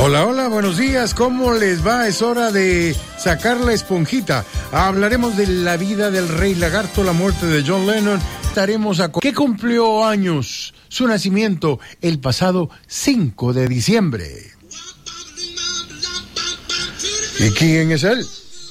Hola, hola, buenos días, ¿cómo les va? Es hora de sacar la esponjita. Hablaremos de la vida del Rey Lagarto, la muerte de John Lennon. Estaremos a que cumplió años su nacimiento el pasado 5 de diciembre. ¿Y quién es él?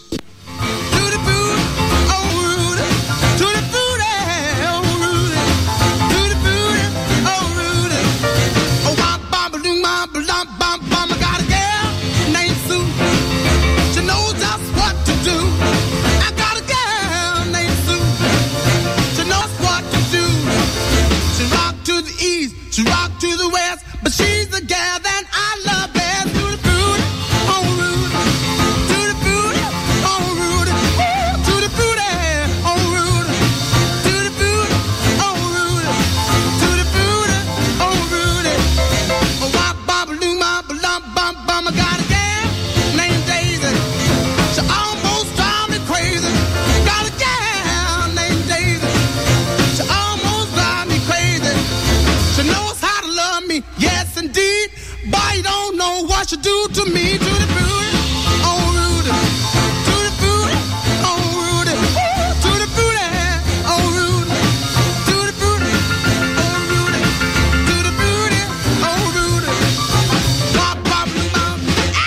She rock to the west, but she's the gal that I love best. To the booty, oh Rudy. To the booty, oh Rudy. To the booty, oh Rudy. To the booty, oh Rudy. To the booty, oh Rudy. Oh, wop, bop, loo, mop, lump, bump, bum. I got a gal named Daisy. She almost drives me crazy. Got a gal named Daisy. She almost drives me crazy. She knows how to love me, yes indeed. But you don't know what she do to me. To the booty, oh Rudy. To the booty, oh Rudy. To the booty, oh Rudy. To the booty, oh Rudy. To the booty, oh Rudy. Pop, pop, pop.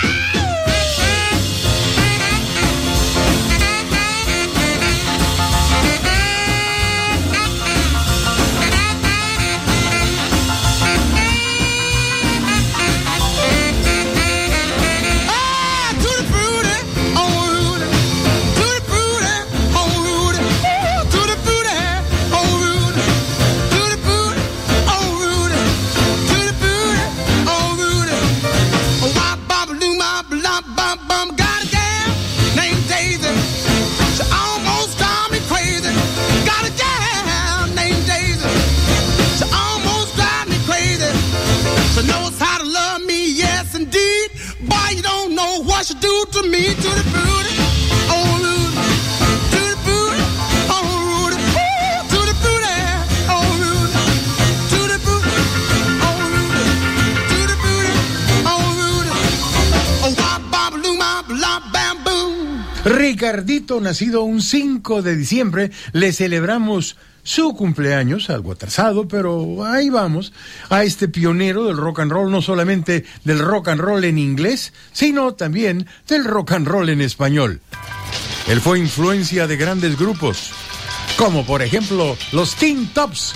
What you do to me, to the booty, oh Rudy, to the booty, oh Rudy, to the booty, oh Rudy, to the booty, oh Rudy, to the booty, oh Rudy, oh wop, bop, loom, bop, lop, bam, boom. Ricardito, nacido un 5 de diciembre, le celebramos su cumpleaños, algo atrasado, pero ahí vamos, a este pionero del rock and roll, no solamente del rock and roll en inglés, sino también del rock and roll en español. Él fue influencia de grandes grupos, como por ejemplo los Teen Tops.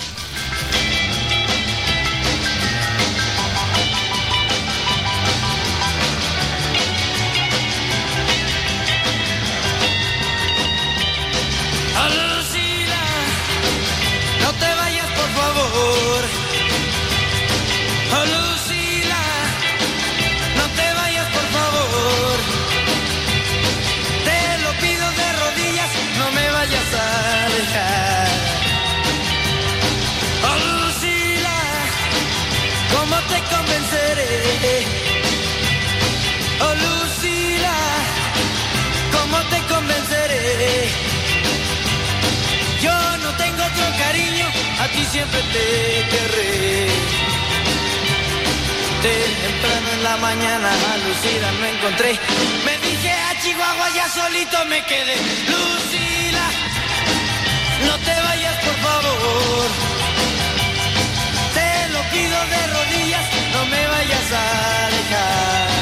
Oh Lucila, ¿cómo te convenceré? Yo no tengo otro cariño, a ti siempre te querré. Temprano en la mañana a Lucila me encontré. Me dije a Chihuahua, ya solito me quedé. Lucila, no te vayas por favor. Te lo pido de rodillas, no me vayas a dejar.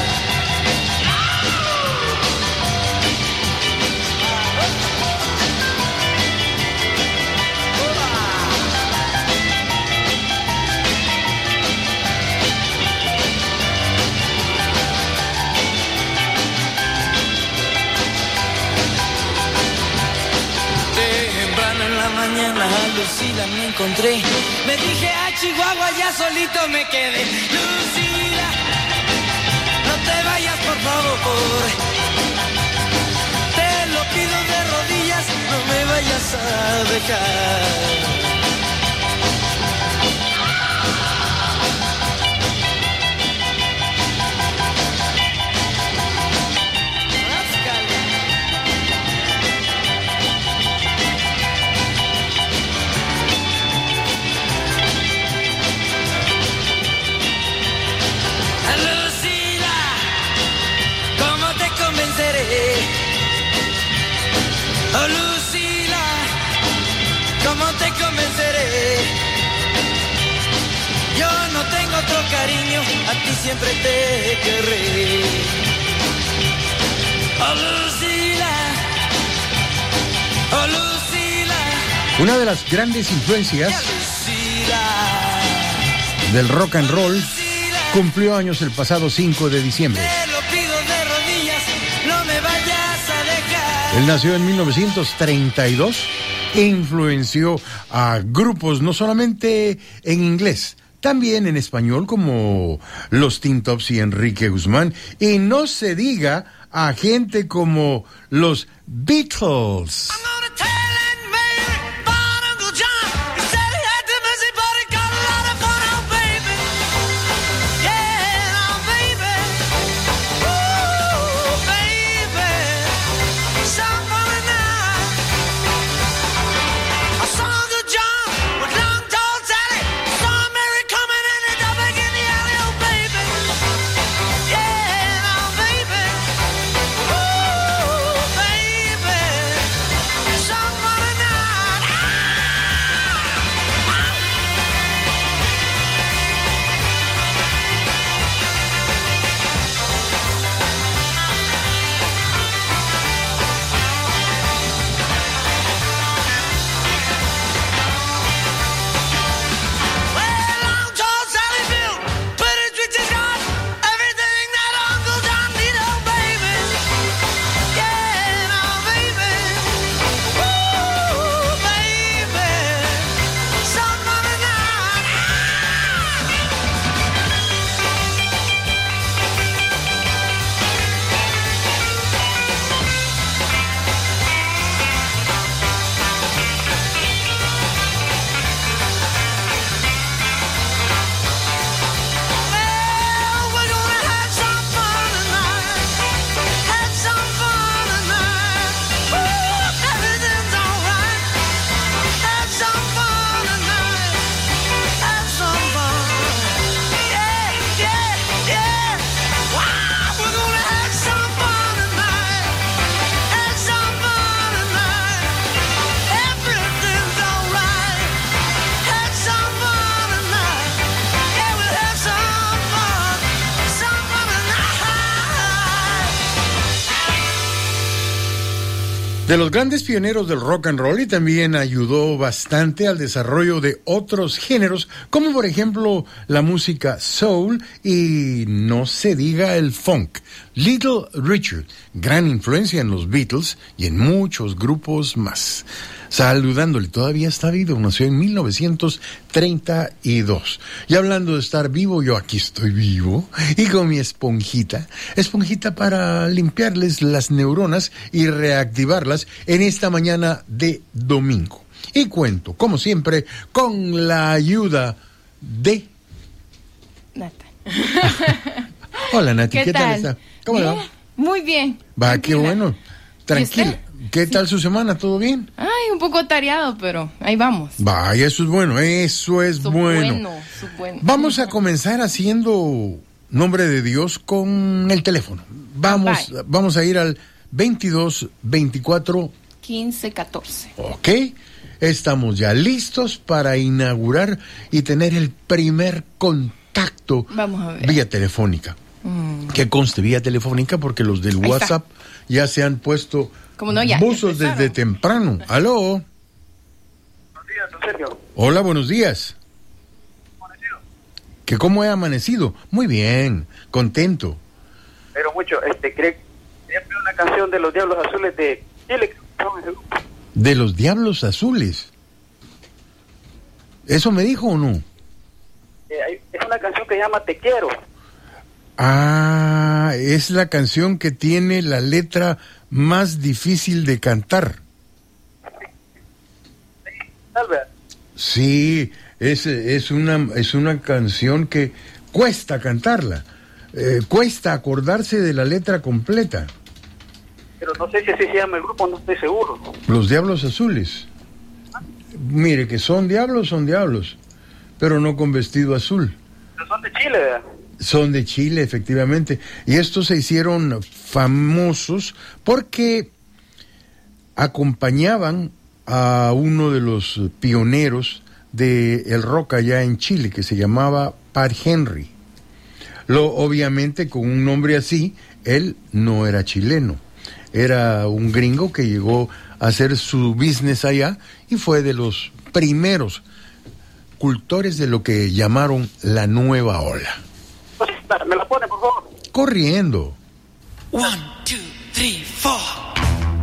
Temprano en la mañana a Lucila me encontré. Me dije a Chihuahua, ya solito me quedé. Lucila, no te vayas por favor. Te lo pido de rodillas, no me vayas a dejar. Lucila, cariño, a ti siempre te querré. Oh, Lucila, oh, Lucila. Una de las grandes influencias del rock and roll cumplió años el pasado 5 de diciembre. Te lo pido de rodillas, no me vayas a dejar. Él nació en 1932 e influenció a grupos no solamente en inglés, también en español como los Teen Tops y Enrique Guzmán, y no se diga a gente como los Beatles. De los grandes pioneros del rock and roll, y también ayudó bastante al desarrollo de otros géneros, como por ejemplo la música soul y no se diga el funk. Little Richard, gran influencia en los Beatles y en muchos grupos más. Saludándole, todavía está vivo, nació en 1932. Y hablando de estar vivo, yo aquí estoy vivo y con mi esponjita para limpiarles las neuronas y reactivarlas en esta mañana de domingo. Y cuento, como siempre, con la ayuda de... Nata. Hola Nati, ¿qué tal está? ¿Cómo le va? Muy bien. Va, qué bueno. Tranquila. ¿Qué tal su semana? ¿Todo bien? Ay, un poco tareado, pero ahí vamos. Vaya, eso es bueno, eso es bueno. Vamos a comenzar haciendo nombre de Dios con el teléfono. Vamos a ir al 22 24 15 14. Ok, estamos ya listos para inaugurar y tener el primer contacto. Vamos a ver. Vía telefónica. Que conste vía telefónica porque los del WhatsApp ya se han puesto buzos desde temprano. Aló. Buenos días, don Sergio. Hola, buenos días. ¿Amanecido? ¿Que cómo he amanecido? Muy bien, contento. Pero mucho, quería una canción de los Diablos Azules de Chile. ¿De los Diablos Azules? ¿Eso me dijo o no? Es una canción que se llama Te Quiero. Ah, es la canción que tiene la letra más difícil de cantar. Sí, es una canción que cuesta cantarla, cuesta acordarse de la letra completa. Pero no sé si así se llama el grupo, no estoy seguro. Los Diablos Azules. Mire que son diablos, pero no con vestido azul. Pero son de Chile, ¿verdad? Son de Chile, efectivamente. Y estos se hicieron famosos porque acompañaban a uno de los pioneros del rock allá en Chile, que se llamaba Pat Henry. Obviamente, con un nombre así, él no era chileno. Era un gringo que llegó a hacer su business allá y fue de los primeros cultores de lo que llamaron la nueva ola. ¿Me la pone, por favor? Corriendo. 1, 2, 3, 4.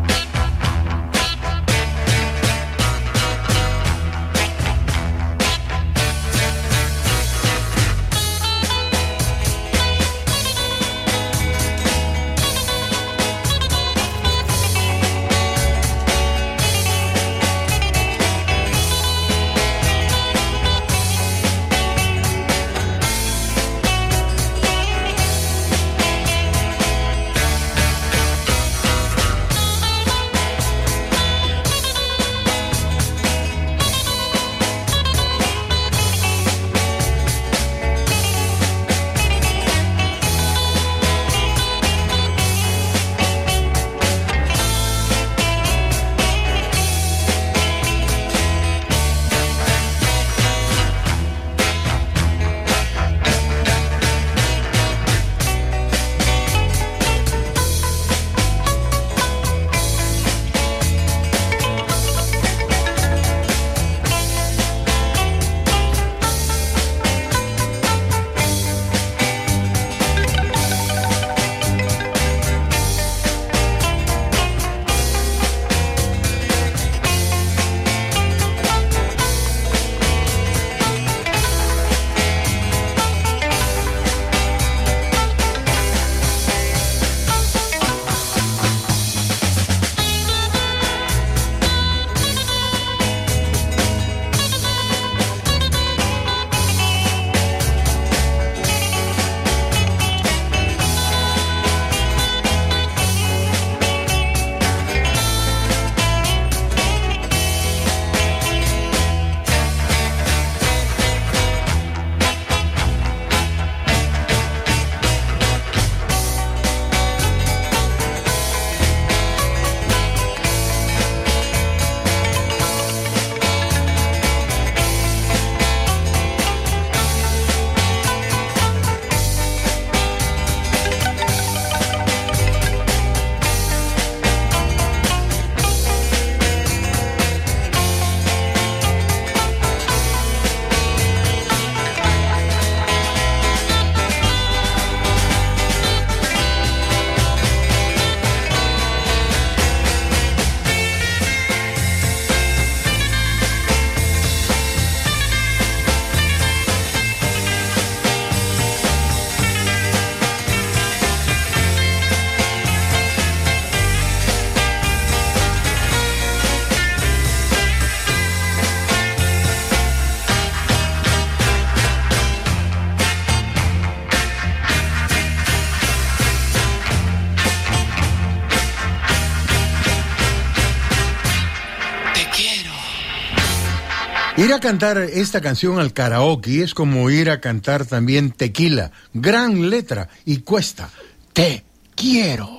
Ir a cantar esta canción al karaoke es como ir a cantar también Tequila. Gran letra y cuesta. Te quiero.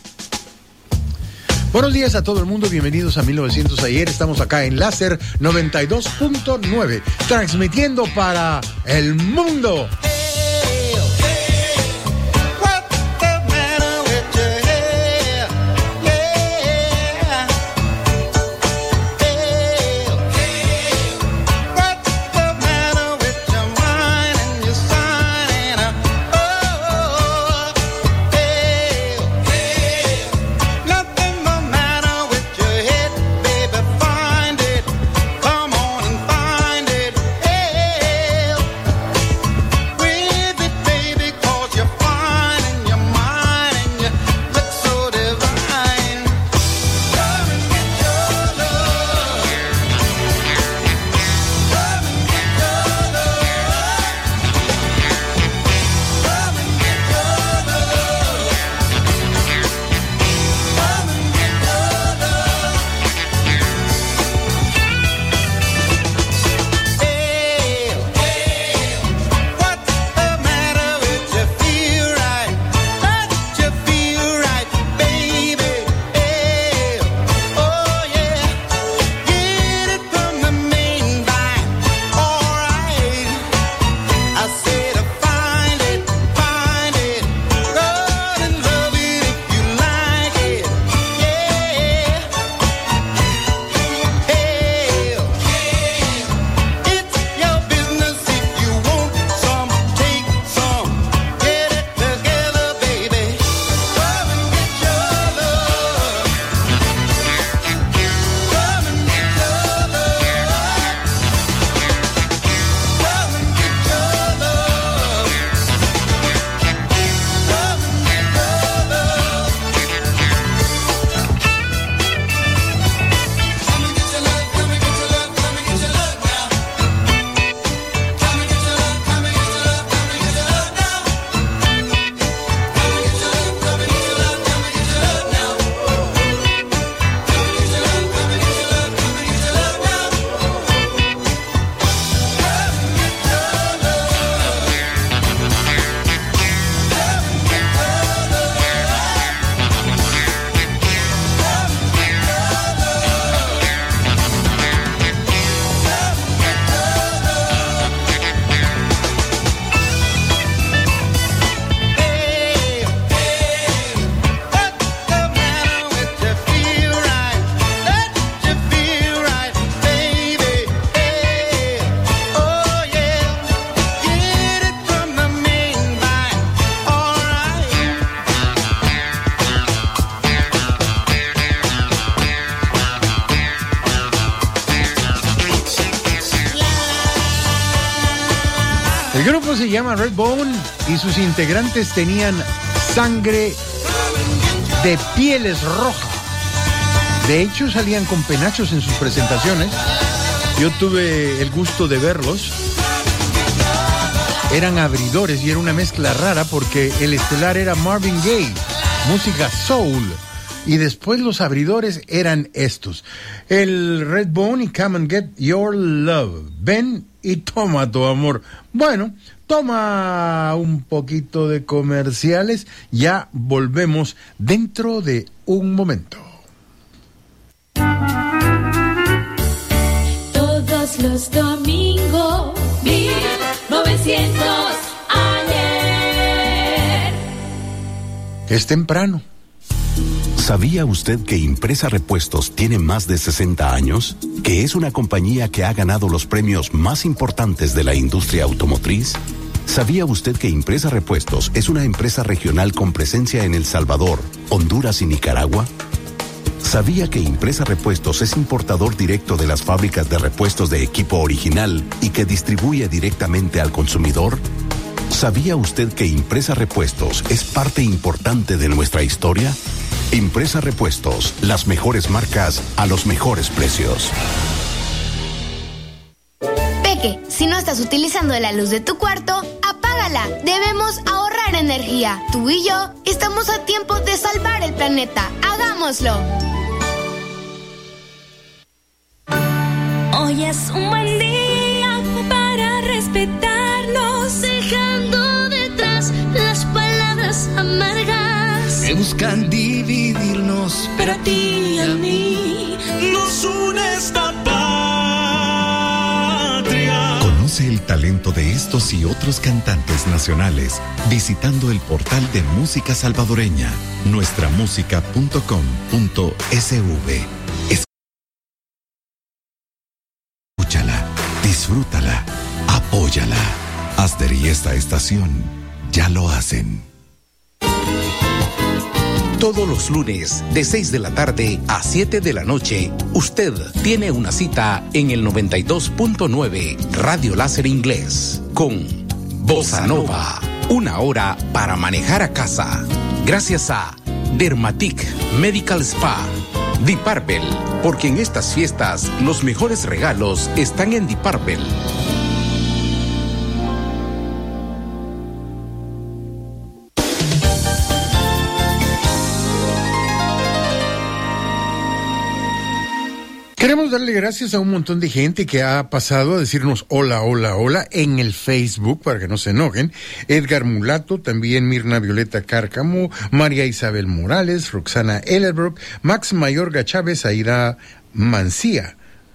Buenos días a todo el mundo, bienvenidos a 1900 ayer. Estamos acá en Láser 92.9, transmitiendo para el mundo. We grupo se llama Redbone y sus integrantes tenían sangre de pieles rojas. De hecho, salían con penachos en sus presentaciones. Yo tuve el gusto de verlos. Eran abridores y era una mezcla rara porque el estelar era Marvin Gaye, música soul. Y después los abridores eran estos. El Redbone y Come and Get Your Love. Ven y toma tu amor. Bueno, toma un poquito de comerciales. Ya volvemos dentro de un momento. Todos los domingos, 1900 ayer. Es temprano. ¿Sabía usted que Impresa Repuestos tiene más de 60 años? ¿Que es una compañía que ha ganado los premios más importantes de la industria automotriz? ¿Sabía usted que Impresa Repuestos es una empresa regional con presencia en El Salvador, Honduras y Nicaragua? ¿Sabía que Impresa Repuestos es importador directo de las fábricas de repuestos de equipo original y que distribuye directamente al consumidor? ¿Sabía usted que Impresa Repuestos es parte importante de nuestra historia? Impresa Repuestos, las mejores marcas a los mejores precios. Peque, si no estás utilizando la luz de tu cuarto, apágala. Debemos ahorrar energía. Tú y yo estamos a tiempo de salvar el planeta. ¡Hagámoslo! Hoy es un buen día para respetarnos, dejando detrás las palabras amargas que buscan dividirnos, pero a ti y a mí nos une esta patria. Conoce el talento de estos y otros cantantes nacionales visitando el portal de música salvadoreña, nuestramusica.com.sv. Escúchala, disfrútala, apóyala. Aster y esta estación ya lo hacen. Todos los lunes, de 6 de la tarde a 7 de la noche, usted tiene una cita en el 92.9 Radio Láser Inglés con Bossa Nova, una hora para manejar a casa. Gracias a Dermatic Medical Spa, Deep Purple, porque en estas fiestas los mejores regalos están en Deep Purple. Queremos darle gracias a un montón de gente que ha pasado a decirnos hola, hola, hola en el Facebook, para que no se enojen. Edgar Mulato, también Mirna Violeta Cárcamo, María Isabel Morales, Roxana Ellerbrook, Max Mayorga Chávez, Aida Mancía.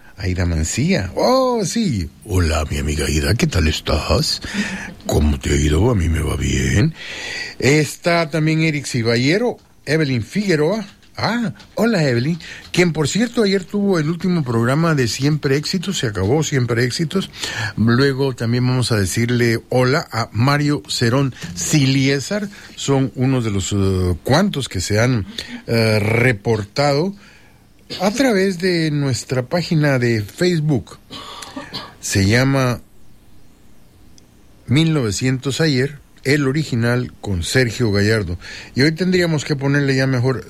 Oh, sí. Hola, mi amiga Aida, ¿qué tal estás? ¿Cómo te ha ido? A mí me va bien. Está también Eric Ciballero, Evelyn Figueroa. Ah, hola Evelyn, quien por cierto ayer tuvo el último programa de Siempre Éxitos, se acabó Siempre Éxitos. Luego también vamos a decirle hola a Mario Cerón Siliesar, son unos de los cuantos que se han reportado a través de nuestra página de Facebook. Se llama 1900 ayer, el original con Sergio Gallardo. Y hoy tendríamos que ponerle ya mejor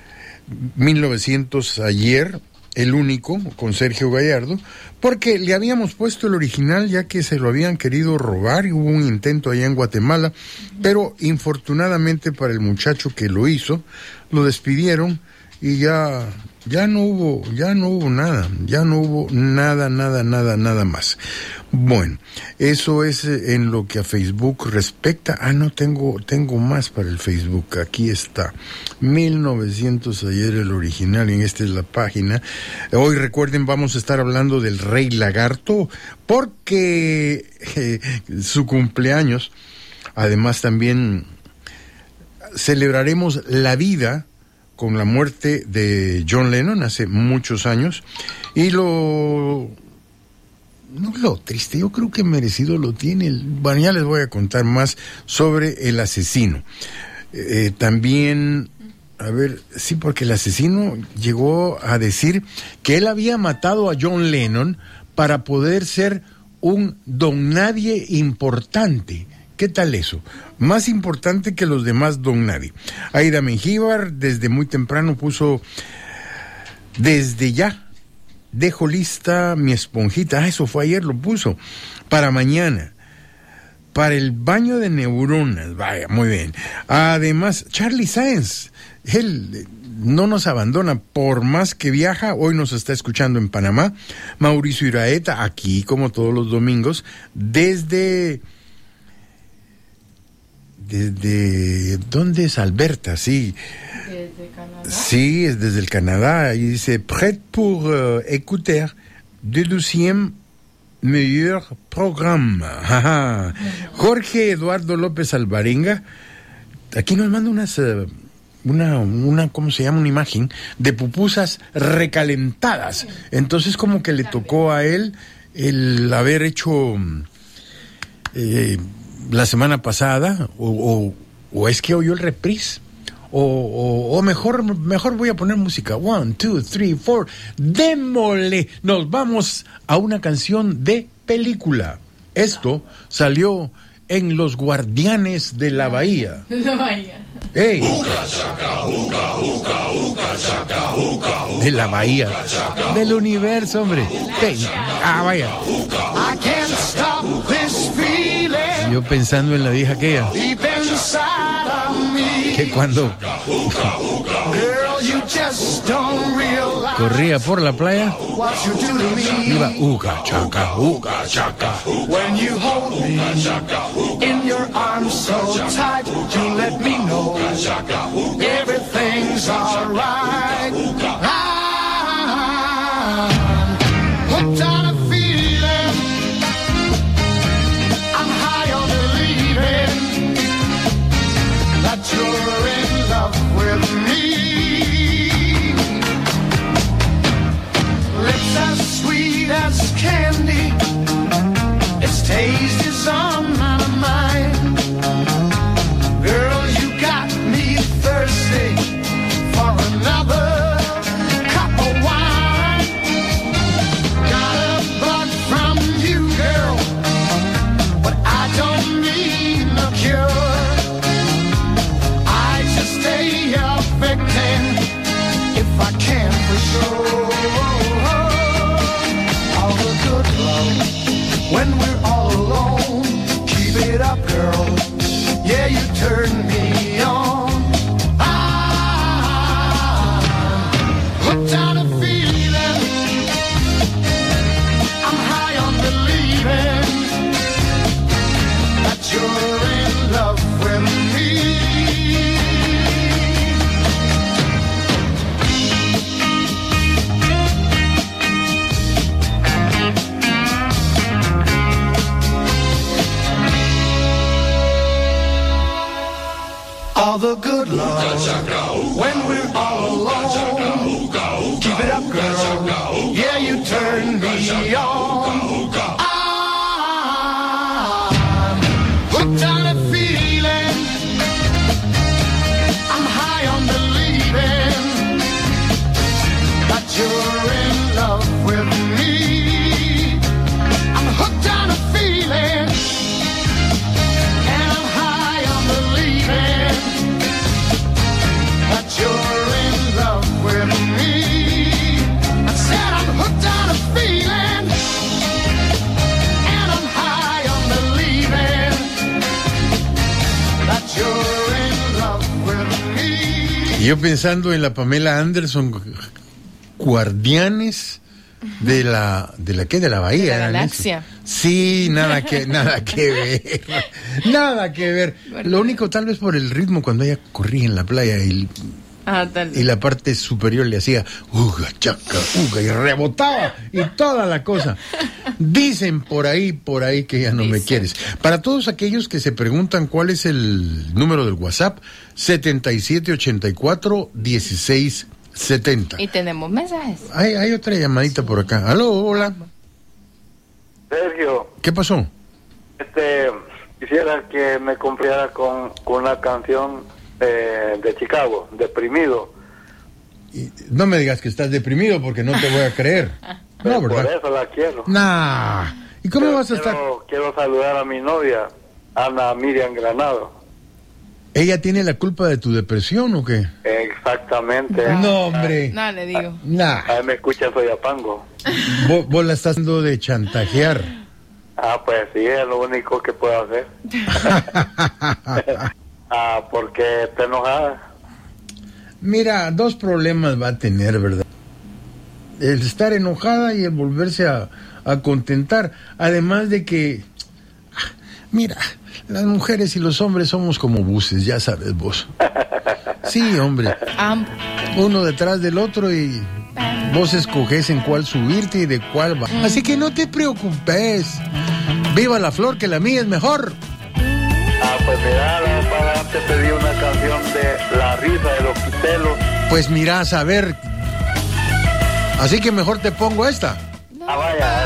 1900 ayer, el único, con Sergio Gallardo, porque le habíamos puesto el original ya que se lo habían querido robar y hubo un intento allá en Guatemala, pero infortunadamente para el muchacho que lo hizo, lo despidieron y ya no hubo nada más. Bueno, eso es en lo que a Facebook respecta. No tengo más para el Facebook. Aquí está 1900 ayer el original, y esta es la página. Hoy recuerden, vamos a estar hablando del Rey Lagarto porque su cumpleaños. Además también celebraremos la vida con la muerte de John Lennon hace muchos años, y lo triste, yo creo que merecido lo tiene. Bueno, ya les voy a contar más sobre el asesino. También, a ver, sí, porque el asesino llegó a decir que él había matado a John Lennon para poder ser un don nadie importante. ¿Qué tal eso? Más importante que los demás don nadie. Aida Mengíbar desde muy temprano puso, desde ya, dejo lista mi esponjita. Eso fue ayer, lo puso. Para mañana. Para el baño de neuronas. Vaya, muy bien. Además, Charlie Sáenz, él no nos abandona por más que viaja. Hoy nos está escuchando en Panamá. Mauricio Iraeta, aquí como todos los domingos, desde ¿dónde es Alberta? Sí. Desde Canadá. Sí, es desde el Canadá. Y dice, prêt pour écouter le 12e meilleur programme. Jorge Eduardo López Alvarenga, aquí nos manda una ¿cómo se llama? Una imagen de pupusas recalentadas. Entonces como que le tocó a él el haber hecho la semana pasada, o es que oyó el reprise, o mejor voy a poner música. 1, 2, 3, 4, démosle. Nos vamos a una canción de película. Esto salió en Los Guardianes de la Bahía. La Bahía. ¡Ey! De la Bahía. Del universo, hombre. Vaya. I can't stop this feeling Yo pensando en la vieja aquella, deep inside of me. que cuando Girl, you just don't realize corría por la playa, what you do to me. iba uga chaca, uga chaca. When you hold me in your arms so tight, you let me know everything's alright. I'm hooked on a feeling. I'm high on believing that you're in love with me. Lips as sweet as candy, its taste is on my mind. Girl, you got me thirsty for another cup of wine. Got a bug from you, girl, but I don't need no cure. I just stay a victim if I can for sure. All the good love when we're all alone. Keep it up, girl. Yeah, you turn me on. I'm hooked on a feeling. I'm high on believing that you're in love with me. All the good love when we're all alone. Keep it up, girl. Yeah, you turn me on. I'm hooked on a feeling. I'm high on believing that you're in love with me. I'm hooked on a feeling. And I'm high on believing that you're in love with me. I said I'm hooked on a feeling, and I'm high on believing that you're in love with me. Y yo pensando en la Pamela Anderson, Guardianes de la ¿qué? De la Bahía. De la ¿eran galaxia. esos? Sí, nada que ver. Nada que ver. Lo único tal vez por el ritmo cuando ella corría en la playa y Tal vez. la parte superior le hacía uga, chaca, uga, y rebotaba y toda la cosa. Dicen por ahí que ya no me quieres. Para todos aquellos que se preguntan cuál es el número del WhatsApp, 7784-1670. Y tenemos mensajes. Hay otra llamadita por acá. Aló, hola. Sergio, ¿Qué pasó? quisiera que me cumpliera con una canción de Chicago, Deprimido. Y no me digas que estás deprimido porque no te voy a creer. No, Por ¿verdad? eso la quiero. Nah, ¿Y cómo vas a estar? Quiero saludar a mi novia, Ana Miriam Granado. ¿Ella tiene la culpa de tu depresión o qué? Exactamente. No, hombre. No, le digo. Nah. Ahí me escucha Soyapango. Vos la estás haciendo de chantajear. Pues sí, es lo único que puedo hacer. Porque está enojada. Mira, dos problemas va a tener, ¿verdad? El estar enojada y el volverse a contentar. Además de que, mira, las mujeres y los hombres somos como buses, ya sabes vos. Sí, hombre. Uno detrás del otro y vos escoges en cuál subirte y de cuál va. Así que no te preocupes. Viva la flor, que la mía es mejor. Pues mira, para te pedí una canción de La Risa de los Quitelos. Pues mira, a ver. Así que mejor te pongo esta. Vaya,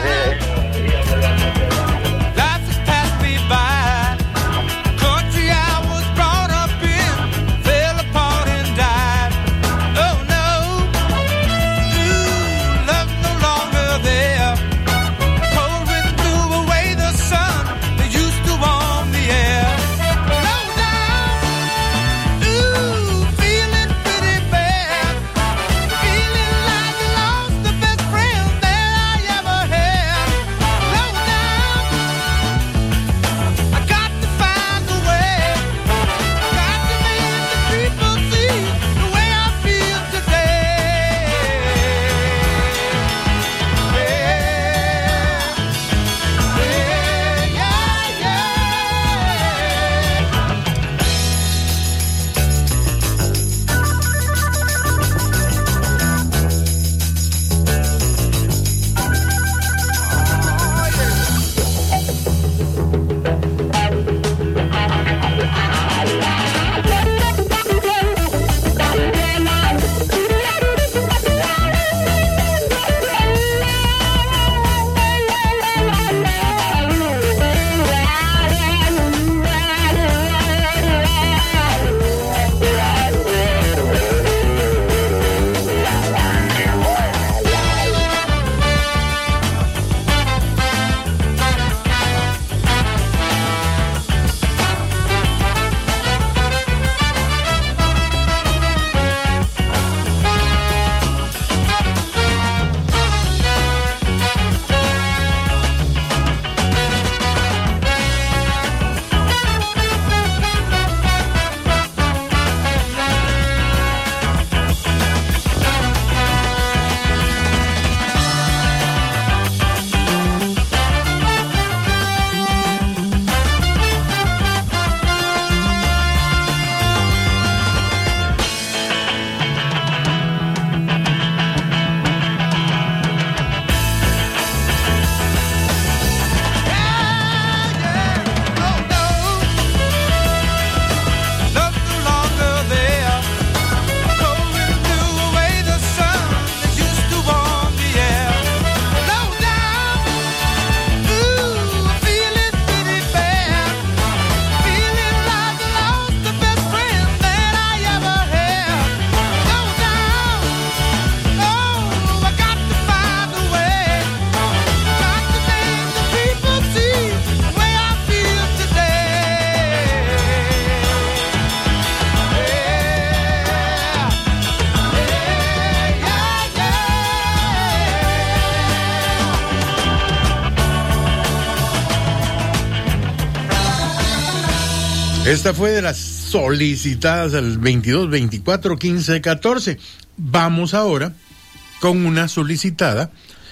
Esta fue de las solicitadas al 22, 24, 15, 14. Vamos ahora con una solicitada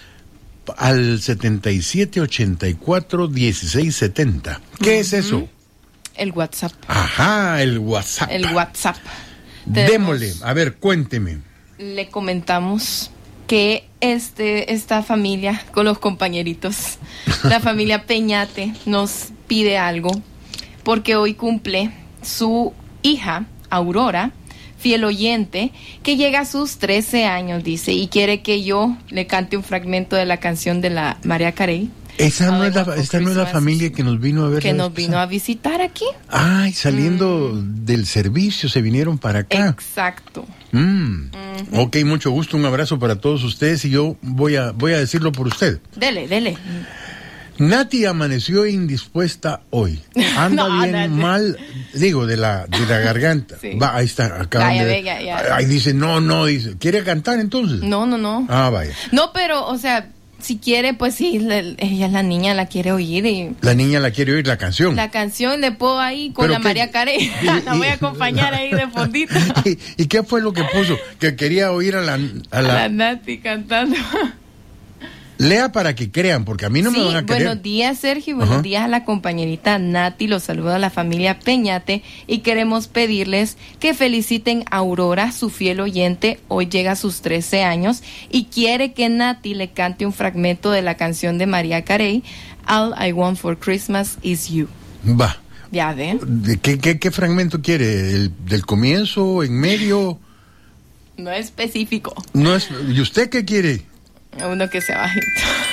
al 77, 84, 16, 70. ¿Qué es eso? El WhatsApp. Ajá, el WhatsApp. El WhatsApp. Démosle, a ver, cuénteme. Le comentamos que esta familia con los compañeritos, la familia Peñate, nos pide algo porque hoy cumple su hija, Aurora, fiel oyente, que llega a sus 13 años, dice, y quiere que yo le cante un fragmento de la canción de la Mariah Carey. Esta no es la familia que nos vino a ver. Que nos vino a visitar aquí. Ay, saliendo del servicio se vinieron para acá. Exacto. Ok, mucho gusto, un abrazo para todos ustedes y yo voy a decirlo por usted. Dele. Nati amaneció indispuesta hoy. Anda No, bien Nati. mal, digo, de la garganta. Sí. Va, ahí está, acaban Vaya, de... ya. Ahí dice, no, dice. ¿Quiere cantar entonces? No. Ah, vaya. No, pero, o sea, si quiere, pues sí, ella es la niña, la quiere oír y... La niña la quiere oír, la canción. La canción le puedo ahí con ¿Pero la qué? María Carey. La voy a acompañar ahí de fondito. ¿Y qué fue lo que puso? Que quería oír a A la la... Nati cantando. Lea para que crean, porque a mí no me van a creer. Buenos días, Sergio. Buenos Ajá. días a la compañerita Nati. Los saluda la familia Peñate y queremos pedirles que feliciten a Aurora, su fiel oyente. Hoy llega a sus 13 años y quiere que Nati le cante un fragmento de la canción de María Carey, All I Want for Christmas Is You. Va. Ya ven. ¿De qué fragmento quiere? ¿Del comienzo, en medio? No es específico. No es. ¿Y usted qué quiere? Uno que sea bajito.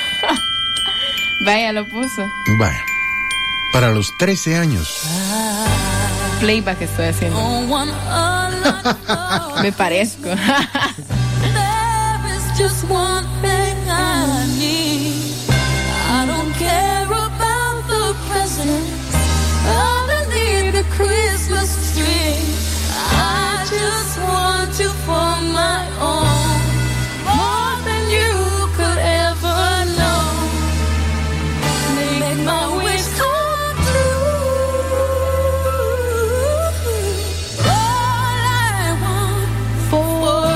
Vaya, lo puso. Vaya. Para los 13 años. Playback estoy haciendo. Me parezco. There is just one thing I need. I don't care about the presents underneath the Christmas tree. I just want you for my own, more than you could ever know. Make my wish come true. All I want for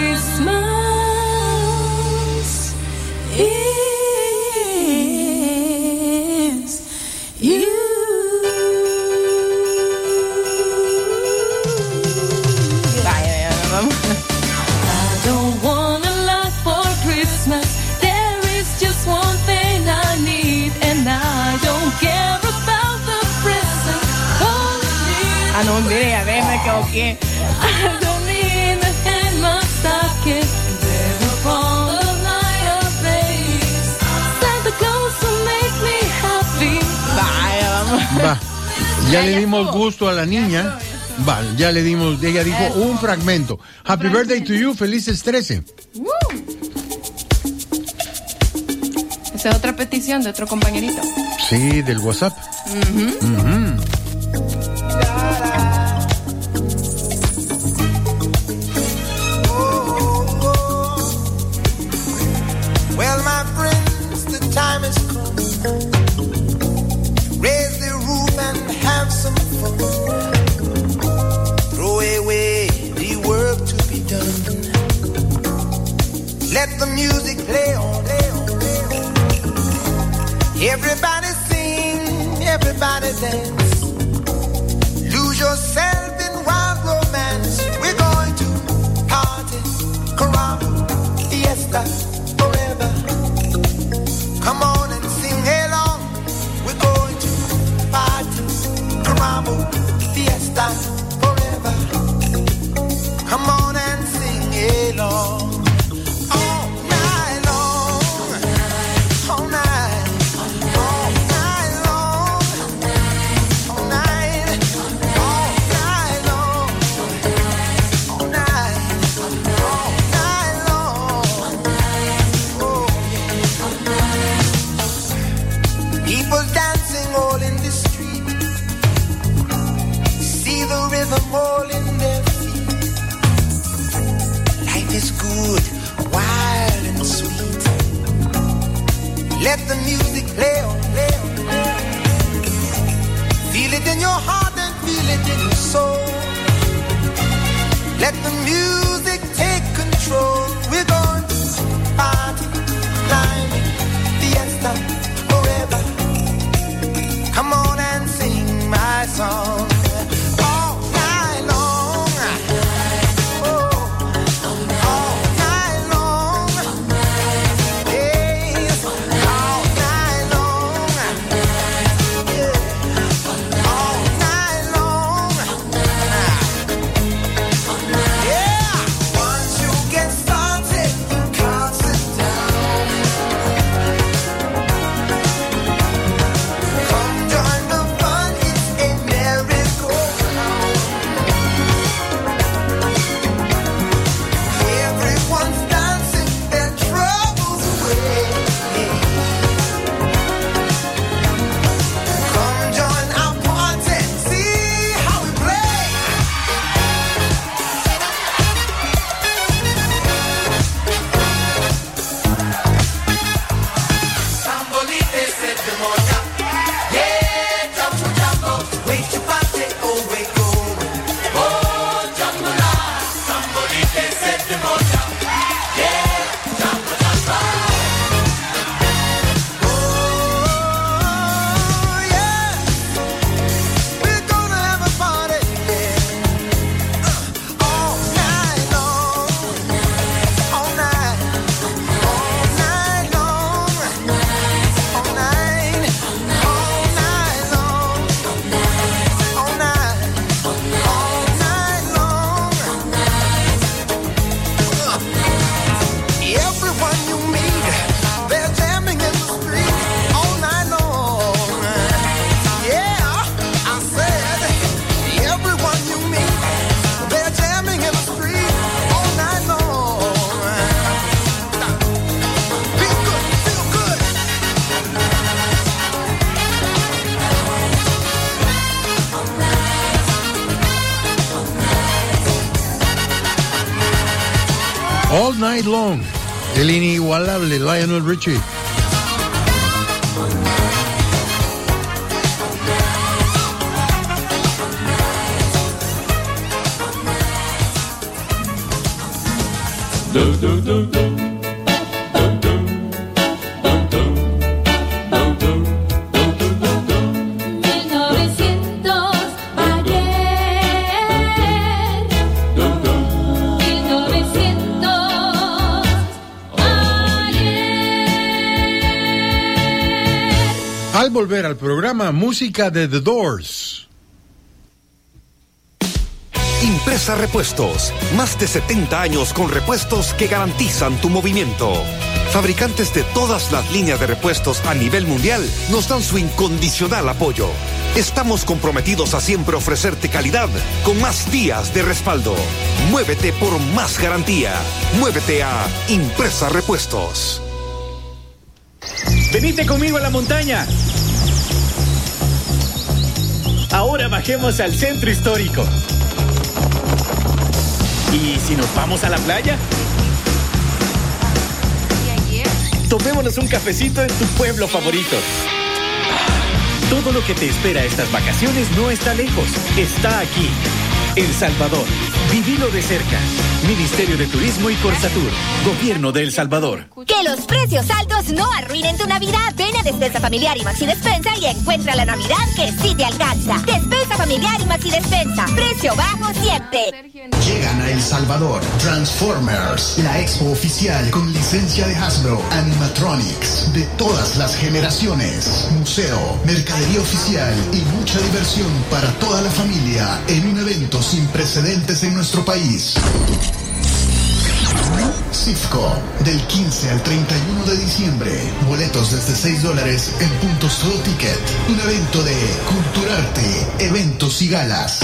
Christmas is you. Vaya, vamos. I don't want a lot for Christmas. There is just one thing I need, and I don't care about the present. Ah, no, mire, ya ve, me equivoqué. I don't need a hand my stocking. There upon the light of days, Santa Claus will make me happy. Vaya, vamos. Va. Ya le Ya dimos estuvo. gusto a la niña. Va, ya le dimos. Ella dijo un fragmento. Happy birthday to you. Felices 13. Esa es otra petición de otro compañerito. Sí, del WhatsApp. Well, my friends, the time has come. Raise the roof and have some fun. Throw away the work to be done. Let the music play on, play on, play on. Everybody sing, everybody dance. Lose yourself in wild romance. We're going to party, caramba, fiesta, forever. Come on and sing along. We're going to party, caramba, fiesta, forever. Come on and sing along. All night long, all night, all night long, all night, all night long, all night, all night long. Oh, yeah. People dancing all in the street. See the rhythm all in their feet. Life is good, wild and sweet. Let the music play on, play on, play on. Feel it in your heart and feel it in your soul. Let the music take control. We're going to party, climbing, fiesta, forever. Come on and sing my song. All night long. Oh, all night long. Yes, all night long. Yeah, all night long. Yeah, once you get started, you can't sit down. All Night Long, el inigualable Lionel Richie. Al volver al programa, música de The Doors. Impresa Repuestos, más de 70 años con repuestos que garantizan tu movimiento. Fabricantes de todas las líneas de repuestos a nivel mundial nos dan su incondicional apoyo. Estamos comprometidos a siempre ofrecerte calidad con más días de respaldo. Muévete por más garantía. Muévete a Impresa Repuestos. Venite conmigo a la montaña. Ahora bajemos al centro histórico. ¿Y si nos vamos a la playa? Tomémonos un cafecito en tu pueblo favorito. Todo lo que te espera estas vacaciones no está lejos, está aquí. El Salvador. Vivilo de cerca. Ministerio de Turismo y Corsatur. Gobierno de El Salvador. Que los precios altos no arruinen tu Navidad. Ven a Despensa Familiar y Maxi Despensa y encuentra la Navidad que sí te alcanza. Despensa Familiar y Maxi Despensa. Precio bajo siempre. Llegan a El Salvador Transformers, la expo oficial con licencia de Hasbro, animatronics de todas las generaciones, museo, mercadería oficial y mucha diversión para toda la familia en un evento sin precedentes en nuestro país. CIFCO, del 15 al 31 de diciembre. Boletos desde $6 en puntos Todo Ticket. Un evento de Culturarte, eventos y galas.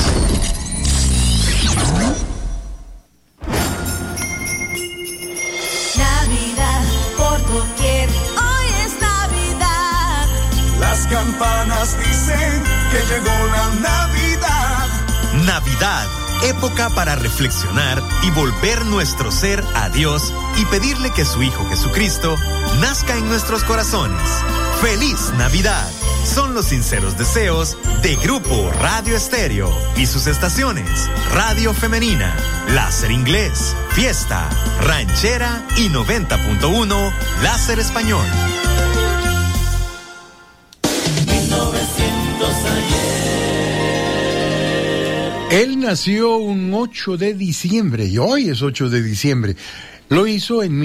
Navidad por doquier, hoy es Navidad. Las campanas dicen que llegó la Navidad. Navidad, época para reflexionar y volver nuestro ser a Dios y pedirle que su Hijo Jesucristo nazca en nuestros corazones. ¡Feliz Navidad! Son los sinceros deseos de Grupo Radio Estéreo y sus estaciones Radio Femenina, Láser Inglés, Fiesta, Ranchera y 90.1 Láser Español. 1900 Él nació un 8 de diciembre y hoy es 8 de diciembre. Lo hizo en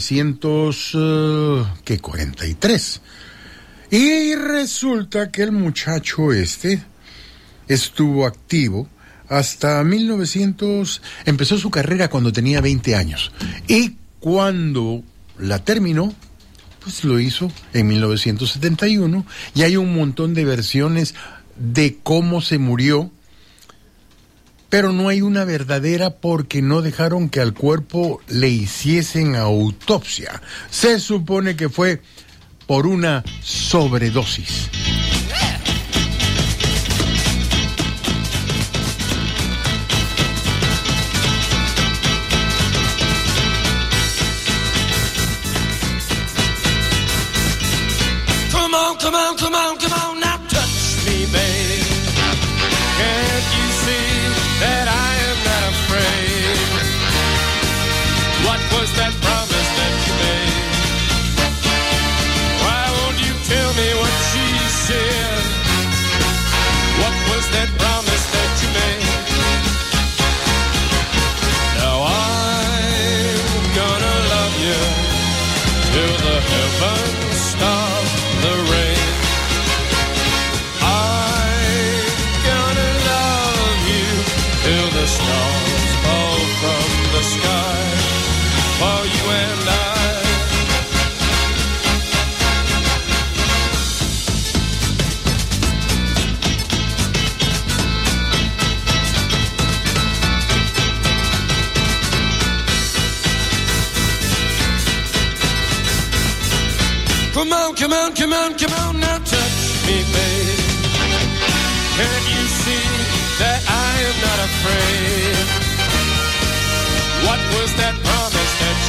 1943. Y resulta que el muchacho estuvo activo hasta 1900, empezó su carrera cuando tenía 20 años. Y cuando la terminó, pues lo hizo en 1971. Y hay un montón de versiones de cómo se murió, pero no hay una verdadera porque no dejaron que al cuerpo le hiciesen autopsia. Se supone que fue por una sobredosis. Come on, come on, come on, come on, now touch me, baby. Can't you see that I am not afraid? What was that promise that you made? Why won't you tell me what she said? What was that promise that you made? Now I'm gonna love you till the heavens stop the rain. I'm gonna love you till the stars fall from the sky for you and I. Come on, come on, come on, come on, now touch me, babe. Can't you see that I am not afraid? What was that promise that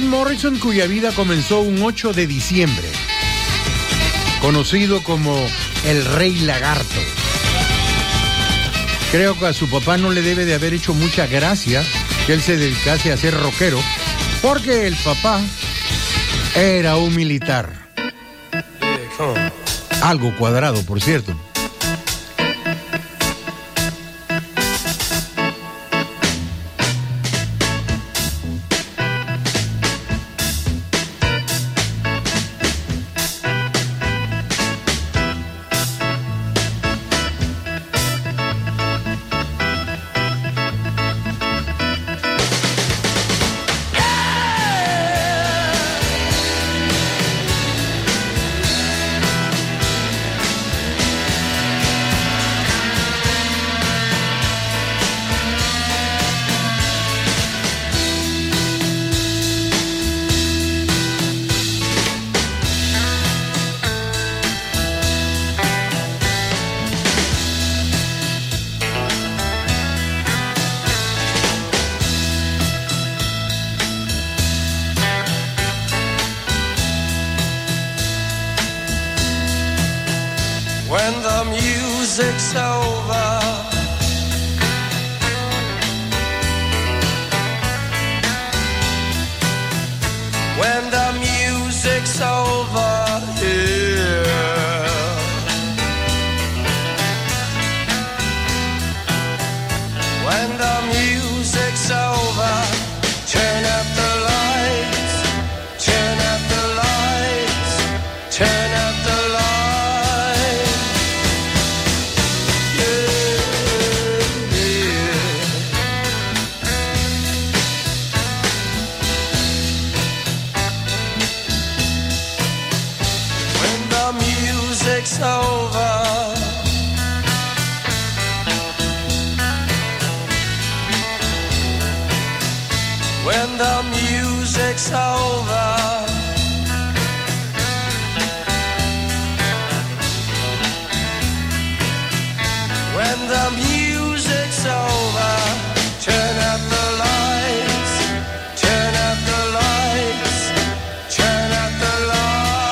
Jim Morrison, cuya vida comenzó un 8 de diciembre, conocido como el Rey Lagarto. Creo que a su papá no le debe de haber hecho mucha gracia que él se dedicase a ser rockero, porque el papá era un militar. Algo cuadrado, por cierto. When the music's over, when the music's over, yeah. When the music's over, turn up the lights, turn up the lights, turn up the lights. Music's over. When the music's over. When the music's over, turn up the lights, turn up the lights, turn up the lights.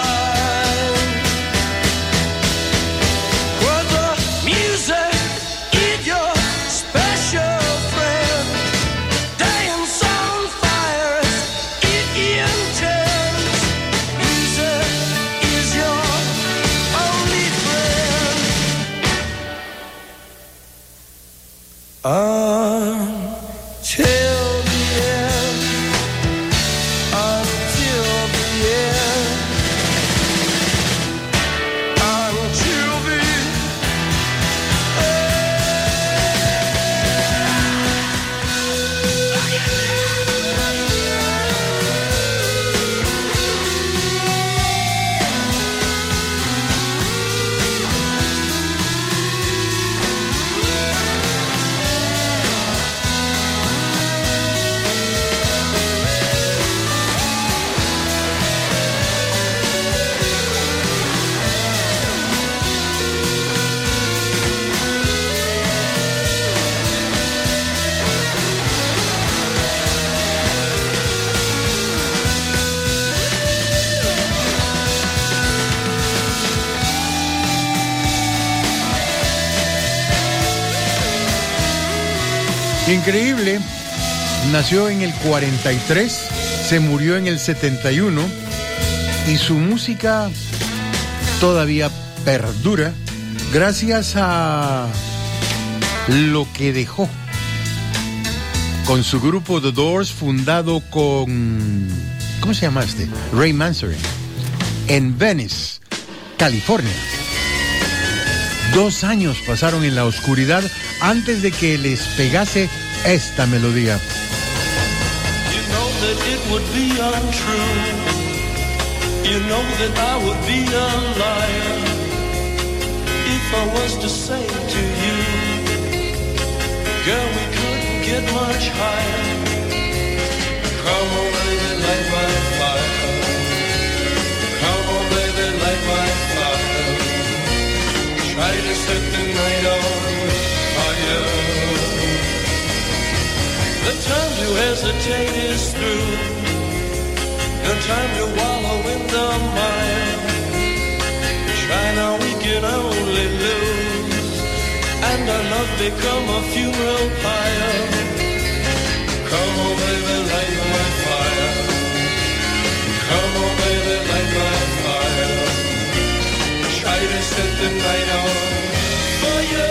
Increíble, nació en el 43, se murió en el 71 y su música todavía perdura gracias a lo que dejó con su grupo The Doors, fundado con, ¿cómo se llama este? Ray Manzarek, en Venice, California. 2 años pasaron en la oscuridad antes de que les pegase esta melodía. You know that it would be untrue. You know that I would be a liar if I was to say to you, girl, we couldn't get much higher. Come on, baby, light my fire. Come on, baby, light my fire. Try to set the night on fire. The time to hesitate is through. time to wallow in the mire. Try now, we can only lose, and our love become a funeral pyre. Come on, baby, light my fire. Come on, baby, light my fire. Try to set the night on fire.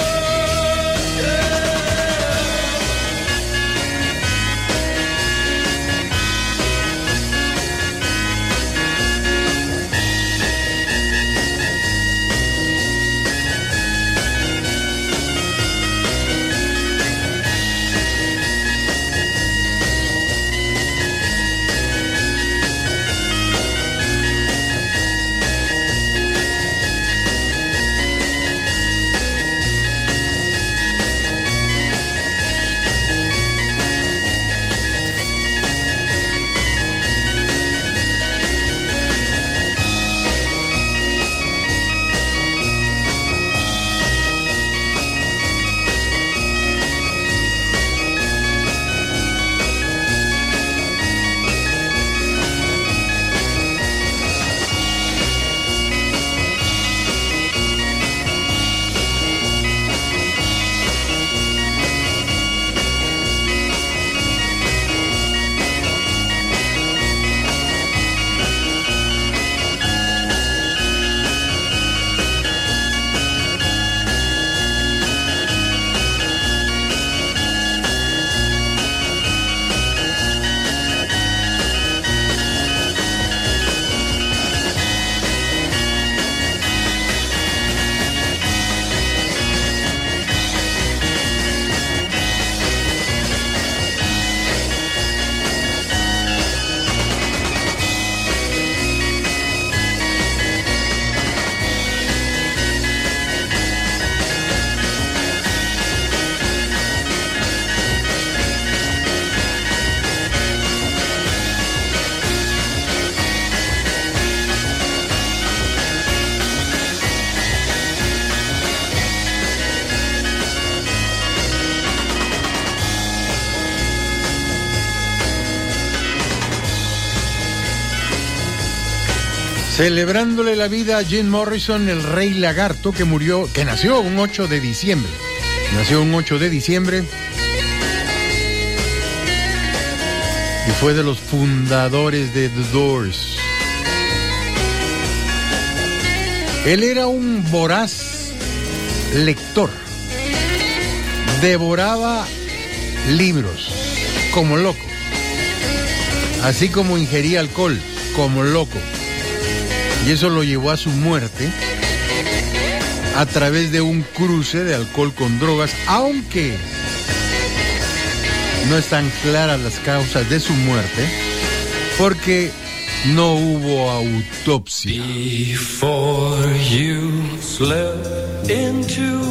Celebrándole la vida a Jim Morrison, el Rey Lagarto, que nació un 8 de diciembre. Nació un 8 de diciembre y fue de los fundadores de The Doors. Él era un voraz lector. Devoraba libros como loco. Así como ingería alcohol como loco. Y eso lo llevó a su muerte a través de un cruce de alcohol con drogas, aunque no están claras las causas de su muerte, porque no hubo autopsia. Before you slip into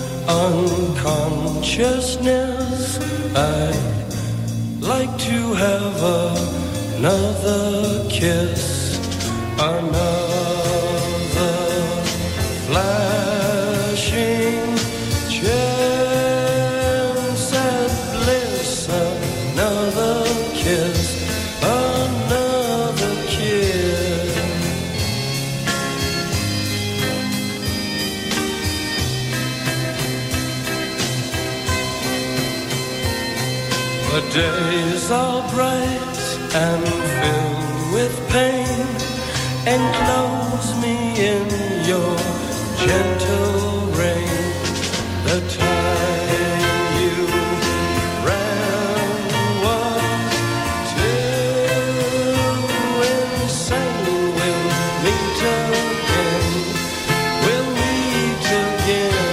unconsciousness, I'd like to have another kiss. Another flashing chance at bliss. Another kiss, another kiss. The days are bright and filled with pain. Enclose me in your gentle rain. The time you ran was too insane. We'll meet again. We'll meet again.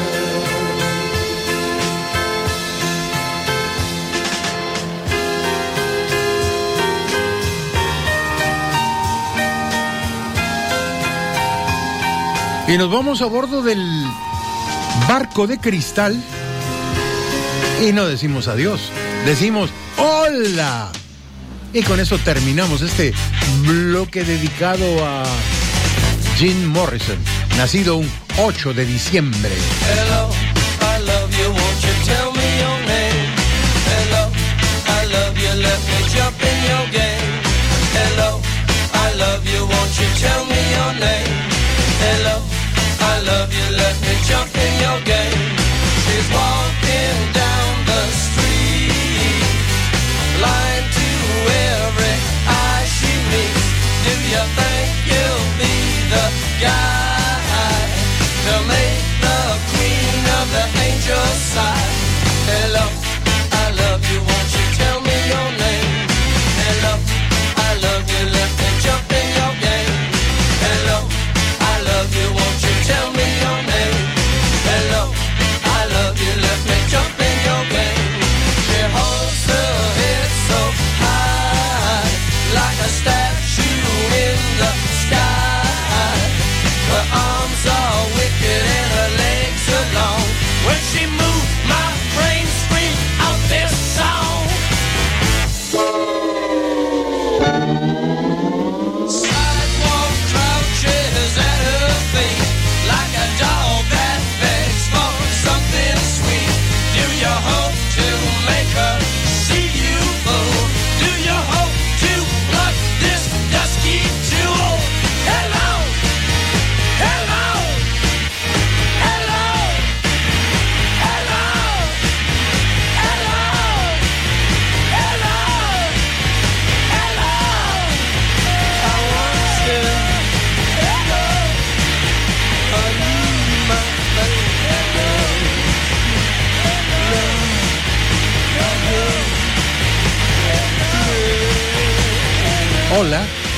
Y nos vamos a bordo del barco de cristal y no decimos adiós, decimos hola. Y con eso terminamos este bloque dedicado a Jim Morrison, nacido un 8 de diciembre. Hello, I love you, won't you tell me your name? Hello, I love you, let me jump in your game. Hello,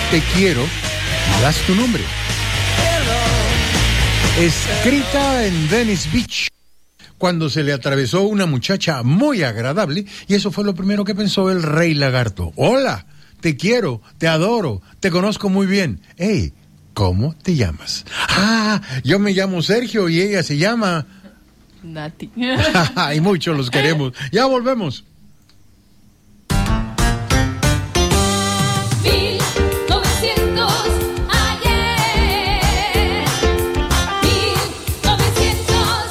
te quiero, y das tu nombre. Escrita en Venice Beach, cuando se le atravesó una muchacha muy agradable, y eso fue lo primero que pensó el rey lagarto. Hola, te quiero, te adoro, te conozco muy bien. Hey, ¿cómo te llamas? Ah, yo me llamo Sergio y ella se llama... Nati. Y muchos los queremos. Ya volvemos. 1900 ayer. 1900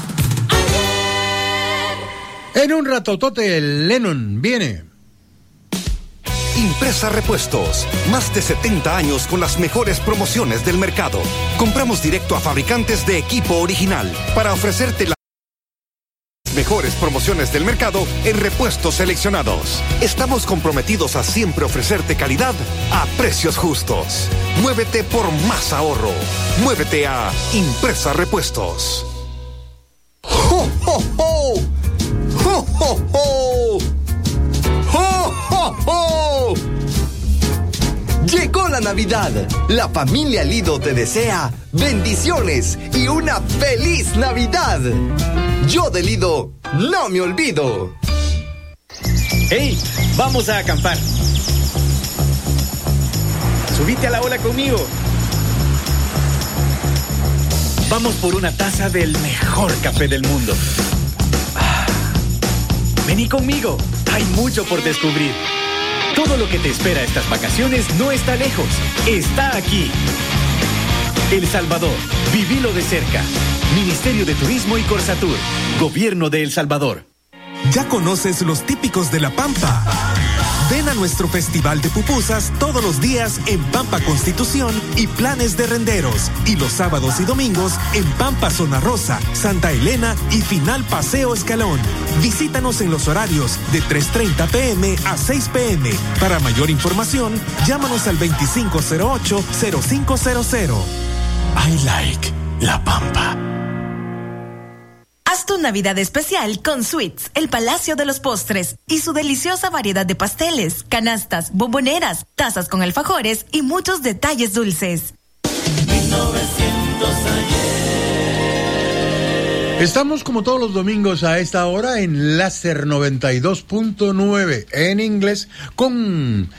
ayer. En un ratotote, Lennon viene. Impresa Repuestos, más de 70 años con las mejores promociones del mercado. Compramos directo a fabricantes de equipo original para ofrecerte las mejores promociones del mercado en repuestos seleccionados. Estamos comprometidos a siempre ofrecerte calidad a precios justos. Muévete por más ahorro. Muévete a Impresa Repuestos. ¡Ho, ho, ho! ¡Ho, ho, ho! ¡Ho, ho, ho! Llegó la Navidad. La familia Lido te desea bendiciones y una feliz Navidad. Yo de Lido no me olvido. ¡Hey! ¡Vamos a acampar! ¡Subite a la ola conmigo! Vamos por una taza del mejor café del mundo. Vení conmigo. Hay mucho por descubrir. Todo lo que te espera estas vacaciones no está lejos. Está aquí. El Salvador. Vivilo de cerca. Ministerio de Turismo y Corsatur. Gobierno de El Salvador. ¿Ya conoces los típicos de La Pampa? Ven a nuestro festival de pupusas todos los días en Pampa Constitución y Planes de Renderos. Y los sábados y domingos en Pampa Zona Rosa, Santa Elena y Final Paseo Escalón. Visítanos en los horarios de 3:30 p.m. a 6 p.m. Para mayor información, llámanos al 2508-0500. I like La Pampa. Haz tu Navidad especial con Sweets, el Palacio de los Postres, y su deliciosa variedad de pasteles, canastas, bomboneras, tazas con alfajores y muchos detalles dulces. 1900 ayer. Estamos como todos los domingos a esta hora en Láser 92.9 en inglés con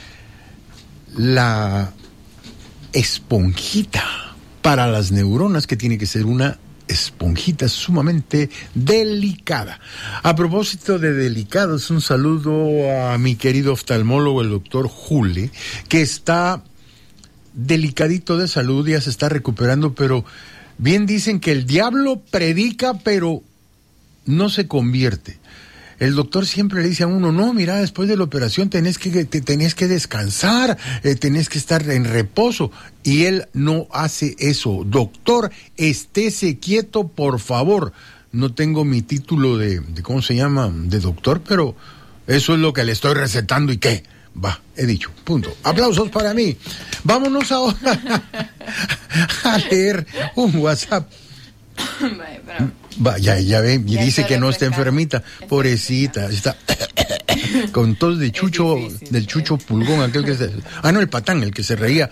la esponjita para las neuronas, que tiene que ser una esponjita sumamente delicada. A propósito de delicados, un saludo a mi querido oftalmólogo, el doctor Jule, que está delicadito de salud, ya se está recuperando, pero bien dicen que el diablo predica, pero no se convierte. El doctor siempre le dice a uno, no, mira, después de la operación tenés que descansar, tenés que estar en reposo. Y él no hace eso. Doctor, estése quieto, por favor. No tengo mi título de ¿cómo se llama? De doctor, pero eso es lo que le estoy recetando. ¿Y qué? Va, he dicho, punto. Aplausos para mí. Vámonos ahora a leer un WhatsApp. Va, ya ve, y dice que no está enfermita, pobrecita, está con tos de Chucho, del Chucho Pulgón, aquel que se... no, el patán, el que se reía.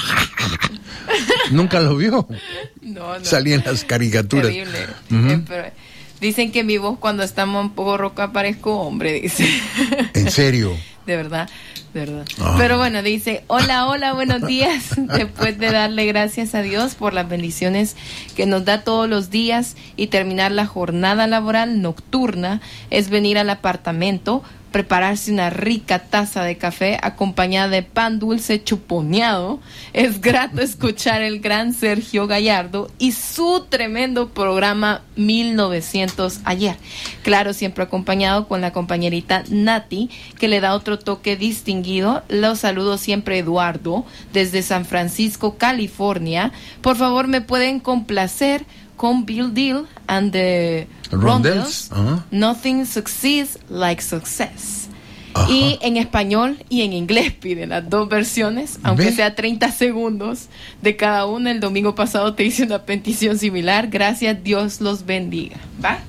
¿Nunca lo vio? No. Salía en las caricaturas. Terrible. Uh-huh. Pero dicen que mi voz cuando estamos un poco roca parezco hombre, dice. ¿En serio? De verdad. Pero bueno, dice, hola, buenos días. Después de darle gracias a Dios por las bendiciones que nos da todos los días y terminar la jornada laboral nocturna, es venir al apartamento, prepararse una rica taza de café acompañada de pan dulce chuponeado. Es grato escuchar el gran Sergio Gallardo y su tremendo programa 1900 ayer. Claro, siempre acompañado con la compañerita Nati, que le da otro toque distinguido. Los saludo siempre, Eduardo, desde San Francisco, California. Por favor, ¿me pueden complacer con Bill Deal and the Rondells? Nothing succeeds like success. Y en español y en inglés piden las dos versiones, aunque sea 30 segundos de cada una. El domingo pasado te hice una petición similar. Gracias, Dios los bendiga. ¿Va?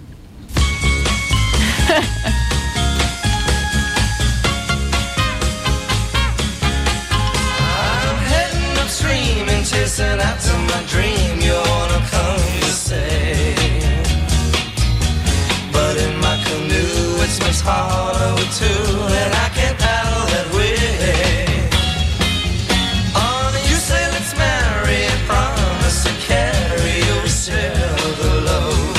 after my dream you wanna come to stay. But in my canoe it's much harder with two, and I can't paddle that way. Oh, you say let's marry and promise to carry yourself the load.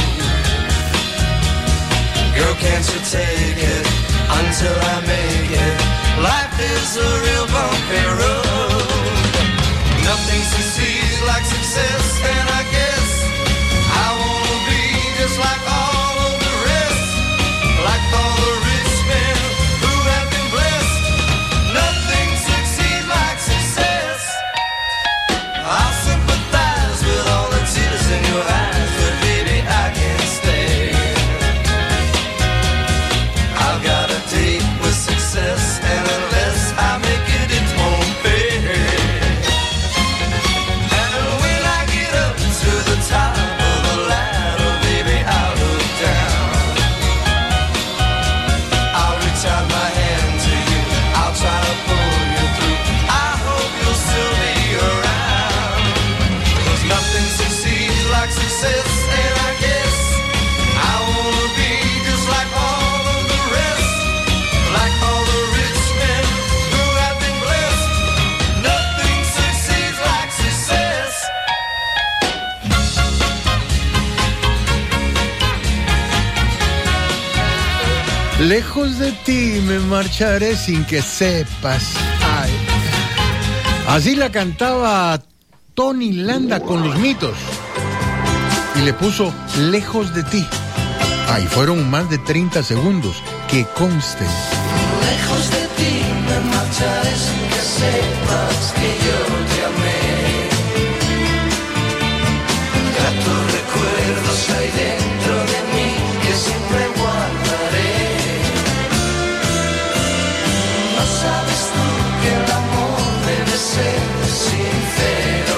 Girl, can't you take it until I make it? Life is a real bumpy road. Nothing succeeds like success, and I guess I wanna be just like all of the rest, like all the rich men who have been blessed. Nothing succeeds like success. I sympathize with all the tears in your eyes, but baby I can't stay. I've got a date with success, and unless I make it, it won't pay. And when I get up to the top of the ladder, baby, I'll look down. I'll reach out my hand to you, I'll try to pull you through. I hope you'll still be around. 'Cause nothing succeeds like success, and I guess I wanna be just like all of the rest, like all the rich men who have been blessed. Nothing succeeds like success. Lejos de ti me marcharé sin que sepas. Ay. Así la cantaba Tony Landa con Los Mitos. Y le puso Lejos de ti. Ay, fueron más de 30 segundos, que conste. Lejos de ti me marcharé sin que sepas que yo te amé. Gratos recuerdos hay dentro de mí que siempre guardaré. No sabes tú que el amor debe ser sincero.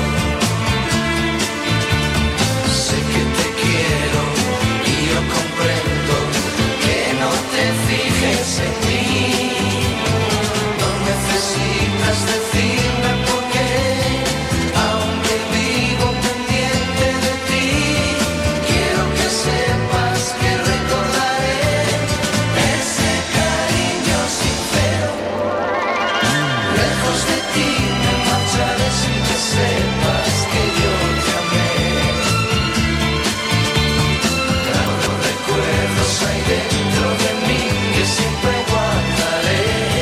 Sé que te quiero y yo comprendo que no te fijes en mí. No necesitas decirme por qué, aunque vivo pendiente de ti. Quiero que sepas que recordaré ese cariño sincero. Lejos de ti me marcharé sin que sepas que yo te amé. Gratos recuerdos hay dentro de mí que siempre guardaré.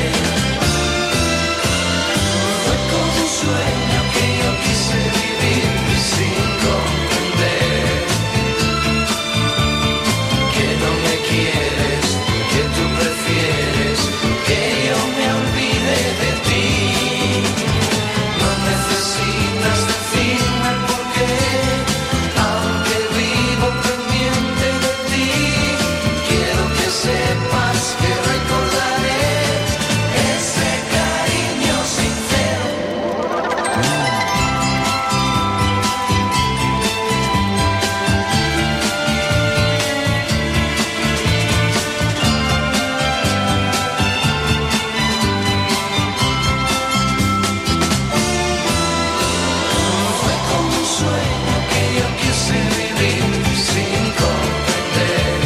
Fue como un sueño que yo quise vivir sin comprender que no me quieres, que tú prefieres que yo me olvide de ti. No necesitas decirme por qué, aunque vivo pendiente de ti. Quiero que sepas que recordaré ese cariño sincero. Fue como un sueño que yo quise vivir sin comprender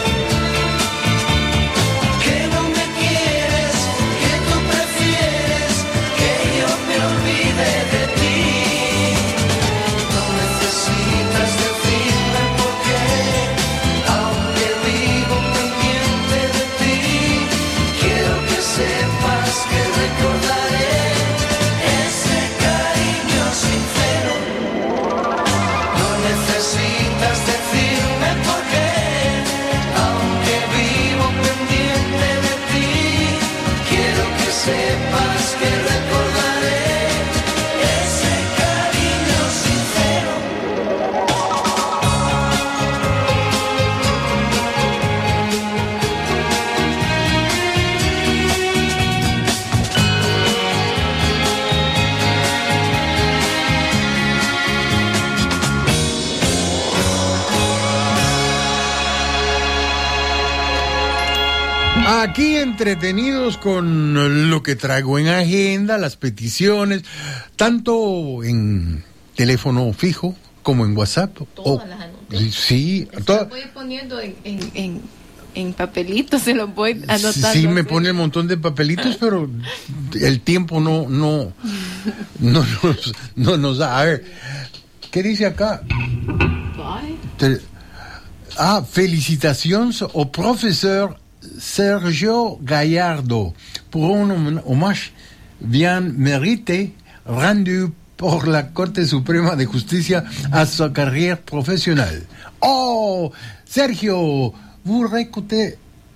que no me quieres, que tú prefieres que yo me olvide de ti. No necesitas decirme por qué, aunque vivo pendiente de ti. Quiero que sepas que recordaré ese cariño sincero. No necesitas decirme por qué, aunque vivo pendiente de ti. Quiero que sepas que recordaré ese cariño sincero. Aquí entretenidos con lo que traigo en agenda, las peticiones, tanto en teléfono fijo, como en WhatsApp. Todas las anoté. Sí, Se lo voy poniendo en papelitos, se los voy anotando. Sí, me pone un montón de papelitos, pero el tiempo no nos da. A ver, ¿qué dice acá? Félicitations au professeur Sergio Gallardo pour un hommage bien mérité rendu por la Corte Suprema de Justicia a su carrera profesional. Oh, Sergio, vous récoltez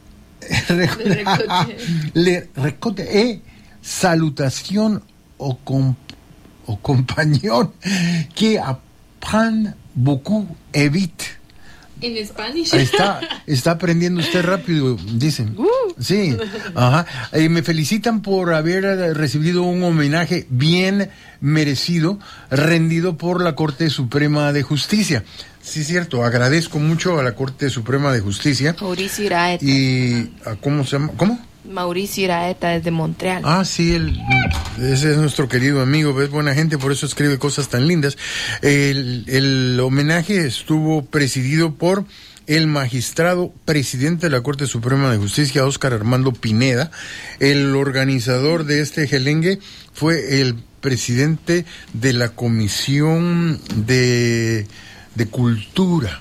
et salutations au compagnon qui apprend beaucoup et vite. En Spanish. Está aprendiendo usted rápido, dicen. Sí, ajá. Me felicitan por haber recibido un homenaje bien merecido, rendido por la Corte Suprema de Justicia. Sí, cierto, agradezco mucho a la Corte Suprema de Justicia. Mauricio Iraeta. Y, ¿cómo se llama? ¿Cómo? Mauricio Iraeta, desde Montreal. Ah, sí, ese es nuestro querido amigo, es buena gente, por eso escribe cosas tan lindas. El homenaje estuvo presidido por el magistrado presidente de la Corte Suprema de Justicia, Óscar Armando Pineda. El organizador de este gelengue fue el presidente de la Comisión de Cultura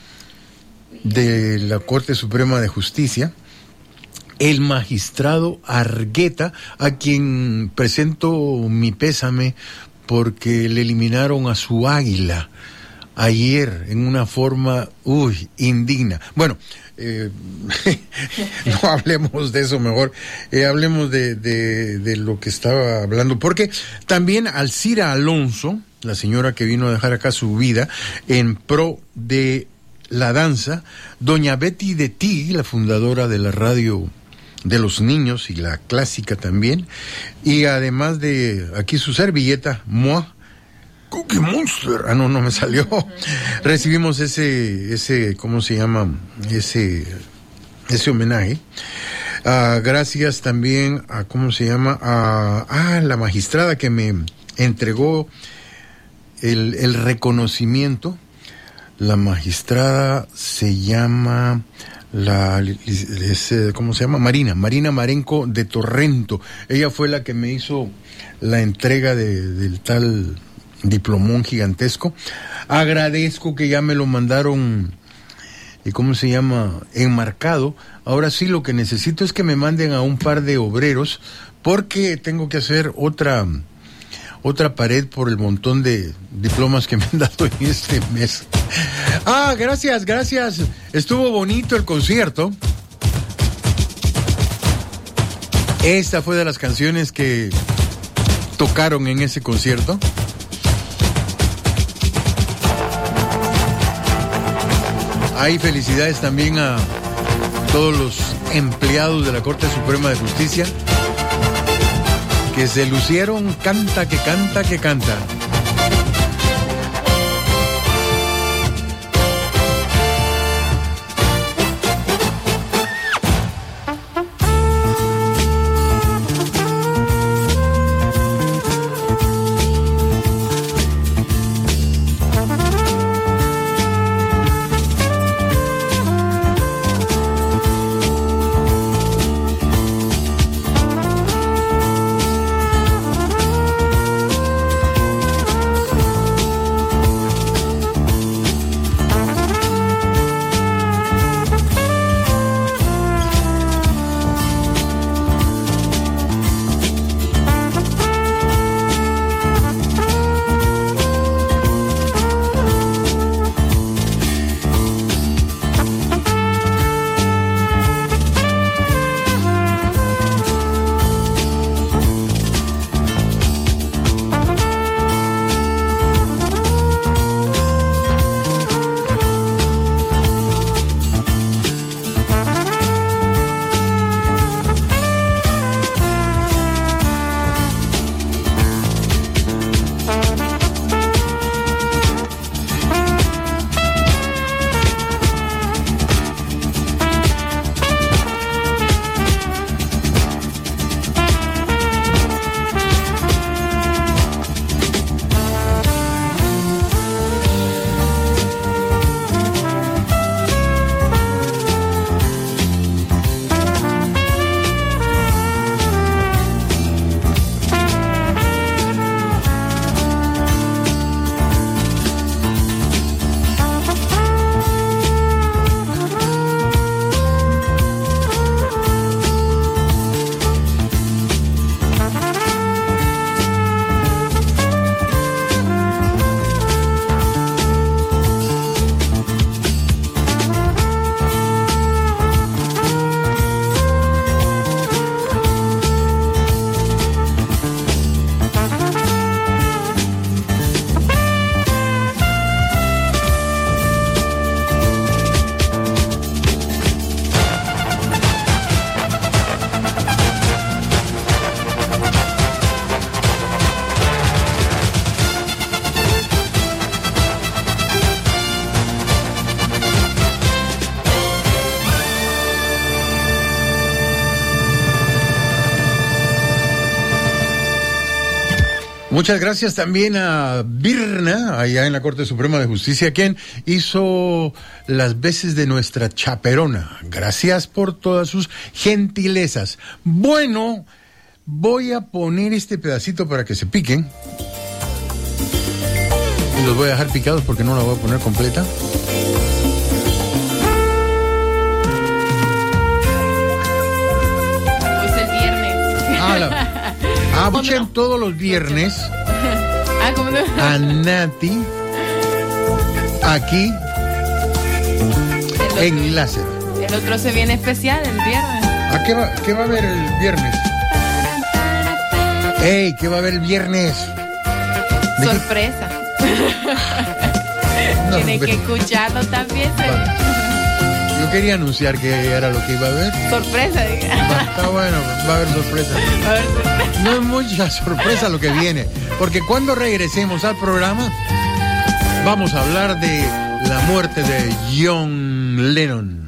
de la Corte Suprema de Justicia, el magistrado Argueta, a quien presento mi pésame porque le eliminaron a su águila ayer en una forma indigna. Bueno, no hablemos de eso, mejor hablemos de lo que estaba hablando, porque también Alcira Alonso, la señora que vino a dejar acá su vida en pro de la danza, doña Betty de Ti, la fundadora de la radio de los niños y la clásica también, y además de aquí su servilleta, Moi, Cookie Monster, no me salió. Recibimos ese, ¿cómo se llama? Ese homenaje. Gracias también a, ¿cómo se llama? A la magistrada que me entregó el reconocimiento. La magistrada se llama ¿cómo se llama? Marina Marenco de Torrento. Ella fue la que me hizo la entrega del tal diplomón gigantesco. Agradezco que ya me lo mandaron, ¿cómo se llama? Enmarcado. Ahora sí, lo que necesito es que me manden a un par de obreros, porque tengo que hacer otra pared por el montón de diplomas que me han dado en este mes. Gracias. Estuvo bonito el concierto. Esta fue de las canciones que tocaron en ese concierto. Hay felicidades también a todos los empleados de la Corte Suprema de Justicia que se lucieron. Canta que canta. Muchas gracias también a Birna, allá en la Corte Suprema de Justicia, quien hizo las veces de nuestra chaperona. Gracias por todas sus gentilezas. Bueno, voy a poner este pedacito para que se piquen. Y los voy a dejar picados porque no la voy a poner completa. Pues el viernes. Escuchen todos los viernes ¿cómo no? a Nati aquí en Láser. El otro se viene especial el viernes. ¿Qué va a haber el viernes? ¡Ey! ¿Qué va a haber el viernes? Sorpresa. Tiene que escucharlo también. Yo quería anunciar que era lo que iba a haber. Sorpresa, diga. Está bueno, va a haber sorpresa. No es mucha sorpresa lo que viene, porque cuando regresemos al programa vamos a hablar de la muerte de John Lennon.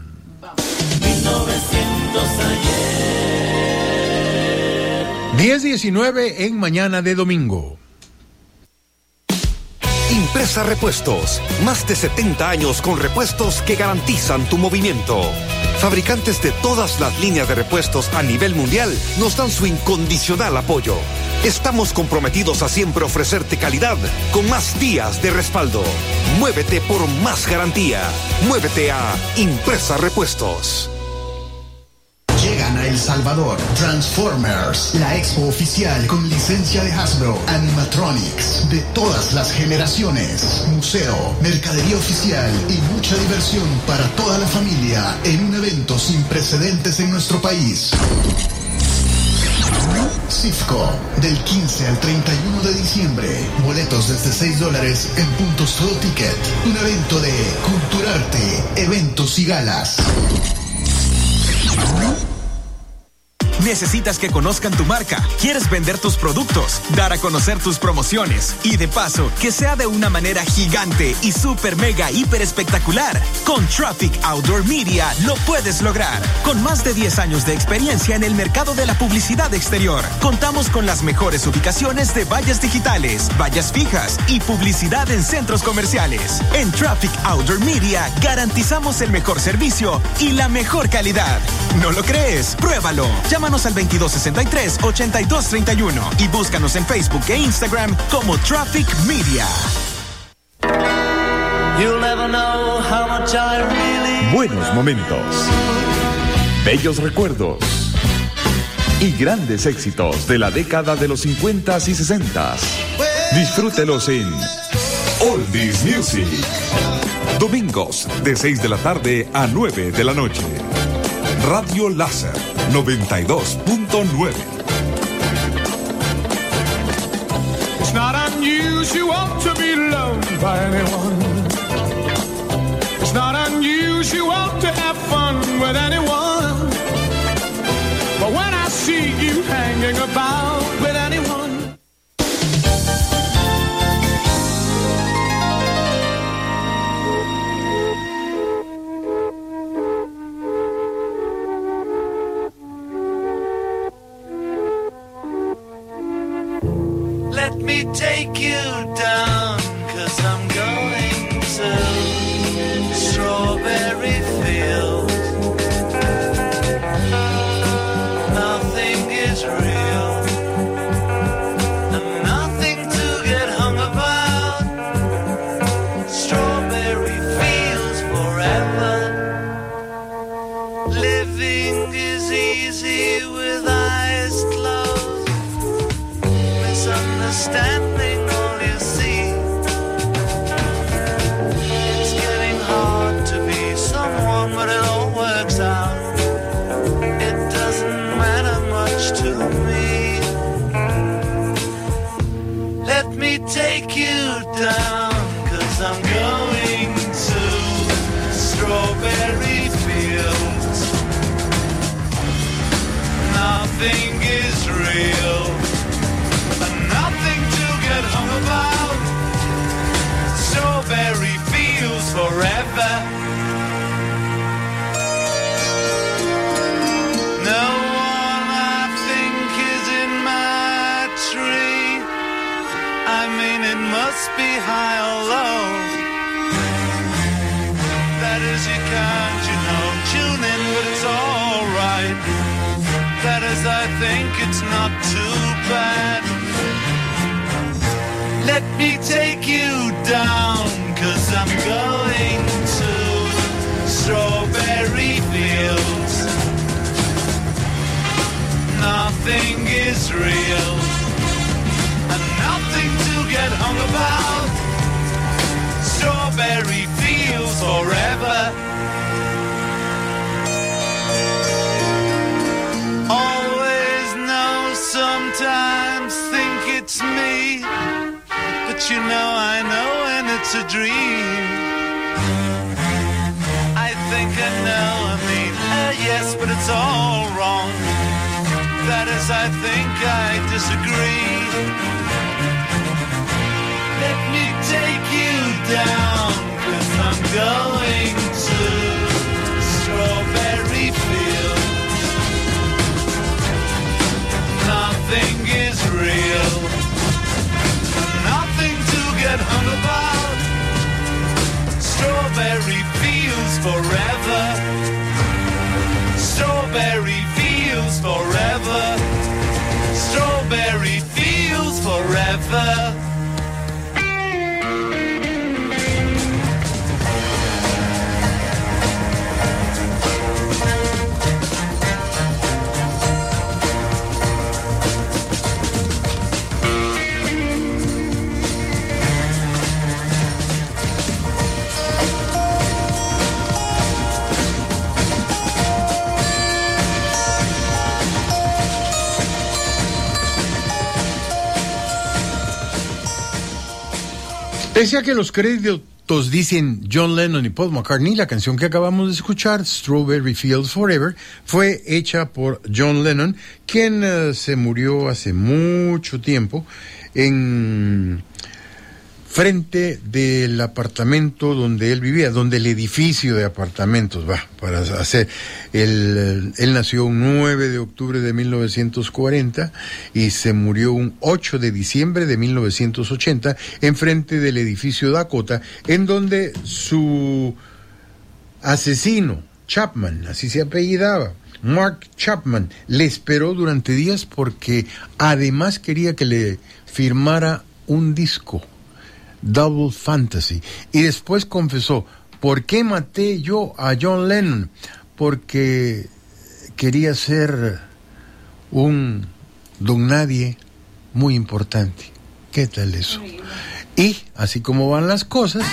10:19 en Mañana de Domingo. Impresa Repuestos. Más de 70 años con repuestos que garantizan tu movimiento. Fabricantes de todas las líneas de repuestos a nivel mundial nos dan su incondicional apoyo. Estamos comprometidos a siempre ofrecerte calidad con más días de respaldo. Muévete por más garantía. Muévete a Impresa Repuestos. Llegan a El Salvador Transformers, la expo oficial con licencia de Hasbro, animatronics de todas las generaciones, museo, mercadería oficial y mucha diversión para toda la familia en un evento sin precedentes en nuestro país. CIFCO, del 15 al 31 de diciembre. Boletos desde $6 en puntos Todo Ticket. Un evento de Culturarte, eventos y galas. Necesitas que conozcan tu marca, quieres vender tus productos, dar a conocer tus promociones y de paso, que sea de una manera gigante y súper mega hiper espectacular. Con Traffic Outdoor Media lo puedes lograr. Con más de 10 años de experiencia en el mercado de la publicidad exterior, contamos con las mejores ubicaciones de vallas digitales, vallas fijas y publicidad en centros comerciales. En Traffic Outdoor Media garantizamos el mejor servicio y la mejor calidad. ¿No lo crees? Pruébalo. Llámanos al 2263-8231 y búscanos en Facebook e Instagram como Traffic Media. Buenos momentos, bellos recuerdos y grandes éxitos de la década de los 50s y 60s. Disfrútelos en Oldies Music. Domingos de 6 de la tarde a 9 de la noche. Radio Láser 92.9. It's not unusual to be loved by anyone. It's not unusual to have fun with anyone. But when I see you hanging about with anyone. Let me take you down, 'cause I'm going to Strawberry Fields. Nothing is real, and nothing to get hung about. Strawberry Fields forever. Living is easy with eyes closed. Misunderstanding all you see. It's getting hard to be someone, but it all works out. It doesn't matter much to me. Let me take you down, 'cause I'm going to Strawberry Fields. Nothing is real, nothing to get hung about. Strawberry Fields forever. No one I think is in my tree. must be high or low. That is, you can't, you know, tune in, but it's alright. That is, I think it's not too bad. Let me take you down, 'cause I'm going to strawberry fields. Nothing is real, and nothing to get hung about. Strawberry fields forever. Always know, sometimes think it's me, but you know I know when it's a dream. I think I know, I mean, yes, but it's all wrong. That is, I think I disagree. Let me take you down, 'cause I'm going to strawberry fields. Nothing is real, nothing to get hung about. Strawberry fields forever. Strawberry fields forever. Strawberry fields forever. Pese a que los créditos dicen John Lennon y Paul McCartney, la canción que acabamos de escuchar, Strawberry Fields Forever, fue hecha por John Lennon, quien se murió hace mucho tiempo en frente del apartamento donde él vivía, donde el edificio de apartamentos va, para hacer, él nació un 9 de octubre de 1940 y se murió un 8 de diciembre de 1980 en frente del edificio Dakota, en donde su asesino, Chapman, así se apellidaba, Mark Chapman, le esperó durante días porque además quería que le firmara un disco, Double Fantasy, y después confesó: ¿por qué maté yo a John Lennon? Porque quería ser un don nadie muy importante. ¿Qué tal eso? Y así como van las cosas,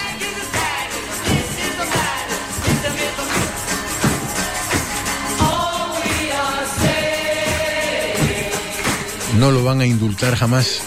no lo van a indultar jamás.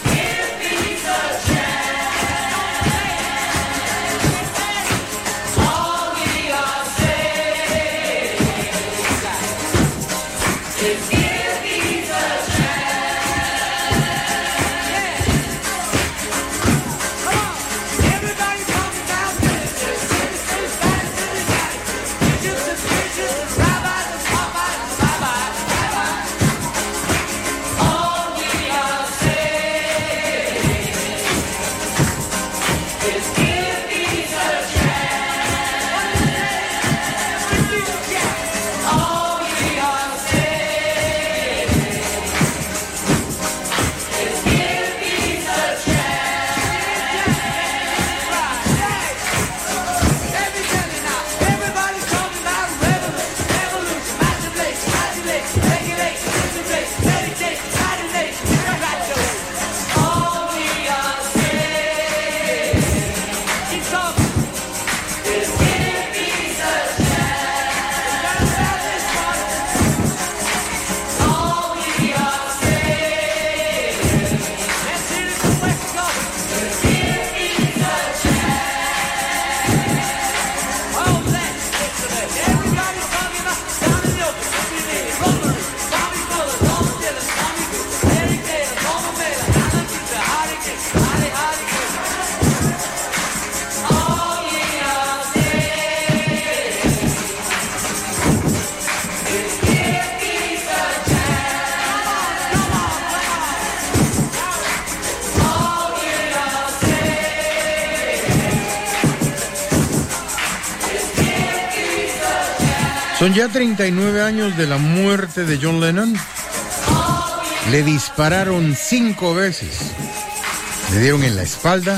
Son ya 39 años de la muerte de John Lennon. Le dispararon 5 veces. Le dieron en la espalda.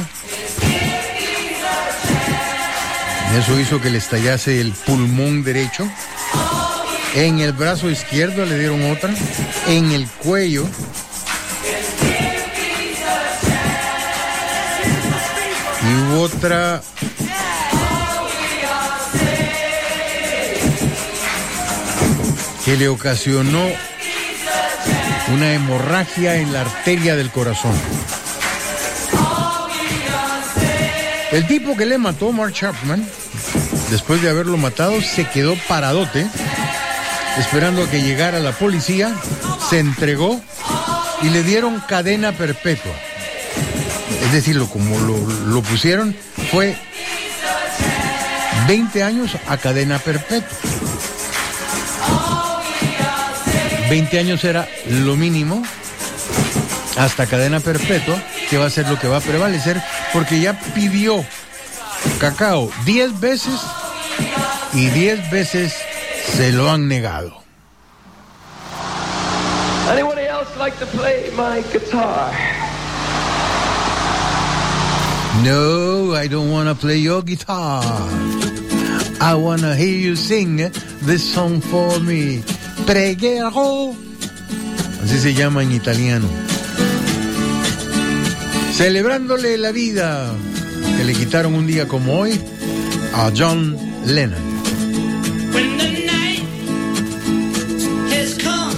Y eso hizo que le estallase el pulmón derecho. En el brazo izquierdo le dieron otra. En el cuello. Y hubo otra que le ocasionó una hemorragia en la arteria del corazón. El tipo que le mató, Mark Chapman, después de haberlo matado, se quedó paradote, esperando a que llegara la policía, se entregó y le dieron cadena perpetua. Es decir, como lo pusieron, fue 20 años a cadena perpetua. 20 años era lo mínimo, hasta cadena perpetua, que va a ser lo que va a prevalecer, porque ya pidió cacao 10 veces y 10 veces se lo han negado. Anybody else like to play my guitar? No, I don't want to play your guitar. I want to hear you sing this song for me. Pregherò. Así se llama en italiano. Celebrándole la vida que le quitaron un día como hoy a John Lennon. When the night has come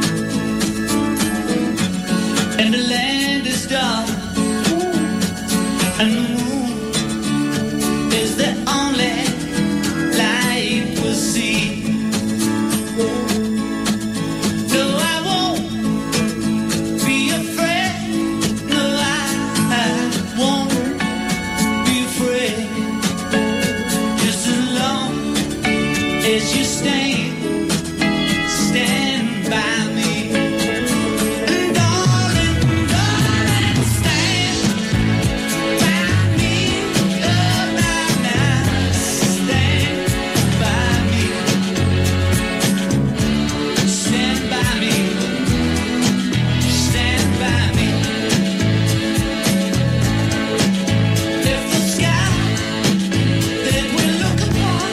and the land is dark and the moon is the only light we'll see. No, I won't be afraid. No, I won't be afraid. Just as long as you stand by me. And darling, darling, stand by me. Oh, now, now, stand by me. Stand by me. Stand by me. If the sky that we look upon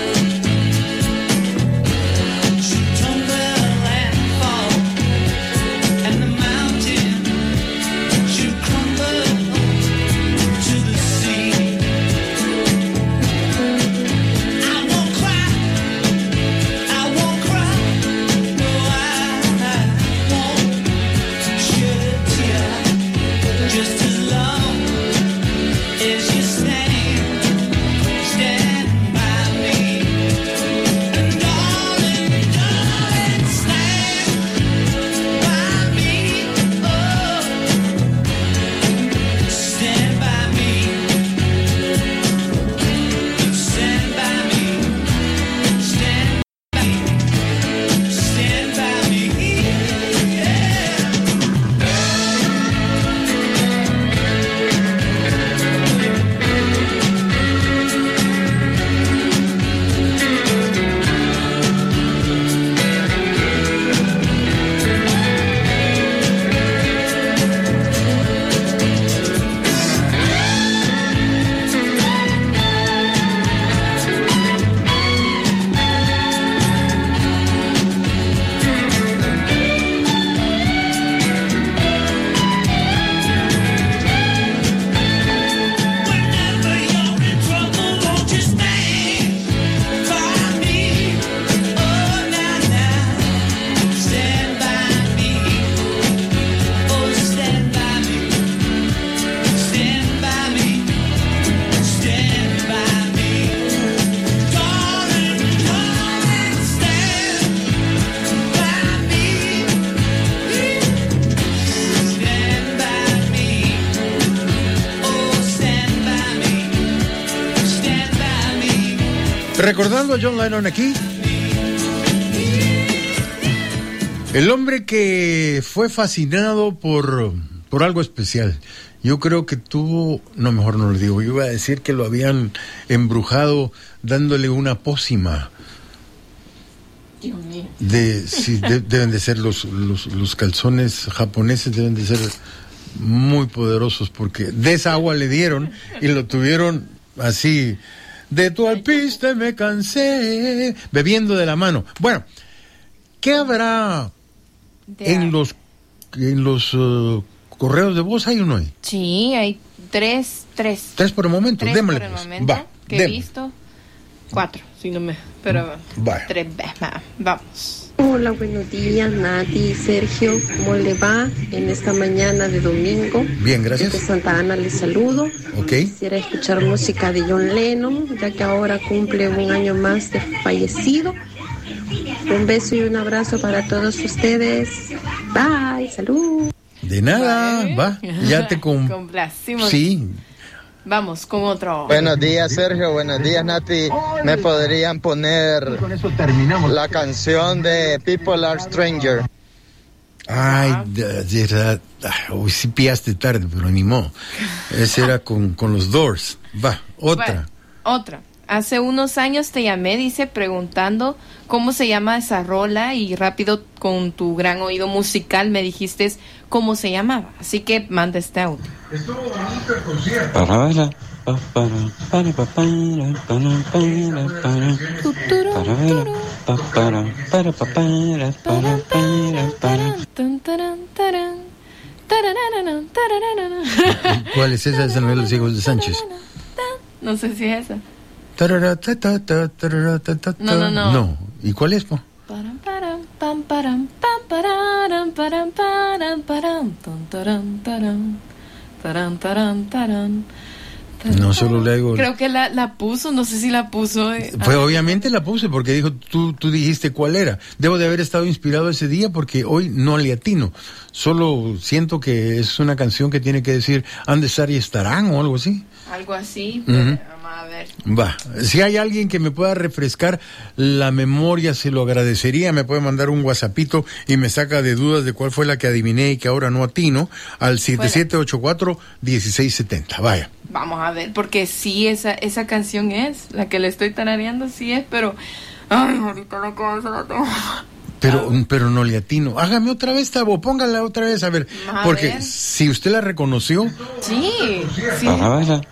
should tumble and fall, and the mountain should crumble to the sea, I won't cry, I won't cry, no, I won't shed a tear, just as long as you stand by me. And darling, darling, stand by me. Oh, stand by me. Stand by me. Stand by me. Stand by me. Yeah. Recordando a John Lennon aquí, el hombre que fue fascinado por algo especial. Yo creo que tuvo, no, mejor no lo digo, yo iba a decir que lo habían embrujado dándole una pócima. Dios mío. Deben de ser los calzones japoneses, deben de ser muy poderosos, porque de esa agua le dieron y lo tuvieron así, de tu alpiste me cansé, bebiendo de la mano. Bueno, ¿qué habrá en los correos de voz? ¿Hay o no hay? Sí, hay tres. Tres por el momento, démosle. Por el momento, Va, que he visto. 4, si no me... Pero vaya. 3 veces, vamos. Hola, buenos días, Nati, Sergio, ¿cómo le va en esta mañana de domingo? Bien, gracias. Desde Santa Ana les saludo. Ok. Quisiera escuchar música de John Lennon, ya que ahora cumple un año más de fallecido. Un beso y un abrazo para todos ustedes. Bye, salud. De nada, va, ya te complacimos. Sí. Vamos con otro. Buenos días, Sergio. Buenos días, Nati. ¿Me podrían poner la canción de People Are Stranger? Ay, hoy sí pillaste tarde, pero ni modo. Ese era con los Doors. Va, otra. Bueno, otra. Hace unos años te llamé, dice, preguntando cómo se llama esa rola, y rápido, con tu gran oído musical, me dijiste cómo se llamaba. Así que manda este audio. Estuvo bonito el concierto. Para bailar. ¿Cuál es esa? Esa no es Los Hijos de Sánchez. No sé si es esa. No. No. ¿Y cuál es, po? No solo le hago... Creo que la puso, no sé si la puso. Pues obviamente la puse porque dijo, tú dijiste cuál era. Debo de haber estado inspirado ese día porque hoy no le atino. Solo siento que es una canción que tiene que decir, han de estar y estarán o algo así. Algo así, pero vamos a ver. Va, si hay alguien que me pueda refrescar la memoria, se lo agradecería. Me puede mandar un WhatsAppito y me saca de dudas de cuál fue la que adiviné y que ahora no atino, al 7784-1670. Vaya. Vamos a ver, porque sí, esa canción es, la que le estoy tarareando, sí es, pero... Ay, ahorita la cosa la tengo... Pero no le atino. Hágame otra vez, Tabo, póngala otra vez, a ver. Porque si usted la reconoció... Sí. Para bailar.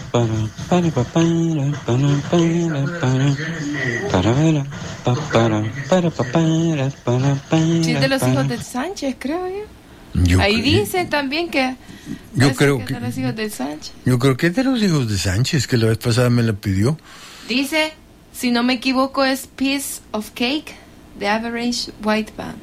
Sí, es de Los Hijos de Sánchez, creo yo. Ahí dice también que... Yo creo que... es de Los Hijos de Sánchez. Yo creo que es de Los Hijos de Sánchez, que la vez pasada me la pidió. Dice, si no me equivoco, es Piece of Cake, The Average White Band.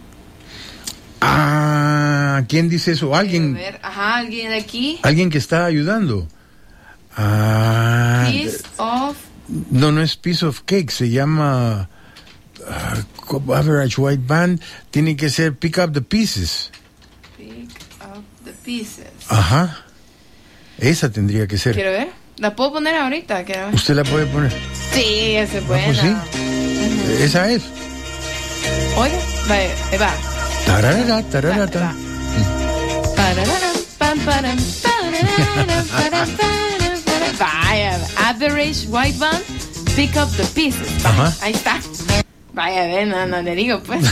Ah, ¿quién dice eso? ¿Alguien? A ver, alguien de aquí. ¿Alguien que está ayudando? Ah. Piece of... No es Piece of Cake, se llama... Average White Band, tiene que ser Pick Up the Pieces. Pick Up the Pieces. Ajá. Esa tendría que ser. Quiero ver. ¿La puedo poner ahorita? Quiero ver. ¿Usted la puede poner? Sí, esa es buena. Pues sí. Esa es. Oiga, ahí va. Tararara, tararara. Vaya, Average White Band, Pick Up the Pieces. Ajá. Ahí está. Vaya, ven, no le digo, pues.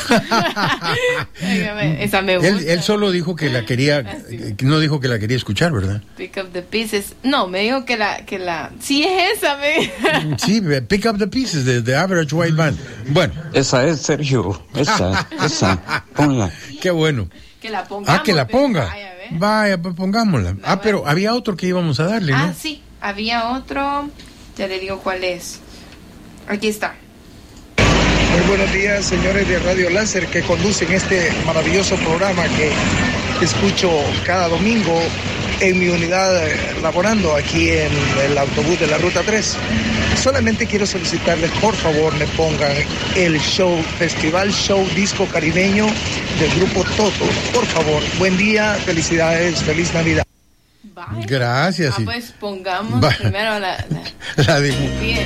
Esa me gusta. Él solo dijo que la quería, no dijo que la quería escuchar, ¿verdad? Pick Up the Pieces. No, me dijo que la... Sí, es esa, me... Sí, Pick Up the Pieces de The Average White Band. Bueno. Esa es, Sergio. Esa. Ponla. Qué bueno. Que la pongamos. Que la ponga. Vaya, pues pongámosla. Pero había otro que íbamos a darle, ¿no? Sí. Había otro. Ya le digo cuál es. Aquí está. Muy buenos días, señores de Radio Láser que conducen este maravilloso programa que escucho cada domingo en mi unidad laborando aquí en el autobús de la Ruta 3. Solamente quiero solicitarles, por favor, me pongan el Festival Show Disco Caribeño del grupo Toto. Por favor, buen día, felicidades, feliz Navidad. Bye. Gracias. Pues pongamos primero la de... Bien.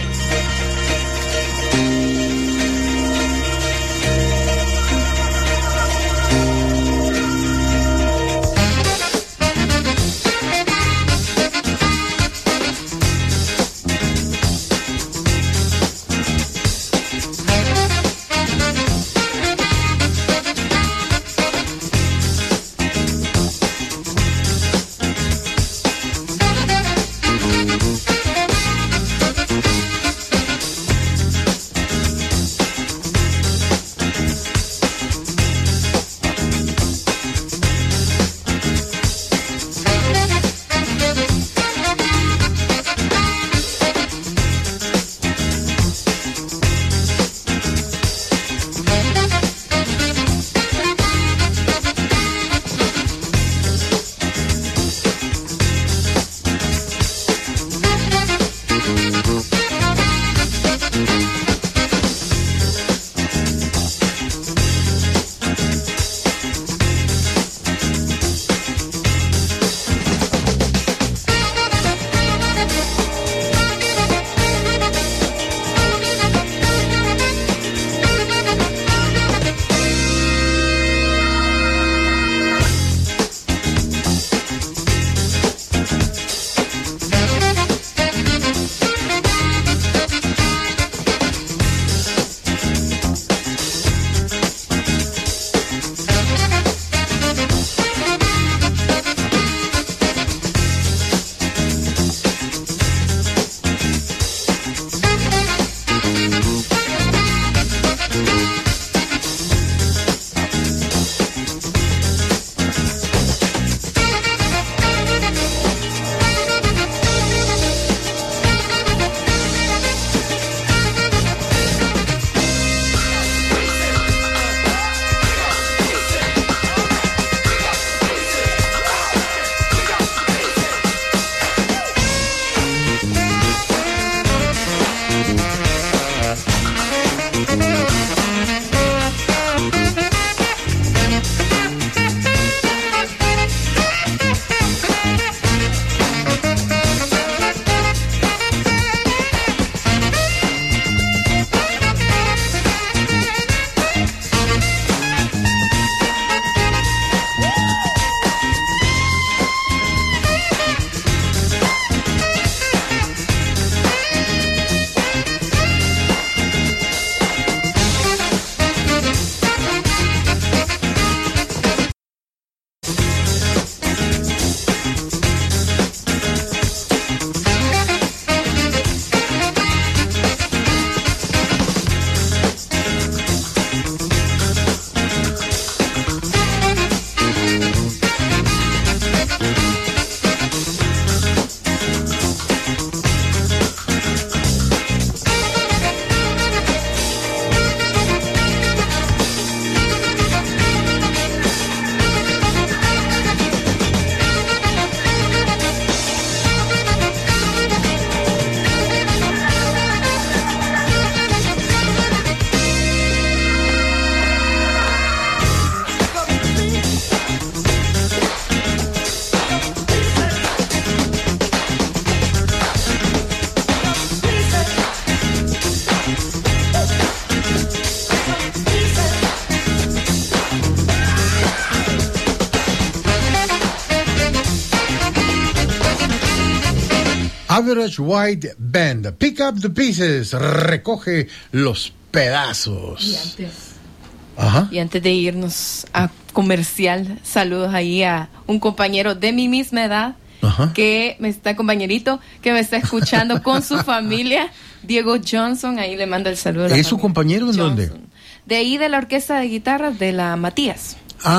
Average White Band. Pick up the pieces. Recoge los pedazos. Y antes de irnos a comercial, saludos ahí a un compañero de mi misma edad, que me está, compañerito, que me está escuchando con su familia, Diego Johnson, ahí le manda el saludo. ¿Es su compañero en dónde? De ahí de la orquesta de guitarras de la Matías.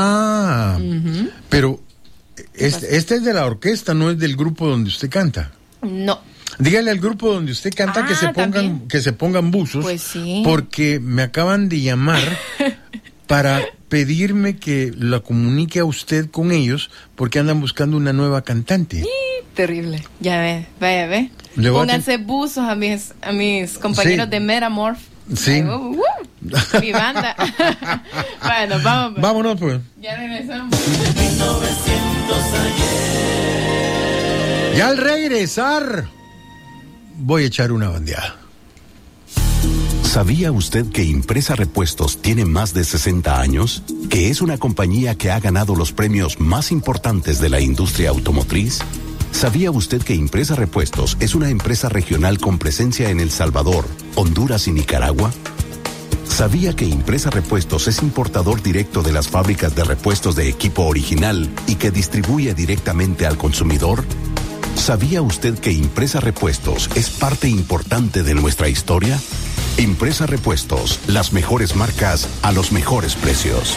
Pero este es de la orquesta, no es del grupo donde usted canta. No. Dígale al grupo donde usted canta que se pongan buzos, pues sí, porque me acaban de llamar para pedirme que la comunique a usted con ellos porque andan buscando una nueva cantante. Terrible. Ya ve, vaya, ve. Pónganse buzos a mis compañeros de Metamorph. Sí. Mi banda. Bueno, vamos. Vámonos, pues. Ya regresamos. 1900 ayer. Y al regresar, voy a echar una bandeada. ¿Sabía usted que Impresa Repuestos tiene más de 60 años? ¿Que es una compañía que ha ganado los premios más importantes de la industria automotriz? ¿Sabía usted que Impresa Repuestos es una empresa regional con presencia en El Salvador, Honduras y Nicaragua? ¿Sabía que Impresa Repuestos es importador directo de las fábricas de repuestos de equipo original y que distribuye directamente al consumidor? ¿Sabía usted que Impresa Repuestos es parte importante de nuestra historia? Impresa Repuestos, las mejores marcas a los mejores precios.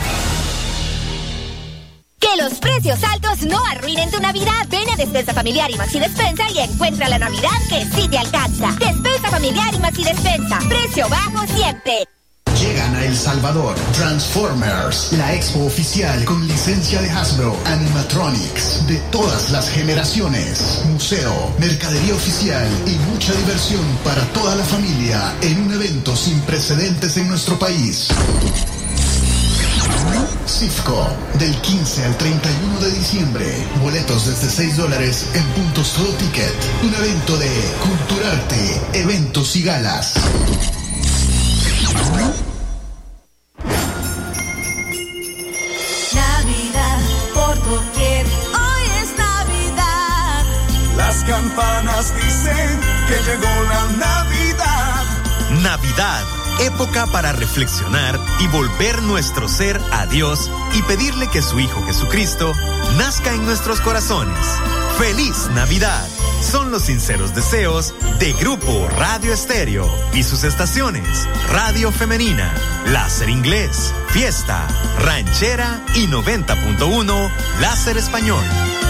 Que los precios altos no arruinen tu Navidad. Ven a Despensa Familiar y Maxi Despensa y encuentra la Navidad que sí te alcanza. Despensa Familiar y Maxi Despensa. Precio bajo siempre. Llegan a El Salvador Transformers, la expo oficial con licencia de Hasbro, animatronics de todas las generaciones, museo, mercadería oficial y mucha diversión para toda la familia en un evento sin precedentes en nuestro país. CIFCO, del 15 al 31 de diciembre. Boletos desde $6 en puntos Todo Ticket. Un evento de Culturarte, eventos y galas. Navidad por doquier, hoy es Navidad. Las campanas dicen que llegó la Navidad. Navidad, época para reflexionar y volver nuestro ser a Dios y pedirle que su Hijo Jesucristo nazca en nuestros corazones. ¡Feliz Navidad! Son los sinceros deseos de Grupo Radio Estéreo y sus estaciones Radio Femenina, Láser Inglés, Fiesta, Ranchera y 90.1 Láser Español.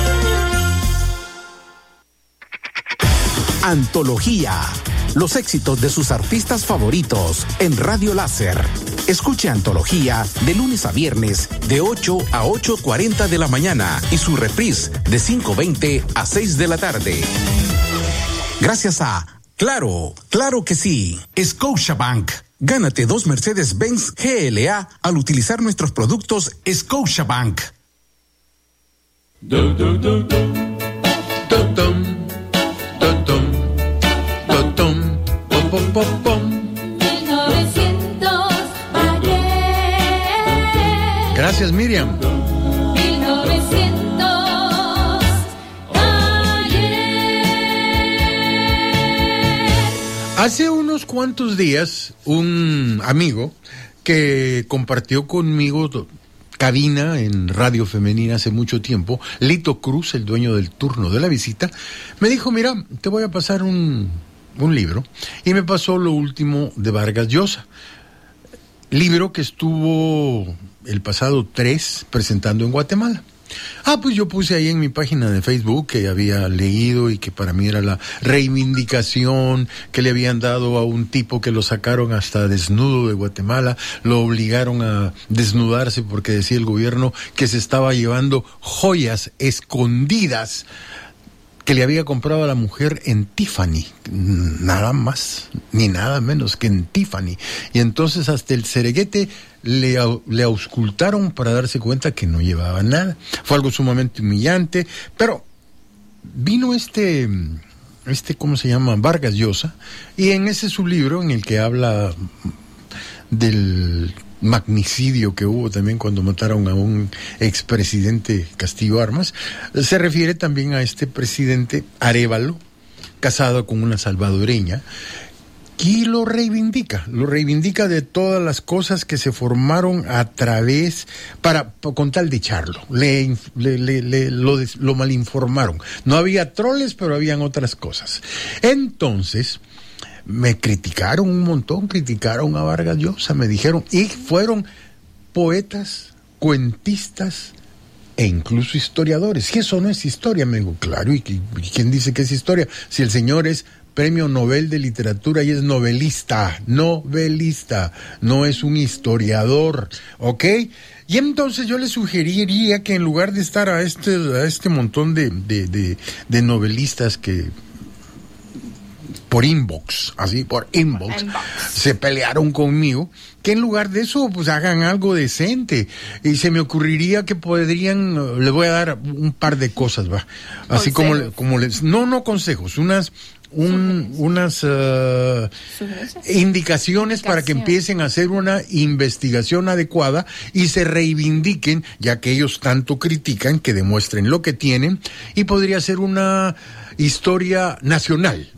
Antología. Los éxitos de sus artistas favoritos en Radio Láser. Escuche Antología de lunes a viernes de 8 a 8:40 de la mañana y su reprise de 5:20 a 6 de la tarde. Gracias a Claro, claro que sí, Scotiabank. Gánate 2 Mercedes-Benz GLA al utilizar nuestros productos Scotiabank. Gracias, Miriam. 1900 Hace unos cuantos días, un amigo que compartió conmigo cabina en Radio Femenina hace mucho tiempo, Lito Cruz, el dueño del turno de la visita, me dijo, mira, te voy a pasar un libro, y me pasó lo último de Vargas Llosa, libro que estuvo el pasado 3 presentando en Guatemala. Pues yo puse ahí en mi página de Facebook que había leído y que para mí era la reivindicación que le habían dado a un tipo que lo sacaron hasta desnudo de Guatemala, lo obligaron a desnudarse porque decía el gobierno que se estaba llevando joyas escondidas que le había comprado a la mujer en Tiffany, nada más ni nada menos que en Tiffany, y entonces hasta el cereguete le auscultaron para darse cuenta que no llevaba nada. Fue algo sumamente humillante, pero vino este ¿cómo se llama? Vargas Llosa, y en ese su libro en el que habla del magnicidio que hubo también cuando mataron a un expresidente Castillo Armas, se refiere también a este presidente Arévalo, casada con una salvadoreña, y lo reivindica de todas las cosas que se formaron a través, con tal de echarlo, lo malinformaron. No había troles, pero habían otras cosas. Entonces, me criticaron un montón, criticaron a Vargas Llosa, me dijeron, y fueron poetas, cuentistas e incluso historiadores. ¿Y eso no es historia? Me digo, claro, ¿y quién dice que es historia? Si el señor es Premio Nobel de Literatura y es novelista, no es un historiador, ¿ok? Y entonces yo le sugeriría que en lugar de estar a este montón de novelistas que por inbox, se pelearon conmigo, que en lugar de eso, pues hagan algo decente. Y se me ocurriría que podrían, le voy a dar un par de cosas, va. Así como les, no consejos, unas indicaciones para que empiecen a hacer una investigación adecuada y se reivindiquen, ya que ellos tanto critican, que demuestren lo que tienen, y podría ser una historia nacional.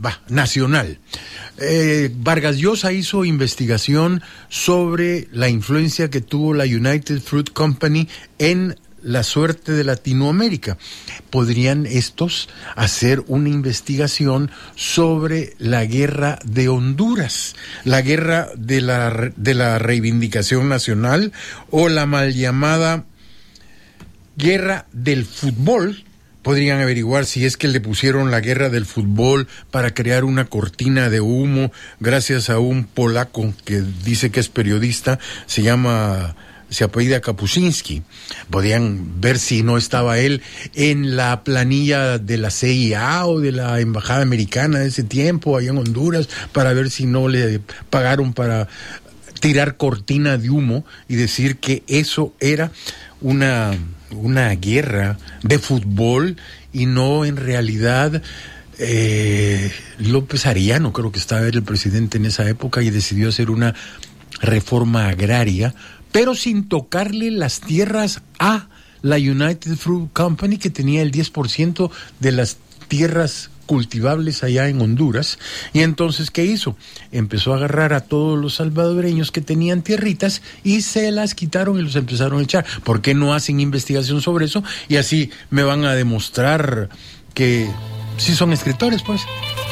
Vargas Llosa hizo investigación sobre la influencia que tuvo la United Fruit Company en la suerte de Latinoamérica. ¿Podrían estos hacer una investigación sobre la guerra de Honduras, la guerra de la reivindicación nacional, o la mal llamada guerra del fútbol? Podrían averiguar si es que le pusieron la guerra del fútbol para crear una cortina de humo gracias a un polaco que dice que es periodista, se apellida Kapuscinski. Podían ver si no estaba él en la planilla de la CIA o de la embajada americana de ese tiempo allá en Honduras, para ver si no le pagaron para tirar cortina de humo y decir que eso era una guerra de fútbol y no en realidad. López Arellano, creo que estaba el presidente en esa época, y decidió hacer una reforma agraria, pero sin tocarle las tierras a la United Fruit Company, que tenía el 10% de las tierras cultivables allá en Honduras. Y entonces, ¿qué hizo? Empezó a agarrar a todos los salvadoreños que tenían tierritas y se las quitaron y los empezaron a echar. ¿Por qué no hacen investigación sobre eso? Y así me van a demostrar que sí son escritores, pues.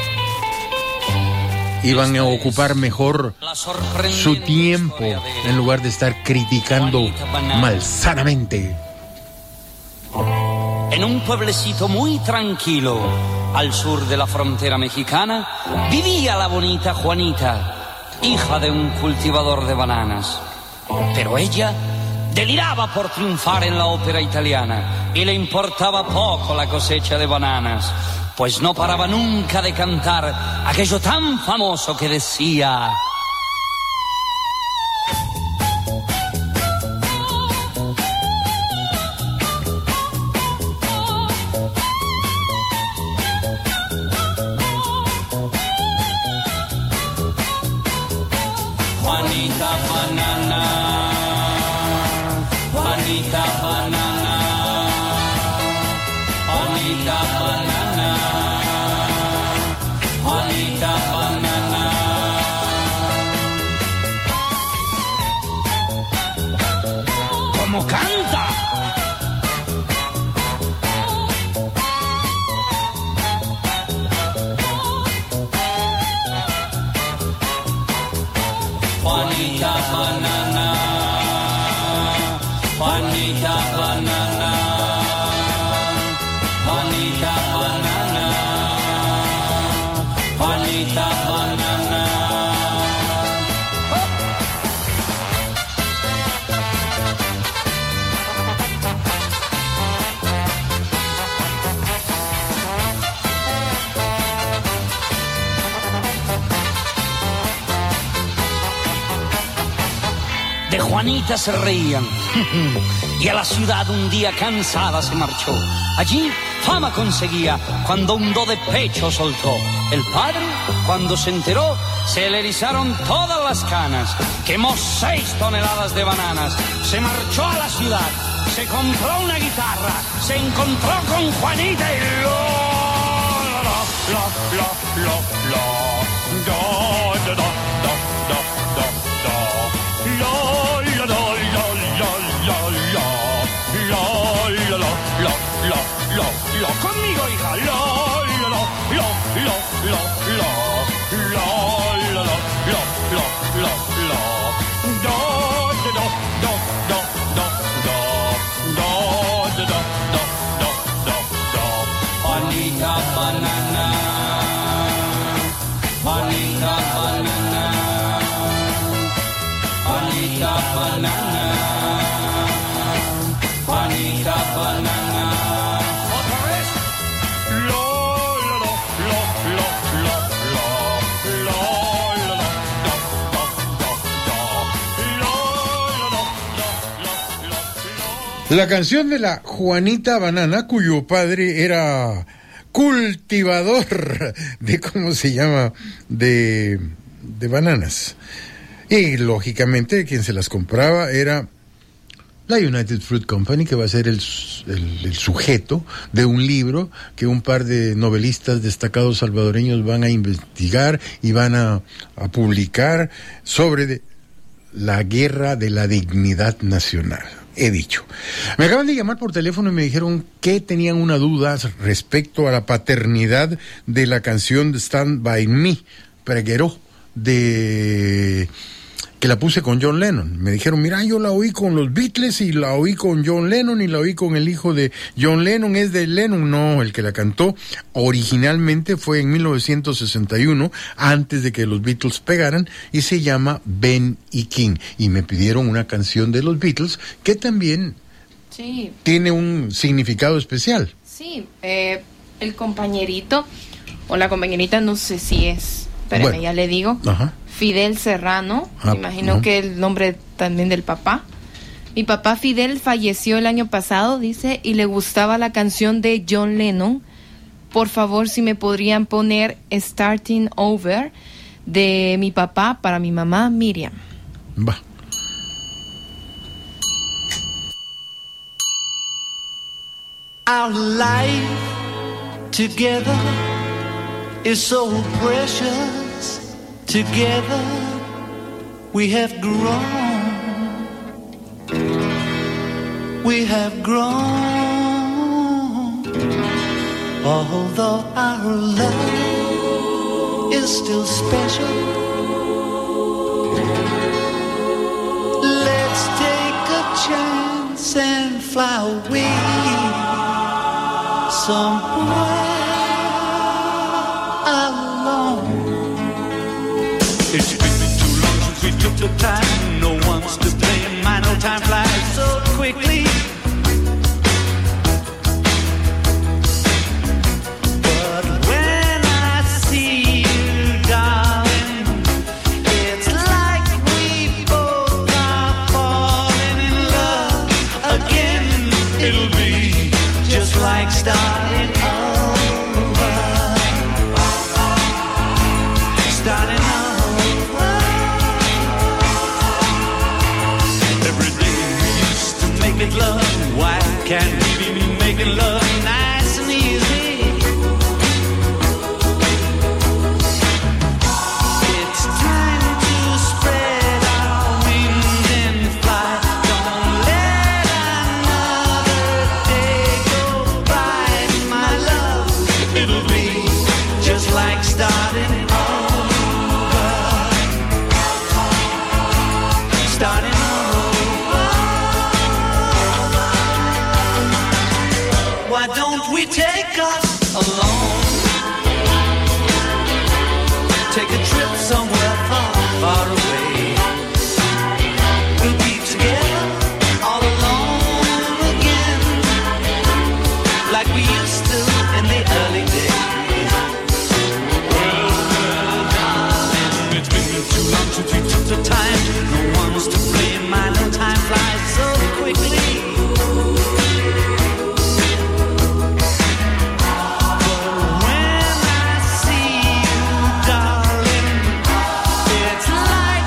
Y van a ocupar mejor su tiempo en lugar de estar criticando malsanamente. En un pueblecito muy tranquilo, al sur de la frontera mexicana, vivía la bonita Juanita, hija de un cultivador de bananas. Pero ella deliraba por triunfar en la ópera italiana y le importaba poco la cosecha de bananas, pues no paraba nunca de cantar aquello tan famoso que decía: Juanita banana, Juanita banana, Juanita banana, Juanita banana. ¿Cómo canta? Juanita banana, Juanita banana, Juanita banana, Juanita banana. De Juanita se reían y a la ciudad un día cansada se marchó. Allí fama conseguía cuando un do de pecho soltó. El padre, cuando se enteró, se le erizaron todas las canas. Quemó 6 toneladas de bananas. Se marchó a la ciudad, se compró una guitarra, se encontró con Juanita y Conmigo, hija. Juanita banana, Juanita banana, Juanita banana, Juanita banana. Otra vez. La canción de la Juanita Banana, cuyo padre era cultivador de, ¿cómo se llama?, de bananas. Y lógicamente quien se las compraba era la United Fruit Company, que va a ser el sujeto de un libro que un par de novelistas destacados salvadoreños van a investigar y van a publicar sobre la guerra de la dignidad nacional. He dicho. Me acaban de llamar por teléfono y me dijeron que tenían una duda respecto a la paternidad de la canción de Stand By Me, Pregueró, que la puse con John Lennon. Me dijeron, mira, yo la oí con los Beatles y la oí con John Lennon y la oí con el hijo de John Lennon. ¿Es de Lennon? No, el que la cantó originalmente fue en 1961, antes de que los Beatles pegaran, y se llama Ben y King. Y me pidieron una canción de los Beatles que también tiene un significado especial. Sí, el compañerito o la compañerita, no sé si es, pero ya le digo. Ajá. Fidel Serrano, me imagino que el nombre también del papá. Mi papá Fidel falleció el año pasado, dice, y le gustaba la canción de John Lennon. Por favor, si me podrían poner Starting Over de mi papá para mi mamá Miriam. Va. Our life together is so precious. Together we have grown. We have grown. Although our love is still special, let's take a chance and fly away somewhere alone. It's been too long since we took the time. No one's to blame. I know time flies so quickly. But when I see you, darling, it's like we both are falling in love again. It'll be just like starting over. Starting over. Making love, why can't we be making love nice and easy? It's time to spread our wings and fly. Don't let another day go by, my love. It'll be just like starting over. Starting over. Why don't we take us alone? Take a trip somewhere far, far away. We'll be together all alone again, like we used to in the early days. Well, darling, it's been too long since we took the time. No one's to blame. I know time flies so quickly. When I see you, darling, it's like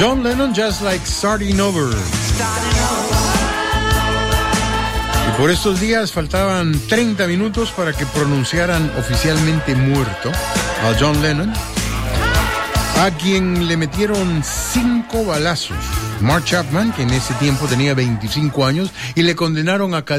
John Lennon, Just Like Starting Over. Y por estos días faltaban 30 minutos para que pronunciaran oficialmente muerto a John Lennon, a quien le metieron 5 balazos. Mark Chapman, que en ese tiempo tenía 25 años, y le condenaron a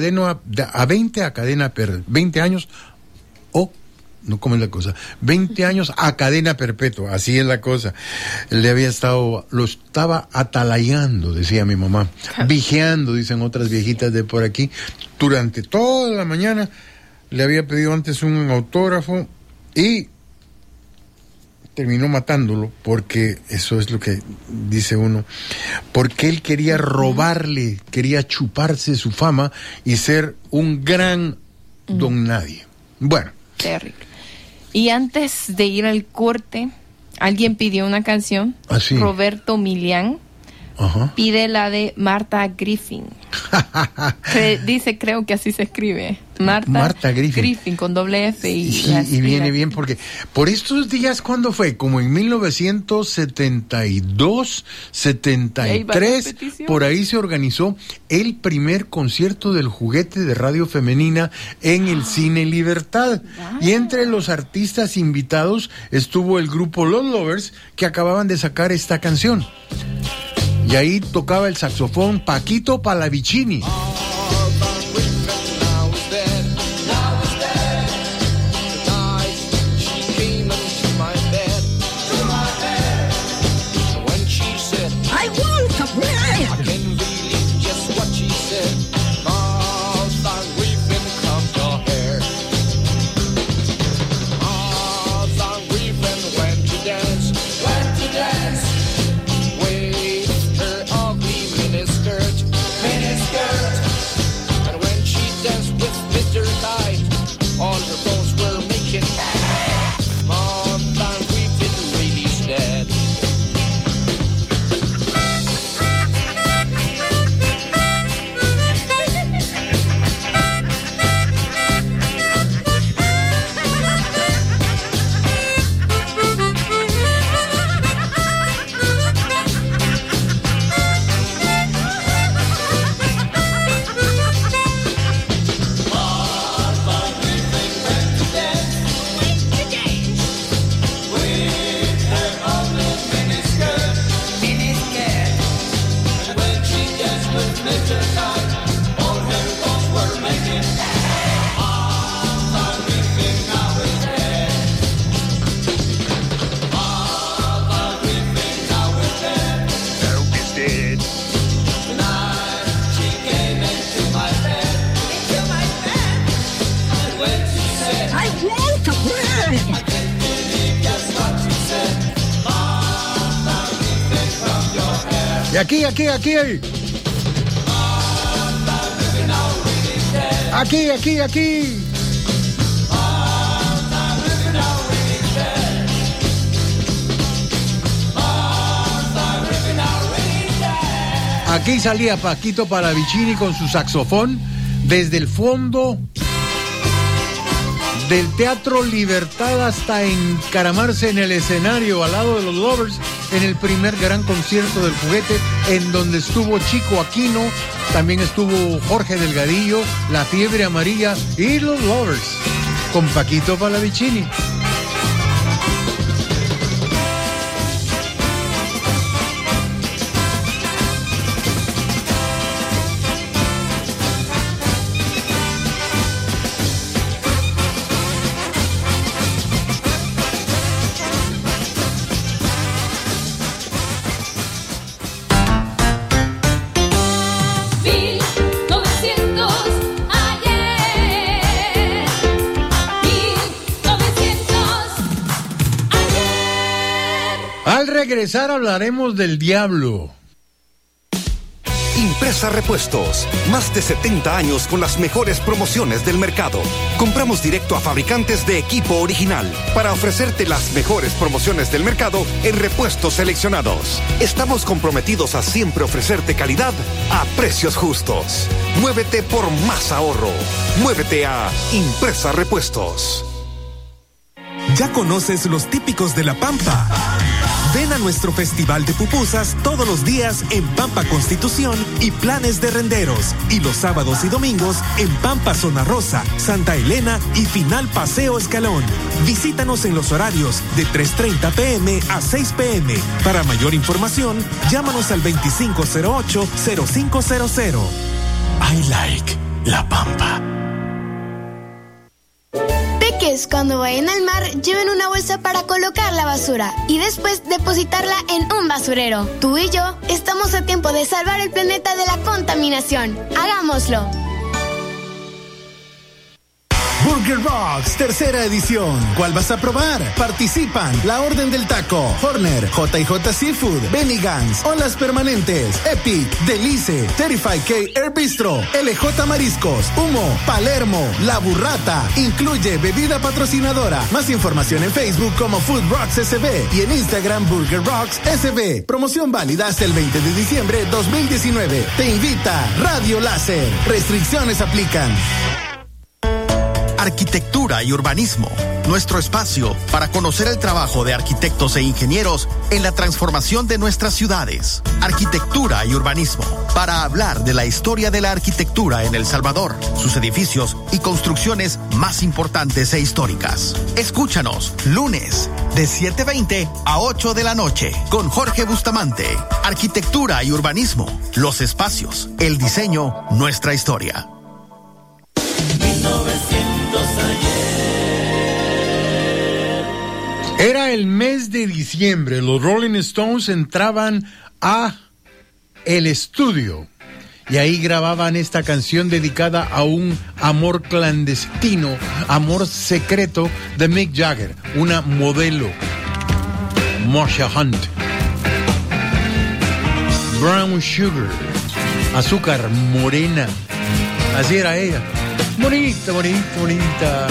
20 años, no, ¿cómo es la cosa? 20 años a cadena perpetua, así es la cosa. Lo estaba atalayando, decía mi mamá, vigiando, dicen otras viejitas de por aquí, durante toda la mañana. Le había pedido antes un autógrafo y terminó matándolo, porque eso es lo que dice uno, porque él quería robarle, quería chuparse su fama y ser un gran don nadie. Bueno. Terrible. Y antes de ir al corte, alguien pidió una canción. ¿Ah, sí? Roberto Milián. Ajá. Pide la de Martha Griffin. Dice, creo que así se escribe. Martha Griffin con doble F. Y viene bien porque por estos días, ¿cuándo fue? Como en 1972, 73, por ahí se organizó el primer concierto del juguete de radio femenina en el Cine Libertad. Y entre los artistas invitados estuvo el grupo Los Lovers, que acababan de sacar esta canción. Y ahí tocaba el saxofón Paquito Palavicini. Y aquí. Aquí. Aquí salía Paquito Palavicini con su saxofón desde el fondo del Teatro Libertad hasta encaramarse en el escenario al lado de los Lovers en el primer gran concierto del juguete, en donde estuvo Chico Aquino, también estuvo Jorge Delgadillo, La Fiebre Amarilla y los Lovers con Paquito Palavicini. Al regresar hablaremos del diablo. Impresa Repuestos, más de 70 años con las mejores promociones del mercado. Compramos directo a fabricantes de equipo original para ofrecerte las mejores promociones del mercado en repuestos seleccionados. Estamos comprometidos a siempre ofrecerte calidad a precios justos. Muévete por más ahorro. Muévete a Impresa Repuestos. ¿Ya conoces los típicos de La Pampa? Ven a nuestro Festival de Pupusas todos los días en Pampa Constitución y Planes de Renderos. Y los sábados y domingos en Pampa Zona Rosa, Santa Elena y Final Paseo Escalón. Visítanos en los horarios de 3:30 p.m. a 6 p.m. Para mayor información, llámanos al 2508-0500. I like La Pampa. Peques, cuando vayan al mar, lleven una bolsa para colocar la basura y después depositarla en un basurero. Tú y yo estamos a tiempo de salvar el planeta de la contaminación. ¡Hagámoslo! Burger Rocks, tercera edición. ¿Cuál vas a probar? Participan La Orden del Taco, Horner, J&J Seafood, Benny Gans, Olas Permanentes, Epic, Delice, Terrify K Air Bistro, LJ Mariscos, Humo, Palermo, La Burrata. Incluye bebida patrocinadora. Más información en Facebook como Food Rocks SB y en Instagram Burger Rocks SB. Promoción válida hasta el 20 de diciembre 2019. Te invita Radio Láser. Restricciones aplican. Arquitectura y urbanismo, nuestro espacio para conocer el trabajo de arquitectos e ingenieros en la transformación de nuestras ciudades. Arquitectura y urbanismo, para hablar de la historia de la arquitectura en El Salvador, sus edificios y construcciones más importantes e históricas. Escúchanos, lunes, de 7:20 a 8 de la noche, con Jorge Bustamante. Arquitectura y urbanismo, los espacios, el diseño, nuestra historia. Era el mes de diciembre. Los Rolling Stones entraban a el estudio y ahí grababan esta canción dedicada a un amor clandestino, amor secreto de Mick Jagger, una modelo, Marsha Hunt. Brown Sugar, azúcar morena, así era ella. Bonita, bonita, bonita.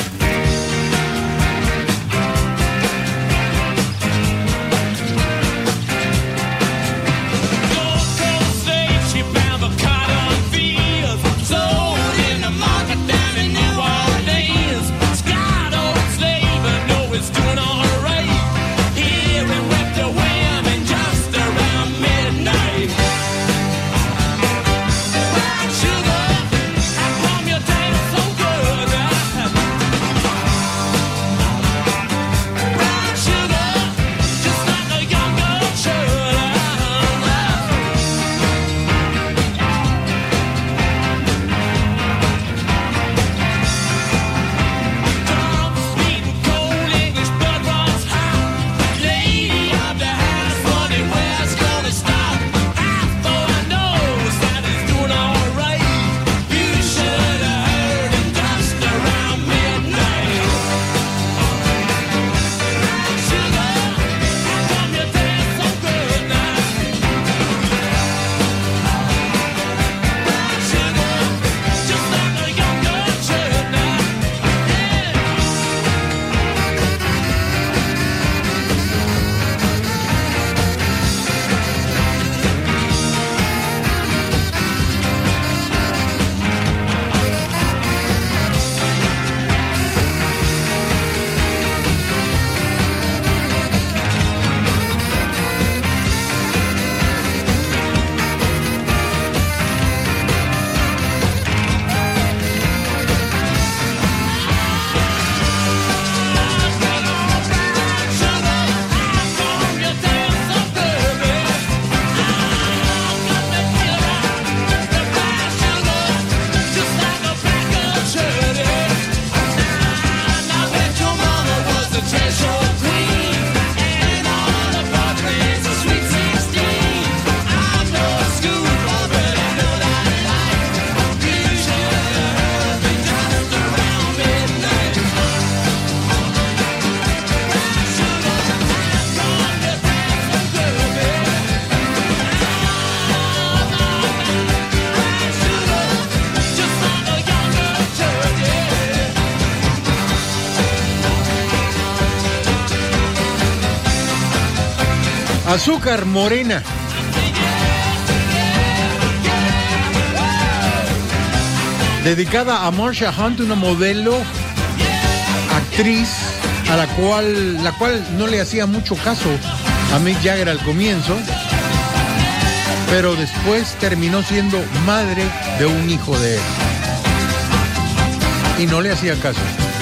Azúcar morena. Dedicada a Marsha Hunt, una modelo, actriz, a la cual no le hacía mucho caso a Mick Jagger al comienzo, pero después terminó siendo madre de un hijo de él. Y no le hacía caso.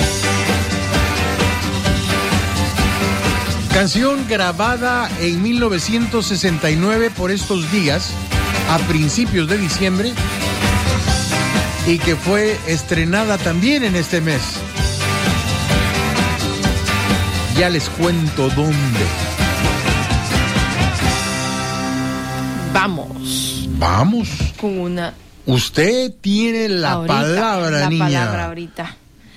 Canción grabada en 1969 por estos días, a principios de diciembre, y que fue estrenada también en este mes. Ya les cuento dónde. Vamos. Con una... Usted tiene la palabra, niña. La palabra ahorita.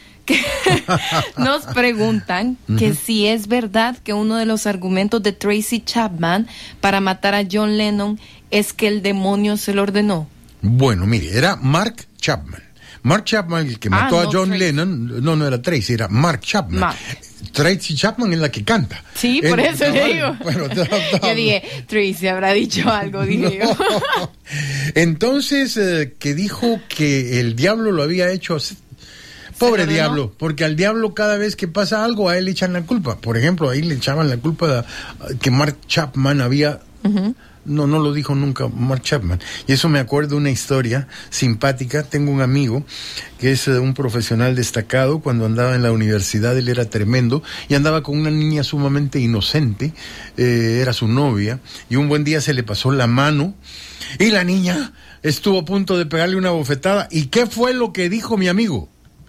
Nos preguntan que si es verdad que uno de los argumentos de Tracy Chapman para matar a John Lennon es que el demonio se lo ordenó. Bueno, mire, era Mark Chapman. Mark Chapman, el que mató a John Lennon, no era Tracy, era Mark Chapman. Tracy Chapman es la que canta. Sí, por eso le digo. Bueno, yo dije, Tracy habrá dicho algo, dije yo. Entonces, que dijo que el diablo lo había hecho así. Pobre diablo, porque al diablo cada vez que pasa algo a él le echan la culpa. Por ejemplo, ahí le echaban la culpa de que Mark Chapman había... No lo dijo nunca Mark Chapman. Y eso me acuerdo de una historia simpática. Tengo un amigo que es un profesional destacado. Cuando andaba en la universidad, él era tremendo y andaba con una niña sumamente inocente. Era su novia. Y un buen día se le pasó la mano y la niña estuvo a punto de pegarle una bofetada. ¿Y qué fue lo que dijo mi amigo?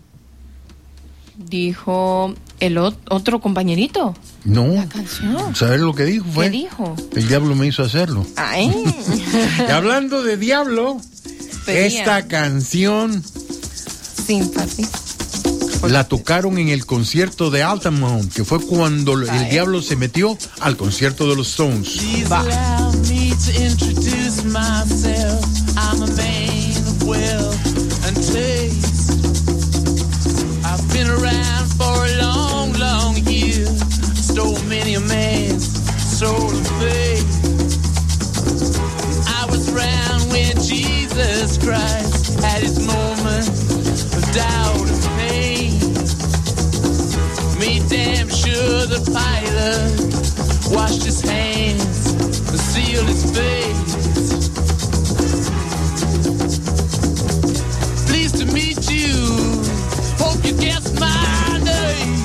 Dijo el otro compañerito. No. La canción. ¿Sabes lo que dijo? ¿Qué dijo? El diablo me hizo hacerlo. Ay. Y hablando de diablo, esta canción Sympathy la tocaron en el concierto de Altamont, que fue cuando el diablo se metió al concierto de los Stones. Allow me to introduce myself. I'm a man of wealth and taste. I've been around for a long, long year. Stole many a man's soul of faith. I was around when Jesus Christ had his moment of doubt and pain. Made damn sure the pilot washed his hands and sealed his face. Pleased to meet you. Hope you guess my name.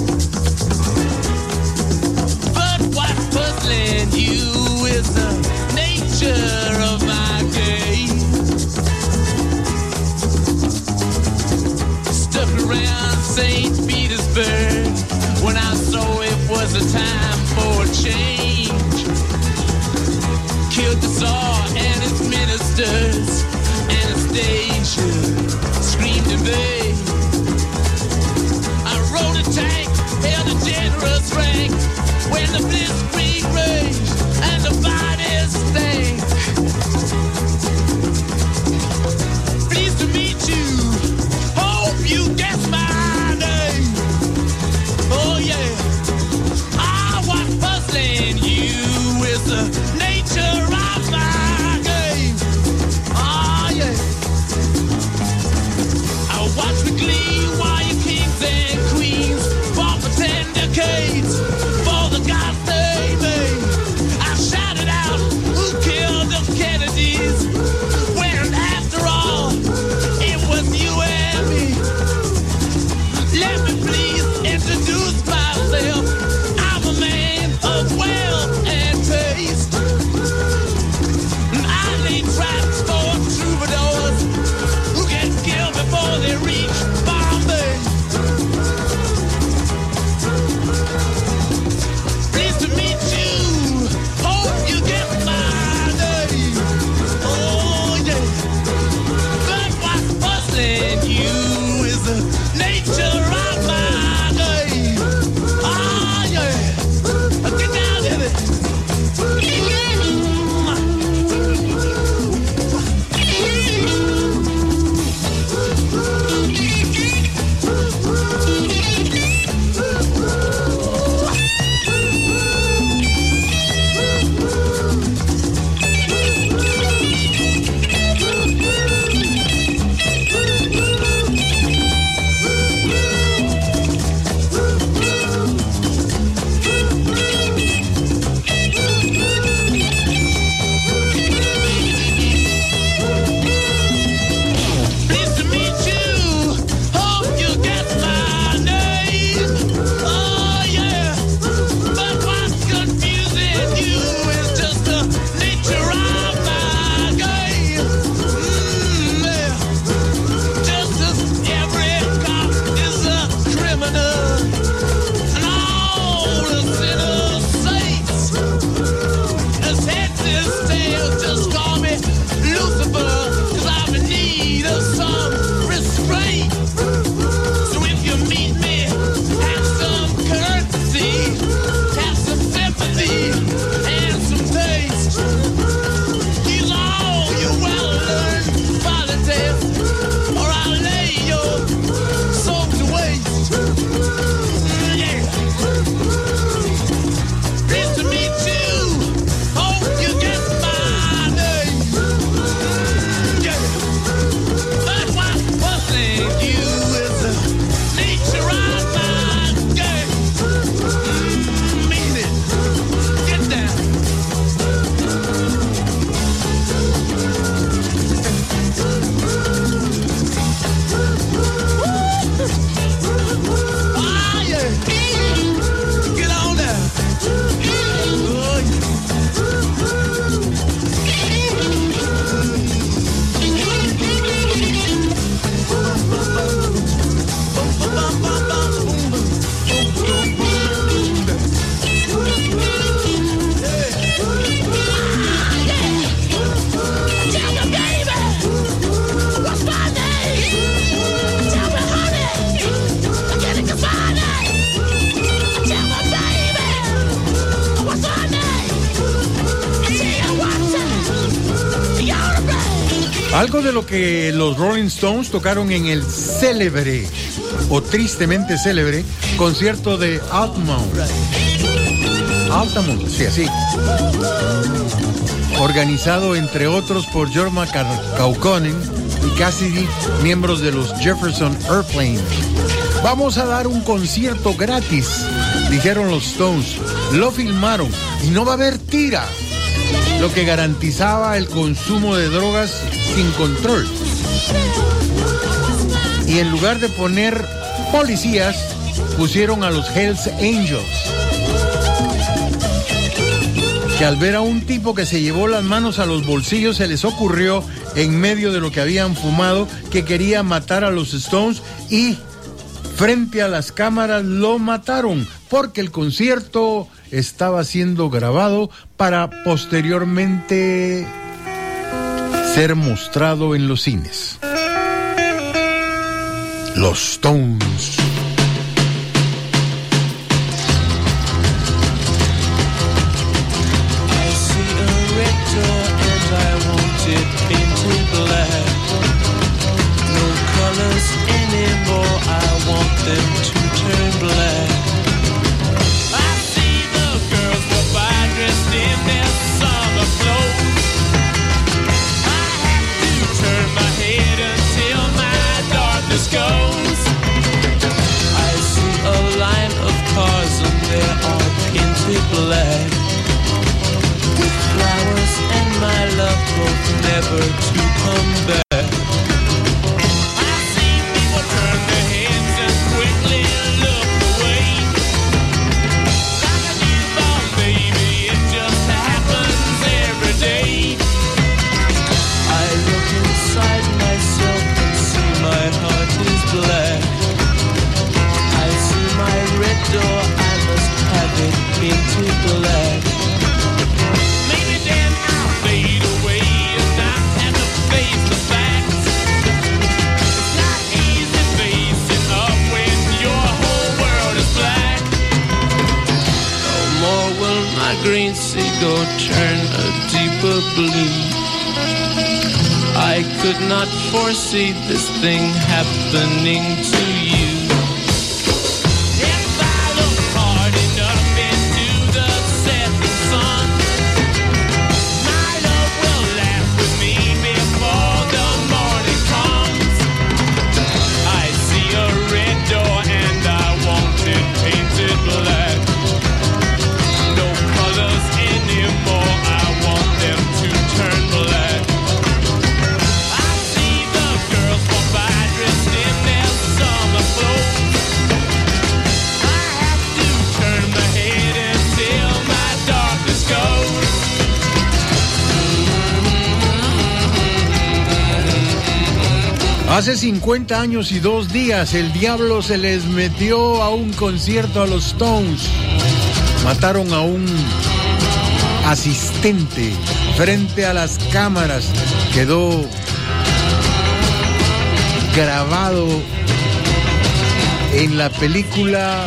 But what's puzzling you is the nature of my game. Stuck around St. Petersburg when I saw it was a time for a change. Killed the Tsar and his ministers. Anastasia screamed in vain. Rode a tank, held a generous rank when the blitzkrieg raged and the bodies stank. Pleased to meet you. Hope you guess my name. Oh yeah. What's puzzling you is the nature of my game. Oh yeah. What Algo de lo que los Rolling Stones tocaron en el célebre, o tristemente célebre, concierto de Altamont, sí, así. Organizado, entre otros, por Jorma Kaukonen y Cassidy, miembros de los Jefferson Airplane. Vamos a dar un concierto gratis, dijeron los Stones. Lo filmaron y no va a haber tira, lo que garantizaba el consumo de drogas sin control. Y en lugar de poner policías, pusieron a los Hells Angels, que al ver a un tipo que se llevó las manos a los bolsillos, se les ocurrió, en medio de lo que habían fumado, que quería matar a los Stones, y frente a las cámaras lo mataron, porque el concierto estaba siendo grabado para posteriormente ser mostrado en los cines. Los Stones. Black with flowers and my love both never to come back. I see people turn their heads and quickly look away. Like a newborn baby, it just happens every day. I look inside myself and see my heart is black. I see my red door, I must have it painted black. Maybe then I'll fade away and not have to face the facts. It's not easy facing up when your whole world is black. No more will my green seagull turn a deeper blue. I could not foresee this thing happening to you. Hace 50 años y 2 días, el diablo se les metió a un concierto a los Stones. Mataron a un asistente frente a las cámaras. Quedó grabado en la película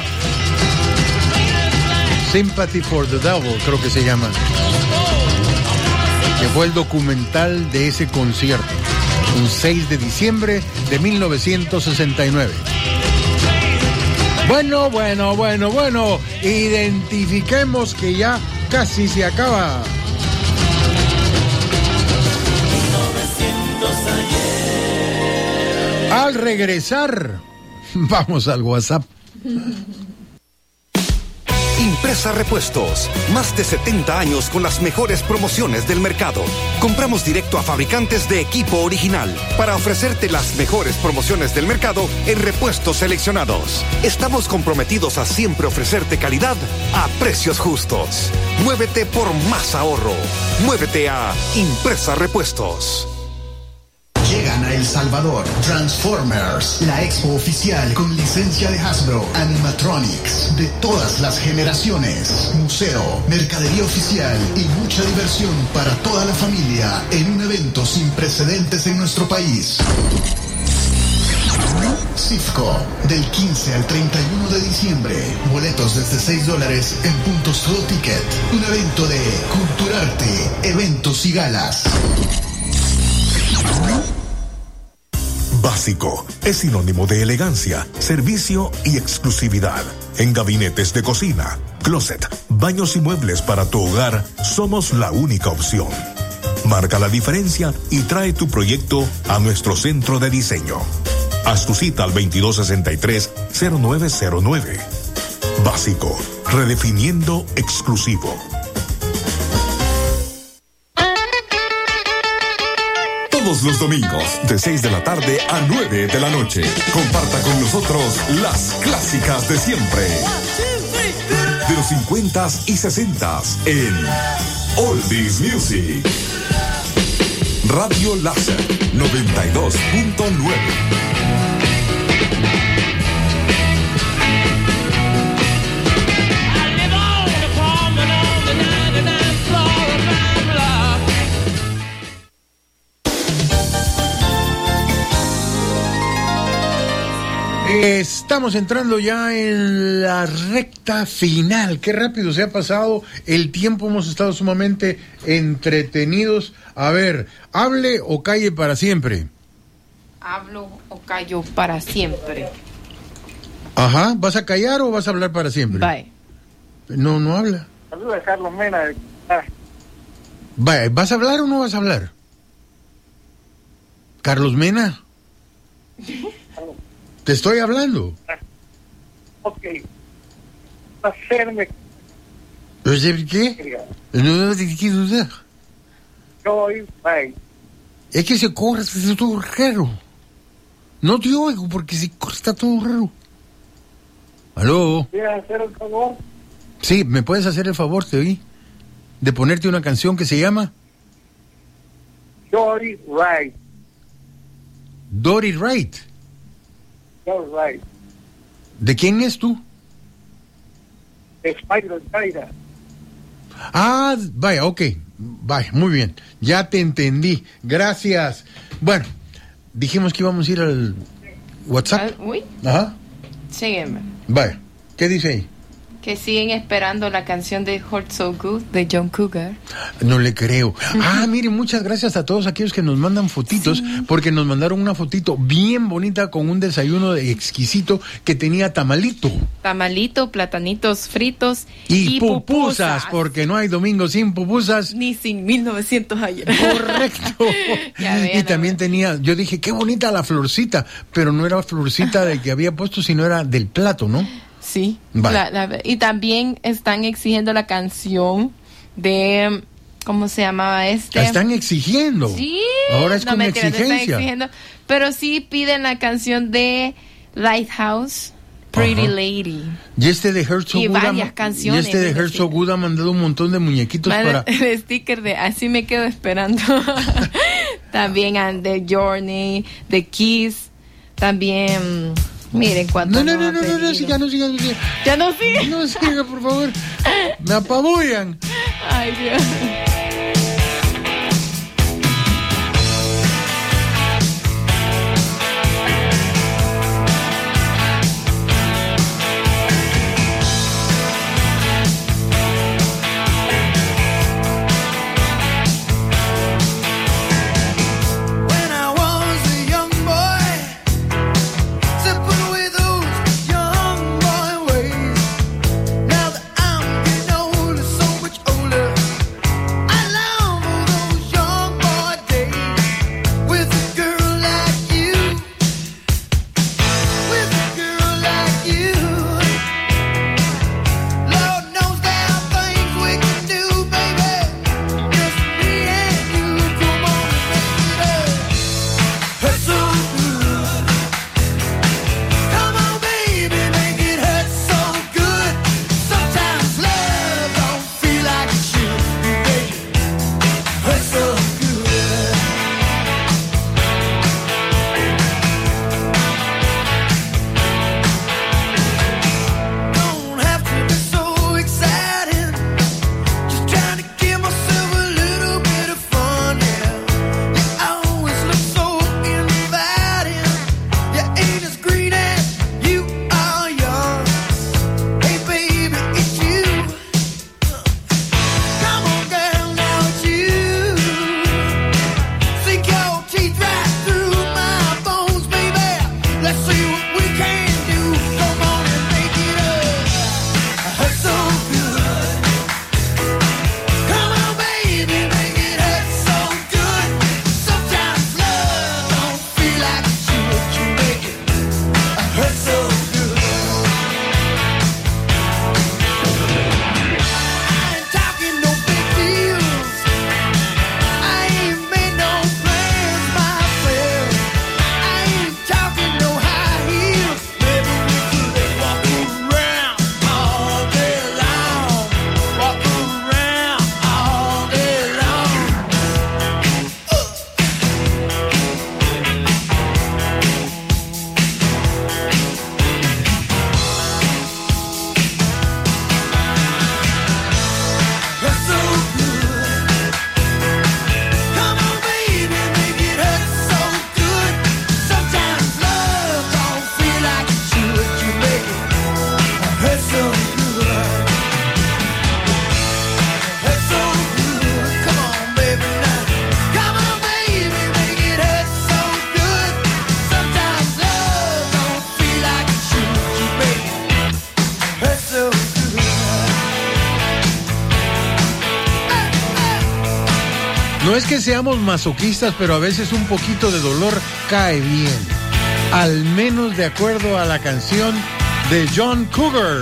Sympathy for the Devil, creo que se llama, que fue el documental de ese concierto. Un 6 de diciembre de 1969. Bueno, identifiquemos que ya casi se acaba. Al regresar, vamos al WhatsApp. Impresa Repuestos, más de 70 años con las mejores promociones del mercado. Compramos directo a fabricantes de equipo original para ofrecerte las mejores promociones del mercado en repuestos seleccionados. Estamos comprometidos a siempre ofrecerte calidad a precios justos. Muévete por más ahorro. Muévete a Impresa Repuestos. Llegan a El Salvador Transformers, la expo oficial con licencia de Hasbro, animatronics de todas las generaciones, museo, mercadería oficial y mucha diversión para toda la familia en un evento sin precedentes en nuestro país. CIFCO, del 15 al 31 de diciembre. Boletos desde $6 en puntos Todo Ticket. Un evento de Culturarte, eventos y galas. Básico es sinónimo de elegancia, servicio y exclusividad. En gabinetes de cocina, closet, baños y muebles para tu hogar, somos la única opción. Marca la diferencia y trae tu proyecto a nuestro centro de diseño. Haz tu cita al 2263-0909. Básico, redefiniendo exclusivo. Todos los domingos, de 6 de la tarde a 9 de la noche. Comparta con nosotros las clásicas de siempre. De los 50s y 60s en Oldies Music. Radio Láser 92.9. Estamos entrando ya en la recta final. Qué rápido se ha pasado el tiempo. Hemos estado sumamente entretenidos. A ver, hable o calle para siempre. Hablo o callo para siempre. Ajá, ¿vas a callar o vas a hablar para siempre? Bye. No habla. Saludos a Carlos Mena. Bye, ¿vas a hablar o no vas a hablar? Carlos Mena. Te estoy hablando. Ok. Hacerme. ¿Qué? No te quiero usar. Soy, bye. Es que se corre, está todo raro. No te oigo porque se corre, está todo raro. ¿Aló? ¿Quieres hacer un favor? Sí, ¿me puedes hacer el favor, te oí? De ponerte una canción que se llama Dory Wright. Dory Wright. Dory Wright. ¿De quién es tú? Spider Taira. Ah, vaya, ok. Vaya, muy bien. Ya te entendí. Gracias. Bueno, dijimos que íbamos a ir al WhatsApp. Uy. Ajá. Sígueme. Vaya, ¿qué dice ahí? Que siguen esperando la canción de Heart So Good de John Cougar. No le creo. Ah, miren, muchas gracias a todos aquellos que nos mandan fotitos, porque nos mandaron una fotito bien bonita con un desayuno exquisito que tenía tamalito. Tamalito, platanitos fritos y pupusas, porque no hay domingo sin pupusas. Ni sin 1900 ayer. Correcto. Y también tenía, yo dije, qué bonita la florcita, pero no era florcita de que había puesto, sino era del plato, ¿no? Sí, vale. Y también están exigiendo la canción de, ¿cómo se llamaba este? La están exigiendo. Sí. Ahora es como mentira, exigencia. Están exigiendo, pero sí piden la canción de Lighthouse, Pretty Ajá. Lady. Y este de Heart So Y Good varias canciones. Y este de Heart So Good ha mandado un montón de muñequitos para... El sticker de Así me quedo esperando. También de Journey, de Kiss, también... Miren cuánto. No, siga. Ya no sigue. No siga, por favor. Me apabullan. Ay, Dios. Now that I'm getting older, so much older, No es que seamos masoquistas, pero a veces un poquito de dolor cae bien. Al menos de acuerdo a la canción de John Cougar.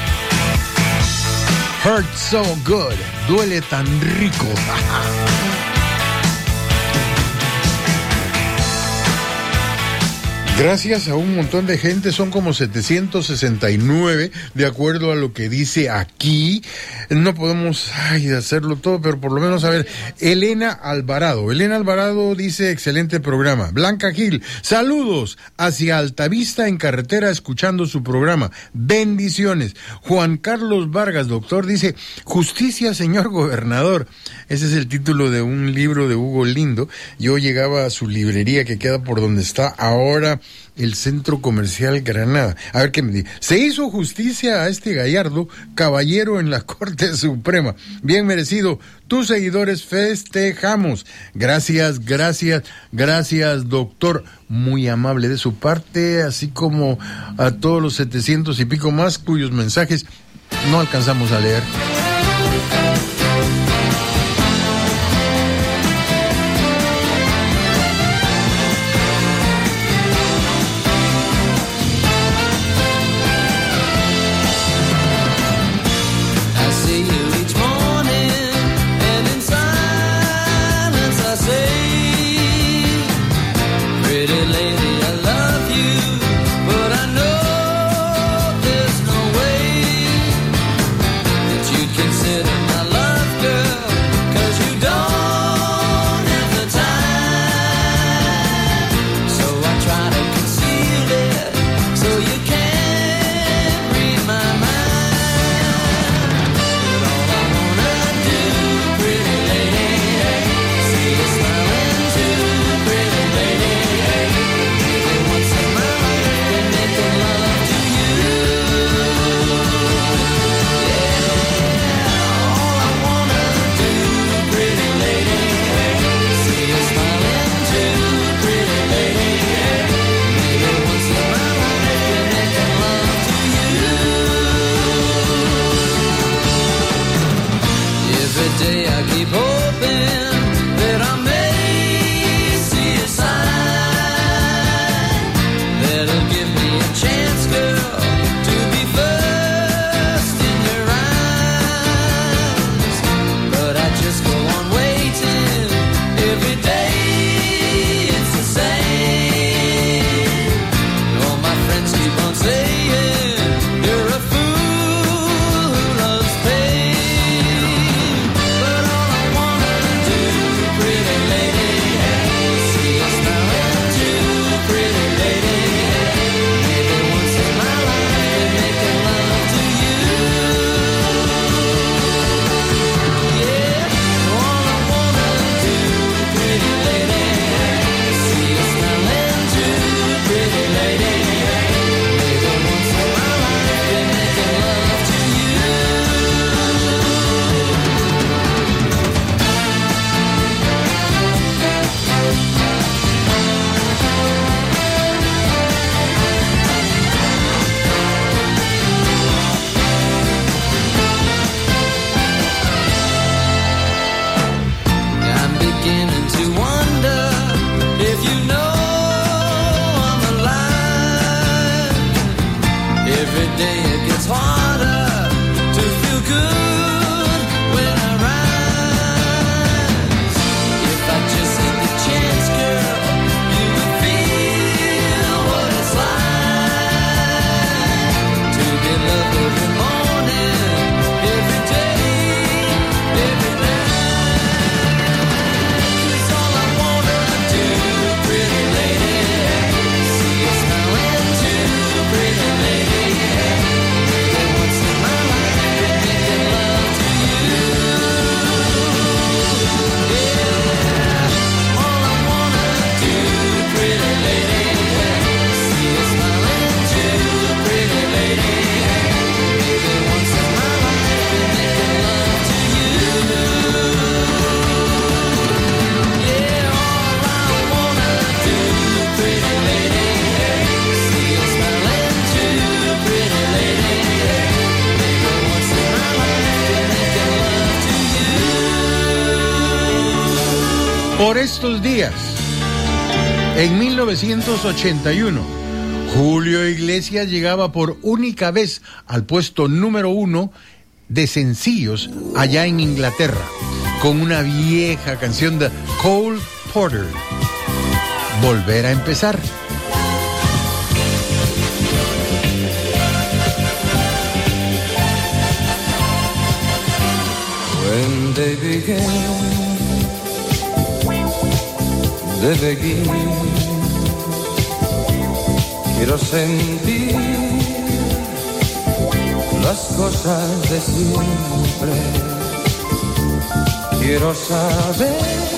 Hurt so good. Duele tan rico. Gracias a un montón de gente, son como 769, de acuerdo a lo que dice aquí. No podemos hacerlo todo, pero por lo menos a ver. Elena Alvarado dice, excelente programa. Blanca Gil, saludos hacia Altavista en carretera escuchando su programa. Bendiciones. Juan Carlos Vargas, doctor, dice, justicia, señor gobernador. Ese es el título de un libro de Hugo Lindo. Yo llegaba a su librería que queda por donde está ahora el Centro Comercial Granada. A ver qué me dice. Se hizo justicia a este Gallardo, caballero en la Corte Suprema. Bien merecido. Tus seguidores festejamos. Gracias, doctor. Muy amable de su parte, así como a todos los 700 y pico más cuyos mensajes no alcanzamos a leer. Por estos días, en 1981, Julio Iglesias llegaba por única vez al puesto número 1 de sencillos allá en Inglaterra, con una vieja canción de Cole Porter, Volver a empezar. When they began, they begin. Quiero sentir las cosas de siempre. Quiero saber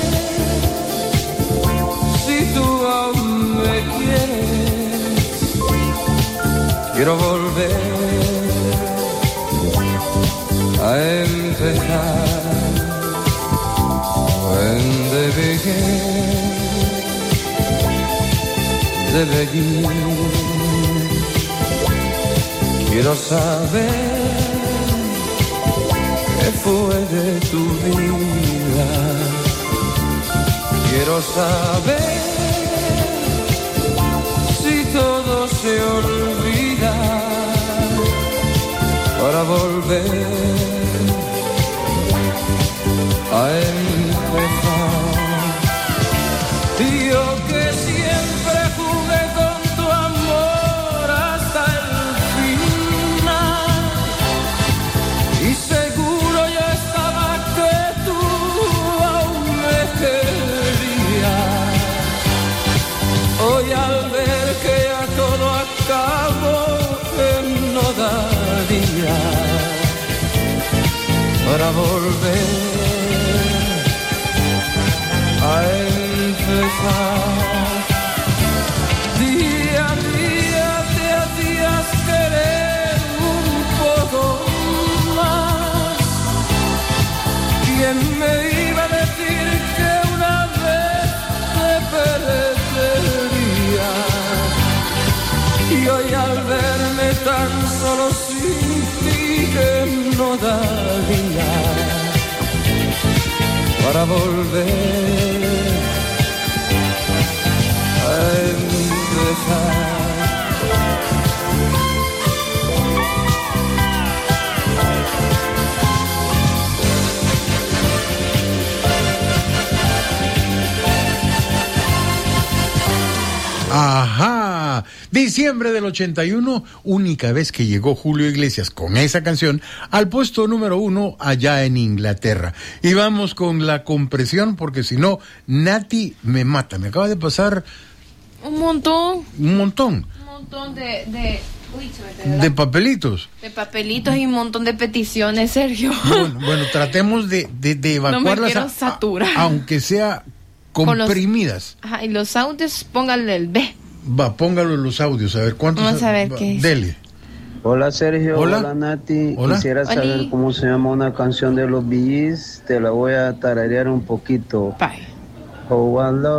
si tú aún me quieres. Quiero volver a empezar. When they began, they begin. Quiero saber qué fue de tu vida. Quiero saber si todo se olvida para volver a empezar. Y yo que siempre jugué con tu amor hasta el final, y seguro yo estaba que tú aún me querías. Hoy al ver que ya todo acabó, que no daría para volver a empezar. Día a día te hacías querer un poco más. ¿Quién me iba a decir que una vez te perdería? Y hoy al verme tan solo sin ti, que no daría para volver a empezar. Ajá, diciembre del 81, única vez que llegó Julio Iglesias con esa canción al puesto número 1 allá en Inglaterra. Y vamos con la compresión, porque si no, Nati me mata. Me acaba de pasar un montón de papelitos. De papelitos y un montón de peticiones, Sergio. Bueno, tratemos de evacuarlas, no me quiero saturar. Aunque sea comprimidas. Ajá, y los audios, póngale el B. Va, póngalo los audios, a ver cuántos. Vamos a ver qué es. Dele. Hola Sergio, hola Nati. Hola. Quisiera saber cómo se llama una canción de los Bee Gees. Te la voy a tararear un poquito. Bye. How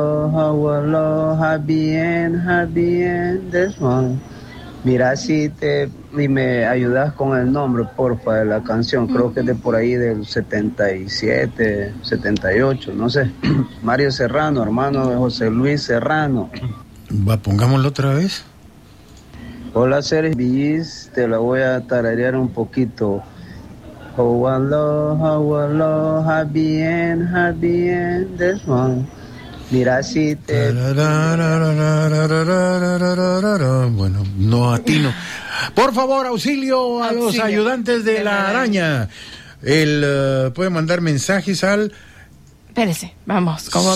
bien, this one. Mira si me ayudas con el nombre, porfa, de la canción. Creo que es de por ahí del 77, 78, no sé. Mario Serrano, hermano de José Luis Serrano. Va, pongámoslo otra vez. Hola Sergio, Bis, te la voy a tararear un poquito. How bien, this one. Mira si te... Bueno, no atino. Por favor, auxilio a los ayudantes de la araña. Él puede mandar mensajes al... Espérese, vamos. ¿Cómo?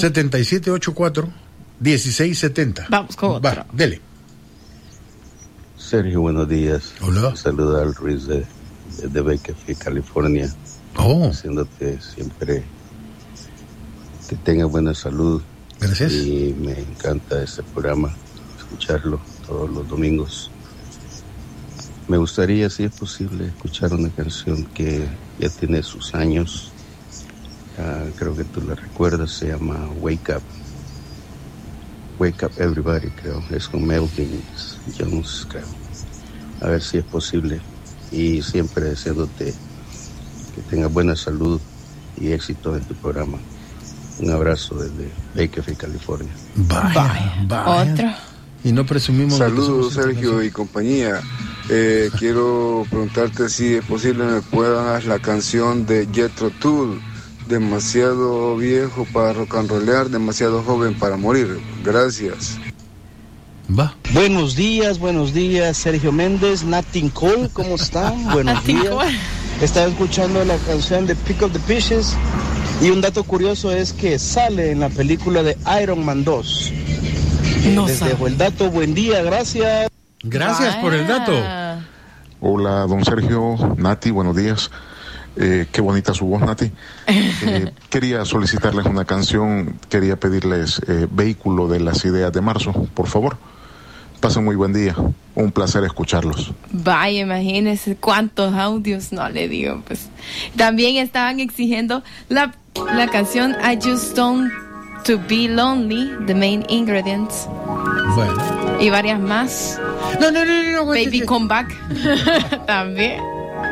7784-1670. Vamos con otro. Va, dele. Sergio, buenos días. Hola. Saluda al Ruiz de Bakersfield, California. Haciéndote siempre que tenga buena salud. Gracias. Y me encanta este programa, escucharlo todos los domingos. Me gustaría, si es posible, escuchar una canción que ya tiene sus años. Creo que tú la recuerdas, se llama Wake Up. Wake Up Everybody, creo. Es con Melvin Jones, creo. A ver si es posible. Y siempre deseándote que tengas buena salud y éxito en tu programa. Un abrazo desde Bakersfield, California. Vaya. Otro. Y no presumimos. Saludos, Sergio y compañía. Quiero preguntarte si es posible me puedas la canción de Jethro Tull, demasiado viejo para rock and rollear, demasiado joven para morir. Gracias. Va. Buenos días, Sergio Méndez, Nat Cole, ¿cómo están? Buenos días. Estaba escuchando la canción de Pick Up the Pieces y un dato curioso es que sale en la película de Iron Man 2. Les dejo el dato, buen día, gracias. Gracias por el dato. Hola, don Sergio, Nati, buenos días. Qué bonita su voz, Nati. Quería solicitarles una canción, quería pedirles Vehículo de las Ideas de Marzo, por favor. Pasen muy buen día, un placer escucharlos. Vaya, imagínense cuántos audios, no le digo, pues. También estaban exigiendo la canción I Just Don't To Be Lonely, The Main Ingredients. Bueno. Y varias más. No, Baby Come Back. También.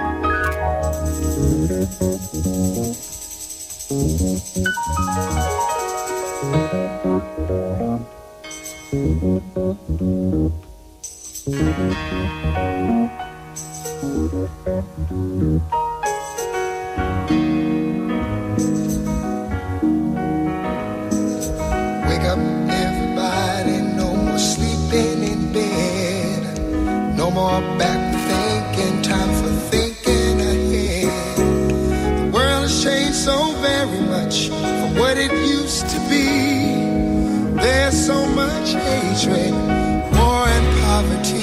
Wake up, everybody, no more sleeping in bed. No more back thinking, time for thinking ahead. The world has changed so very much from what it used to be. There's so much hatred, war and poverty.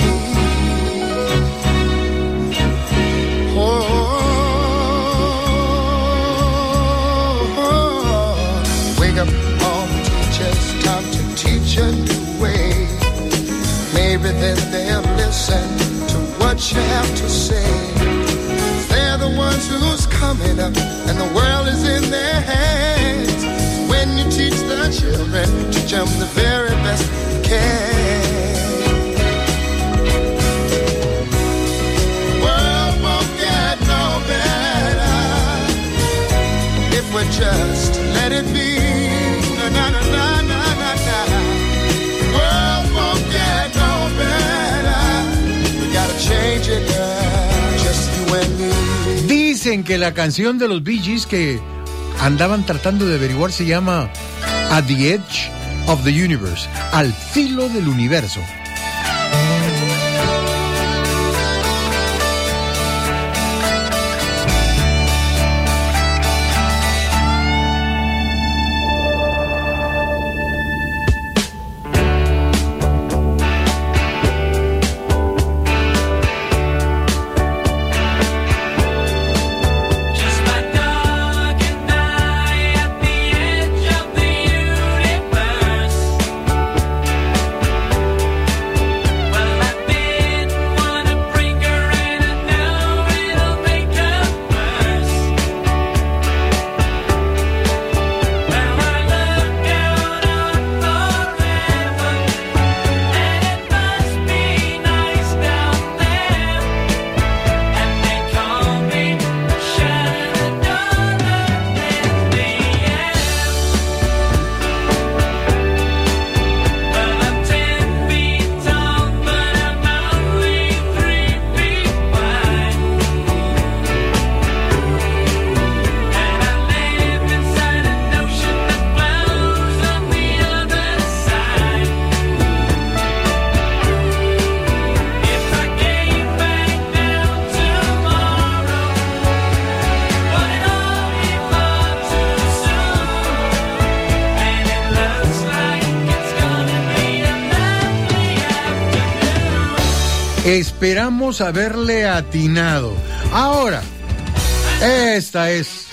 Wake up, all the teachers, time to teach a new way. Maybe then they'll listen to what you have to say. They're the ones who's coming up, and the world is in their hands. When you teach the children, teach them the very best you can. The world won't get no better if we just let it be. Na na na na na na na. The world won't get no better. We gotta change it, girl. Just you and me. Dicen que la canción de los Bee Gees que andaban tratando de averiguar se llama At the Edge of the Universe, al filo del universo. Esperamos haberle atinado. Ahora, esta es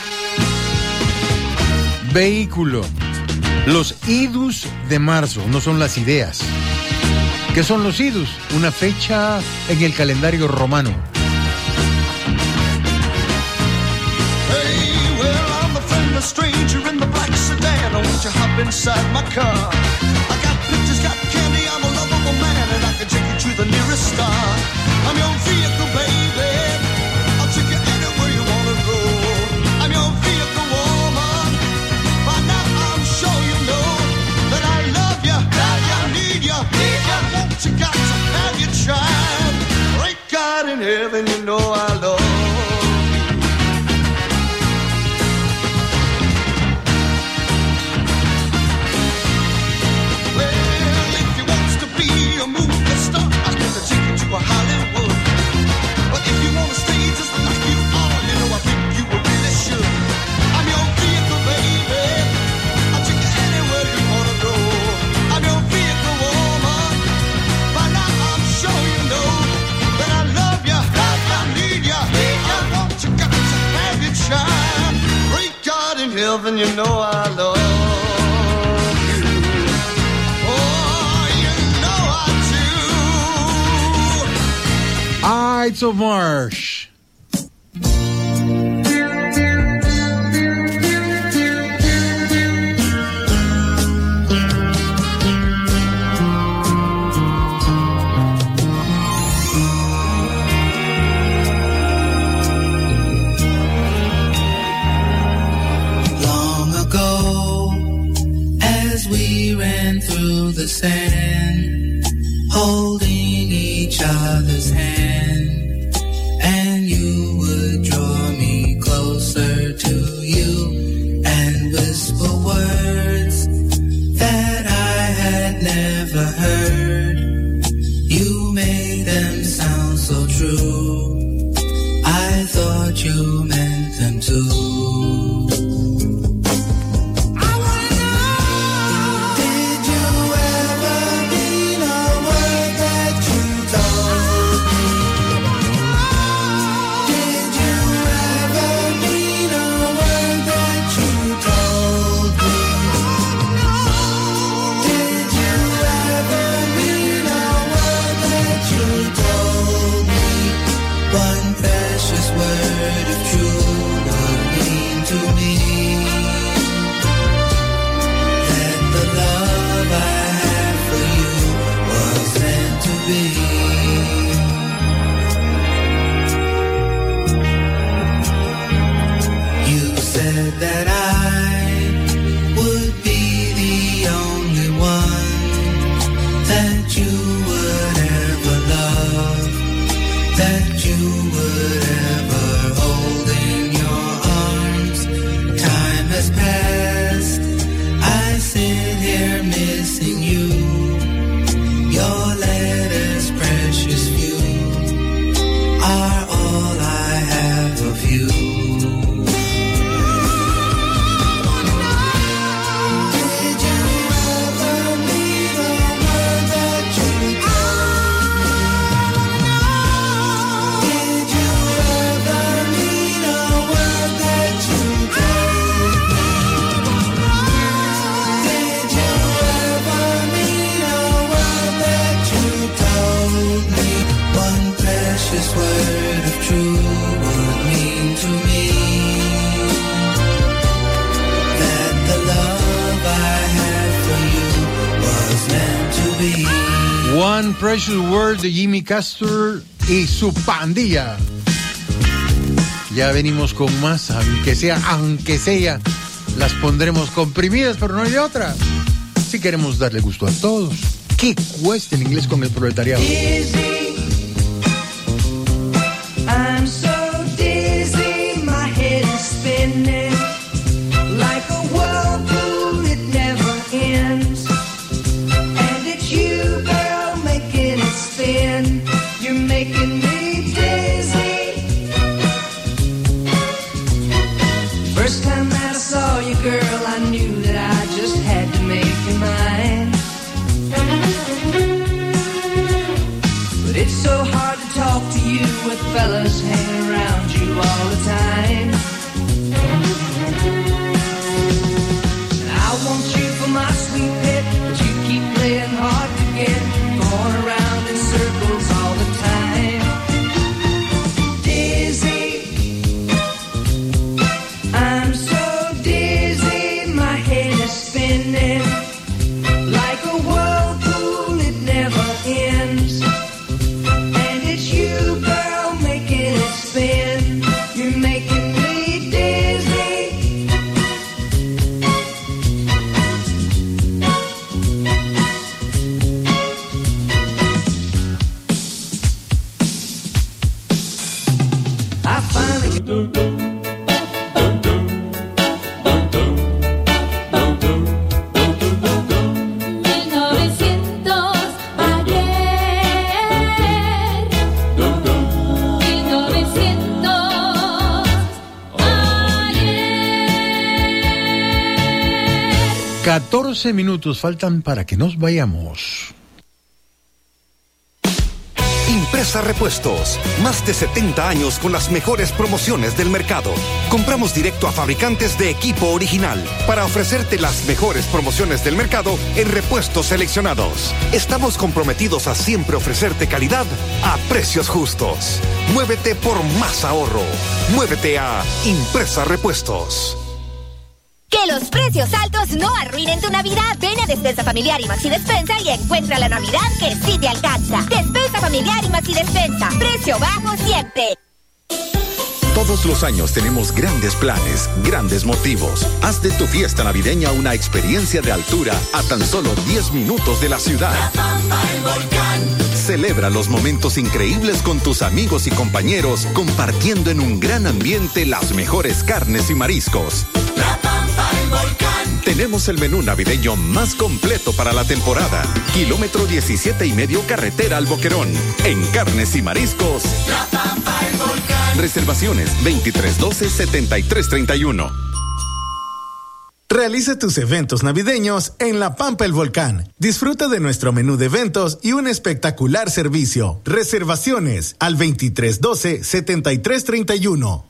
Vehículo. Los idus de marzo, no son las ideas. ¿Qué son los idus? Una fecha en el calendario romano. Hey, well, I'm a friend, a stranger in the black sedan. Won't you hop inside my car? I got pictures, got candy, I'm a lovable man, and I can take you to the nearest star. I'm your vehicle, baby. I'll take you anywhere you wanna go. I'm your vehicle, woman. Find out myself and you know I love you. Oh, you know I do. Ides of March. Through the sand, holding each other's hand, and you would draw me closer to you and whisper words that I had never heard. You made them sound so true, I thought you meant them too. That I would be the only one that you would ever love, that you would ever hold in your arms. Time has passed, I sit here missing you. Your letters, precious few, are all I have of you. Word of true would mean to me that the love I had for you was meant to be. One Precious Word de Jimmy Castor y su pandilla. Ya venimos con más, aunque sea, las pondremos comprimidas, pero no hay de otra. Si queremos darle gusto a todos. ¿Qué cuesta en inglés con el proletariado? I'm so dizzy, my head is spinning like a whirlpool, it never ends. And it's you, girl, making it spin. You're making me dizzy. First time that I saw you, girl, I knew that I just had to make you mine. But it's so hard to talk to you with fellas hanging around you all the time. And I want you for my sweet pet, but you keep playing hard to get, going around in circles all the time. Dizzy, I'm so dizzy, my head is spinning like a whirlpool, it never ends. You, girl, making it spin. You're making me dizzy. I finally ...14 minutos faltan para que nos vayamos. Impresa Repuestos. Más de 70 años con las mejores promociones del mercado. Compramos directo a fabricantes de equipo original para ofrecerte las mejores promociones del mercado en repuestos seleccionados. Estamos comprometidos a siempre ofrecerte calidad a precios justos. Muévete por más ahorro. Muévete a Impresa Repuestos. Que los precios altos no arruinen tu Navidad. Ven a Despensa Familiar y Maxi Despensa y encuentra la Navidad que sí te alcanza. Despensa Familiar y Maxi Despensa. Precio bajo siempre. Todos los años tenemos grandes planes, grandes motivos. Haz de tu fiesta navideña una experiencia de altura a tan solo 10 minutos de la ciudad. La Pampa, el volcán. Celebra los momentos increíbles con tus amigos y compañeros, compartiendo en un gran ambiente las mejores carnes y mariscos. La Pampa, el volcán. Tenemos el menú navideño más completo para la temporada. Kilómetro 17,5 carretera al Boquerón. En carnes y mariscos. La Pampa, el volcán. Reservaciones 2312-7331. Realiza tus eventos navideños en La Pampa el Volcán. Disfruta de nuestro menú de eventos y un espectacular servicio. Reservaciones al 2312-7331.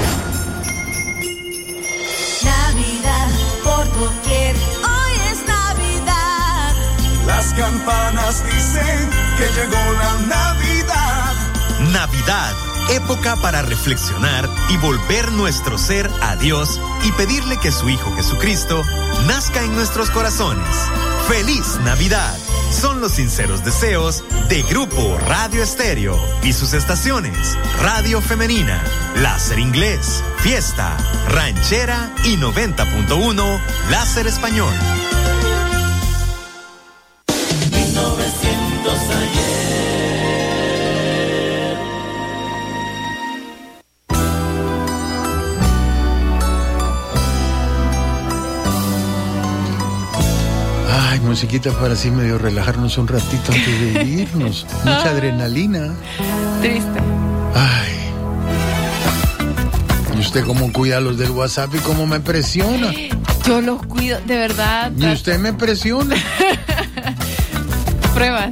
Navidad por doquier, hoy es Navidad. Las campanas dicen que llegó la Navidad. Navidad, época para reflexionar y volver nuestro ser a Dios y pedirle que su Hijo Jesucristo nazca en nuestros corazones. ¡Feliz Navidad! Son los sinceros deseos de Grupo Radio Estéreo y sus estaciones Radio Femenina, Láser Inglés, Fiesta, Ranchera y 90.1 Láser Español. 1900 ayer. Ay, musiquita para así medio relajarnos un ratito antes de irnos. Mucha adrenalina. Triste. Ay. ¿Y usted cómo cuida los del WhatsApp y cómo me presiona? Yo los cuido, de verdad. Y usted me presiona. Pruebas.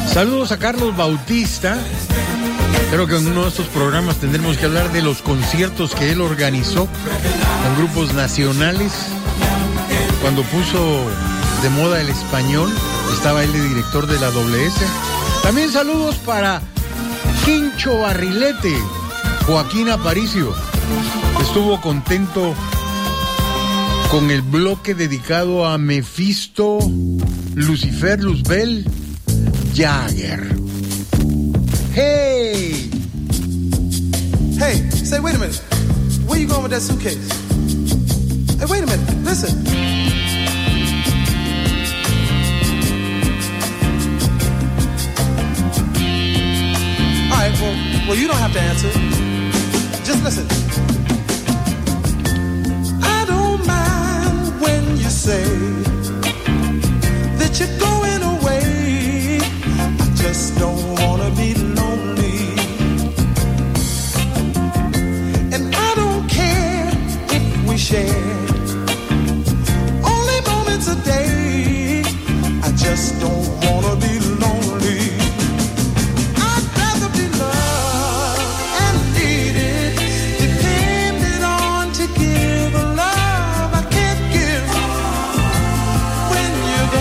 Saludos a Carlos Bautista. Creo que en uno de estos programas tendremos que hablar de los conciertos que él organizó con grupos nacionales. Cuando puso de moda el español, estaba él de director de la WS. También saludos para Quincho Barrilete, Joaquín Aparicio. Estuvo contento con el bloque dedicado a Mephisto, Lucifer, Luzbel, Jagger. Hey! Hey, say, wait a minute. Where you going with that suitcase? Hey, wait a minute. Listen. All right, well, you don't have to answer. Just listen. I don't mind when you say that you're going away. I just don't want to be lonely. And I don't care if we share only moments a day. I just don't want to be lonely. I'd rather be loved and needed, depended on to give a love I can't give when you're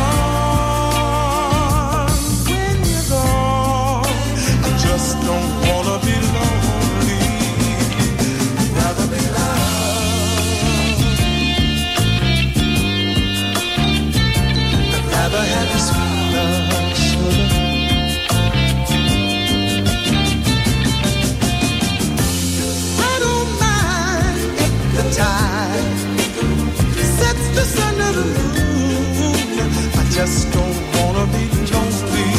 gone. When you're gone, I just don't want to be lonely. I'd rather be loved. I'd rather have your sweet love, sugar. I don't mind if the tide sets the sun to the moon. I just don't wanna be lonely.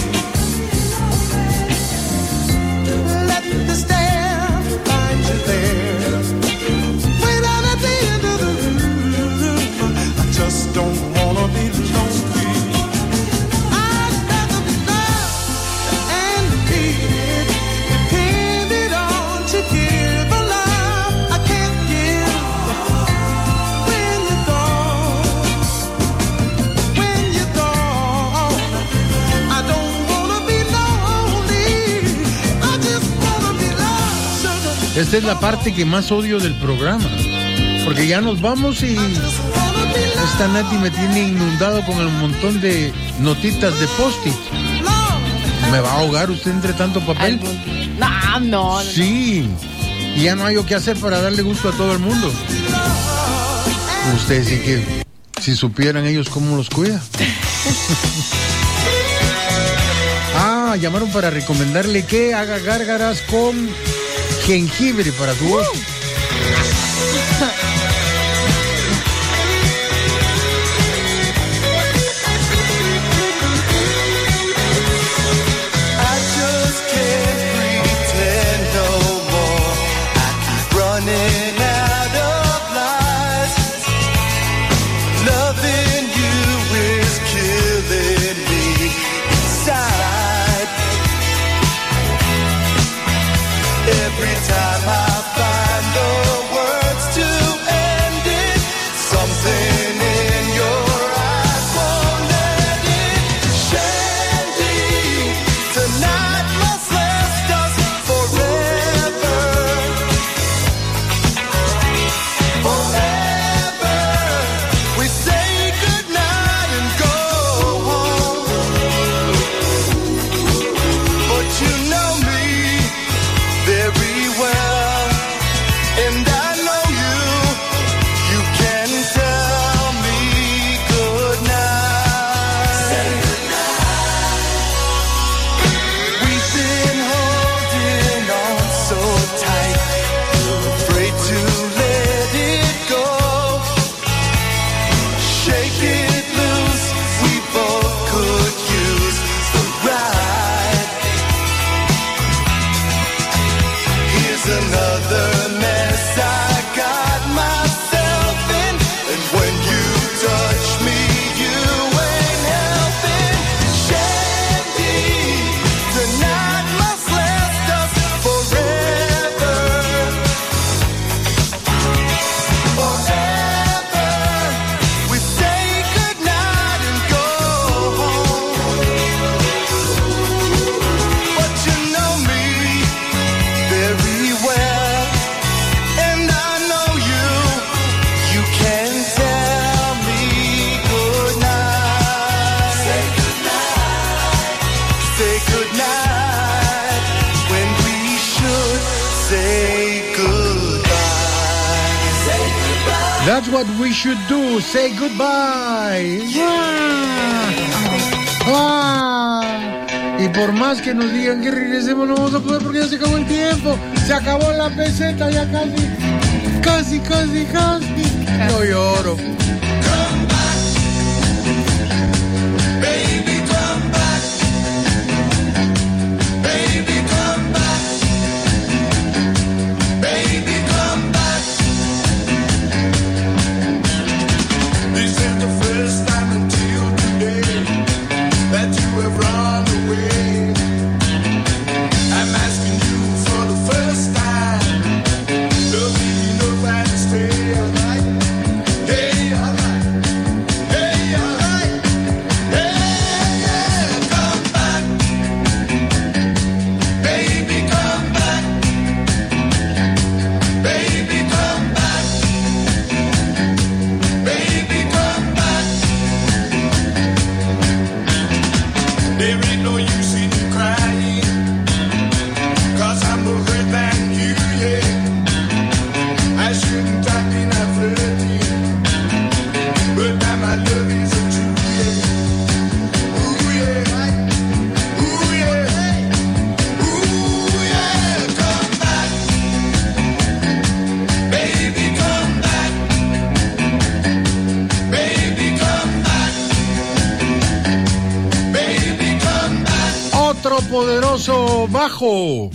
Let the stair find you there, way down at the end of the room. I just don't wanna be lonely. I'd rather be loved and needed, depended on to give a love I can't give when you're gone. When you're gone, I don't wanna be lonely. I just wanna be loved, sugar. Esta es la parte que más odio del programa, porque ya nos vamos y esta Nati me tiene inundado con el montón de notitas de post-it. ¿Me va a ahogar usted entre tanto papel? No. Sí, y ya no hay qué hacer para darle gusto a todo el mundo. Ustedes sí que, si supieran ellos cómo los cuida. Llamaron para recomendarle que haga gárgaras con jengibre para tu voz. I just can't pretend no more. I keep running out of lies. Loving you is killing me inside. Every time I find say goodnight when we should say goodbye. Say goodbye. That's what we should do, say goodbye. Y por más que nos digan que regresemos, no vamos a poder porque ya se acabó el tiempo. Se acabó la peseta, ya casi. Yo lloro. Poderoso bajo.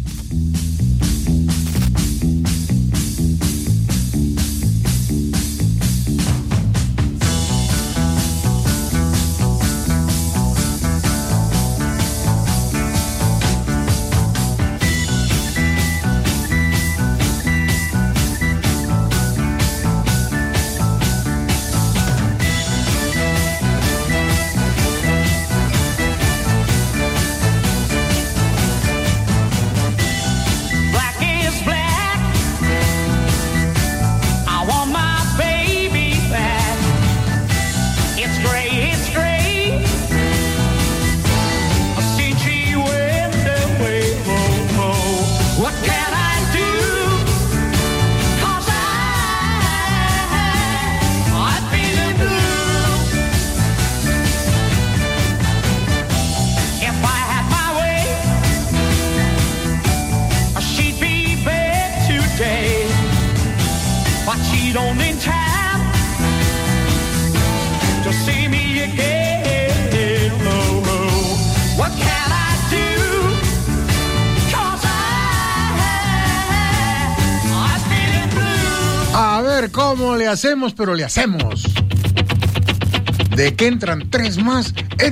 ¿Cómo le hacemos? Pero le hacemos. De que entran tres más.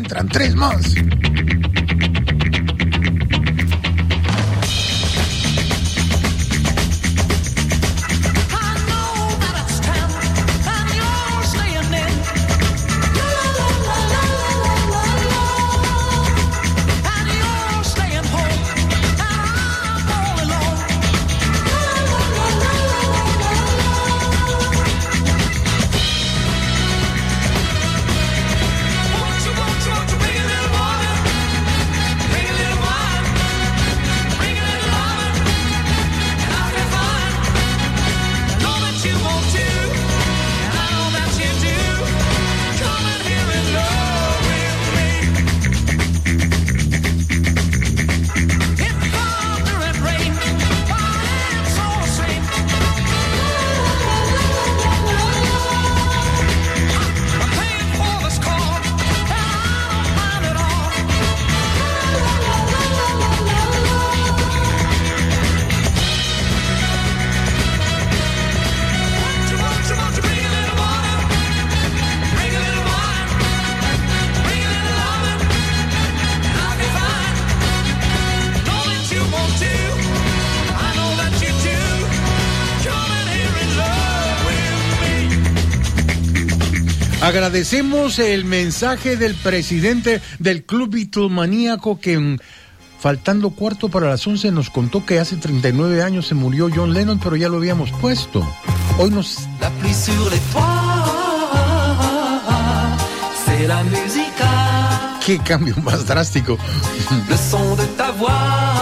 Agradecemos el mensaje del presidente del Club Beatlemaníaco que faltando cuarto para las 11 nos contó que hace 39 años se murió John Lennon, pero ya lo habíamos puesto. Hoy nos... La pluie sur les toits, c'est la musica. Qué cambio más drástico. Le son de ta voix,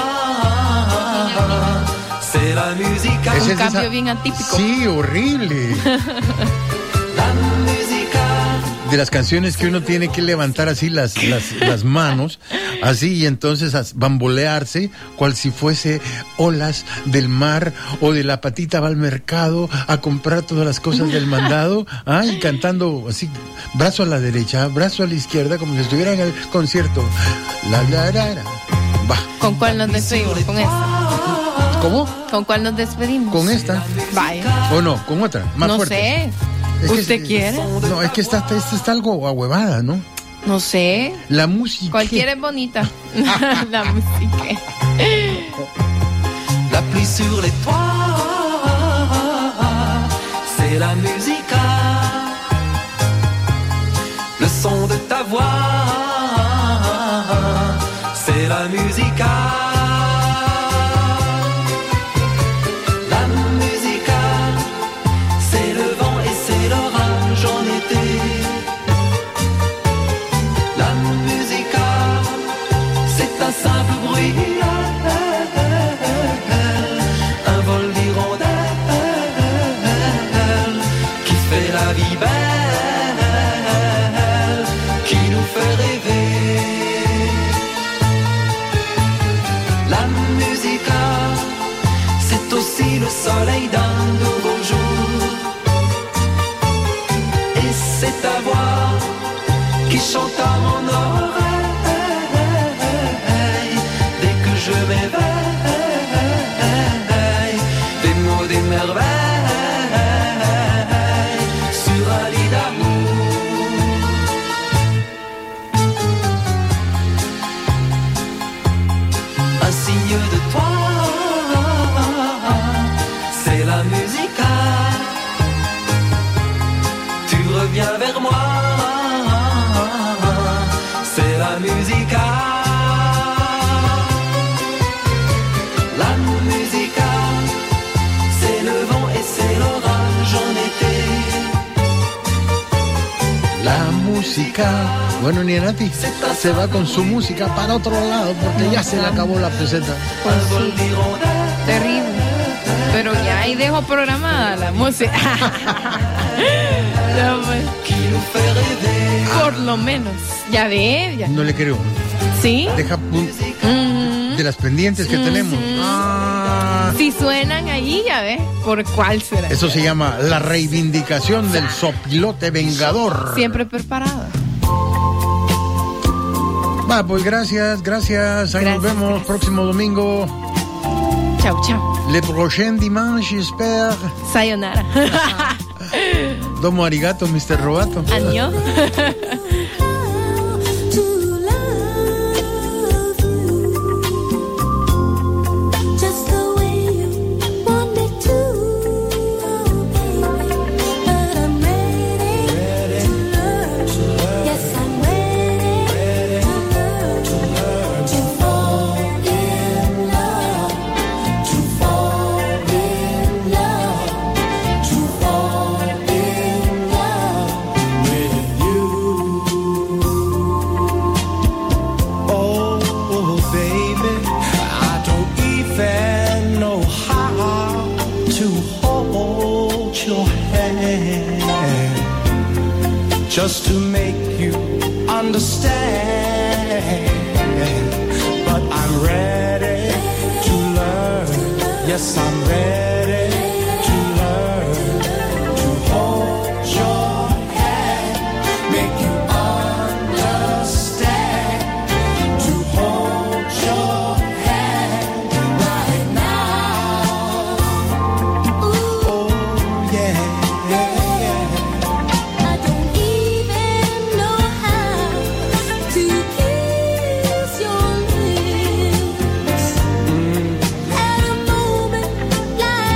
c'est la musique. Ese Un es cambio esa- bien atípico. Sí, horrible. De las canciones que uno tiene que levantar así las manos, así, y entonces bambolearse, cual si fuese olas del mar, o de la patita va al mercado a comprar todas las cosas del mandado, y cantando así, brazo a la derecha, brazo a la izquierda, como si estuviera en el concierto. Va. ¿Con cuál nos despedimos? ¿Con esta? ¿Cómo? ¿Con cuál nos despedimos? Con esta. Vaya. ¿O no? ¿Con otra? Más No fuerte. sé. Es que ¿Usted quiere? No, es que esta está algo ahuevada, ¿no? No sé. La música. Cualquiera es bonita. La música. La pluie sur les toits, c'est la musique. Le son de ta voix, c'est la musique. La musique, c'est le vent et c'est l'orage en été. La musique, c'est un simple bruit. Un vol d'hirondelle qui fait la vie belle, qui nous fait rêver. La musique, c'est aussi le soleil d'un nouveau jour. Et c'est ta voix qui chante à mon oreille dès que je m'éveille. Des mots, des merveilles sur un lit d'amour. Un signe de toi, c'est la musique. Tu reviens vers moi, c'est la musique. La musique, c'est le vent et c'est l'orage en été. La música. Bueno, Nianati se va con su música para otro lado porque ya se le acabó la peseta. Pues sí. Terrible. Pero ya ahí dejo programada la música. Ya, pues. Por lo menos. Ya ve. Ya. No le creo. ¿Sí? Deja de las pendientes que tenemos. Si suenan ahí, ya ve. ¿Por cuál será? Eso se llama la reivindicación del sopilote vengador. Siempre preparada. Va, pues gracias. Ahí nos vemos próximo domingo. Chao, chao. Le prochain dimanche, j'espère. Sayonara. Domo arigato, Mr. Robato. Año. Just the way you want me to, baby. But I'm ready to learn. Yes, I'm ready to learn. To fall in love. To fall in love. To fall in love with you. Oh, baby, I don't even know how to hold your hand just to make you understand. But I'm ready to learn. Yes, I'm ready to learn to hold your hand, make you understand. To hold your hand right now. Oh yeah, I don't even know how to kiss your lips. At a moment like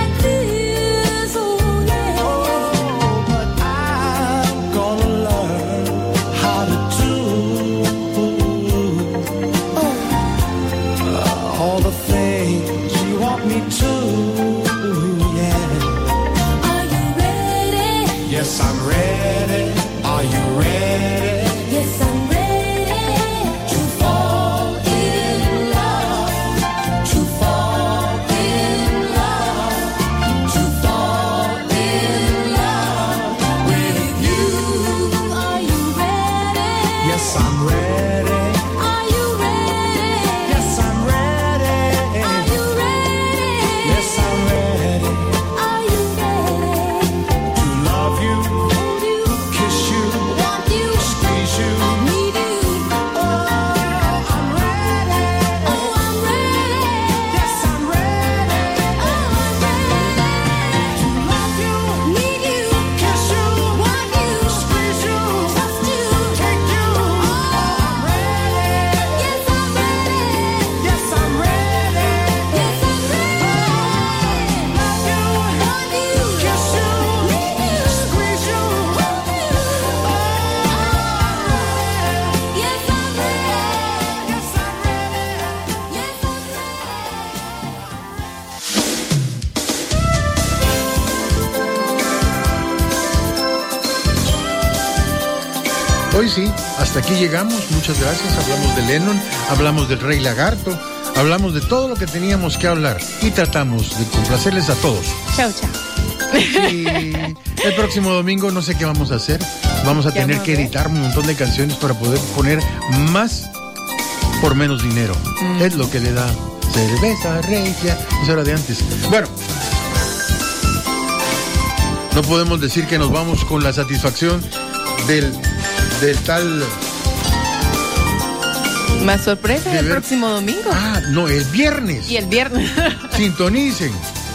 Hoy sí, hasta aquí llegamos. Muchas gracias. Hablamos de Lennon, hablamos del Rey Lagarto, hablamos de todo lo que teníamos que hablar y tratamos de complacerles a todos. Chao, chao. Y el próximo domingo no sé qué vamos a hacer. Vamos a tener que editar un montón de canciones para poder poner más por menos dinero. Es lo que le da cerveza regia. Eso era de antes. Bueno, no podemos decir que nos vamos con la satisfacción del tal... Más sorpresa el próximo domingo. Ah, no, el viernes. Y el viernes. Sintonicen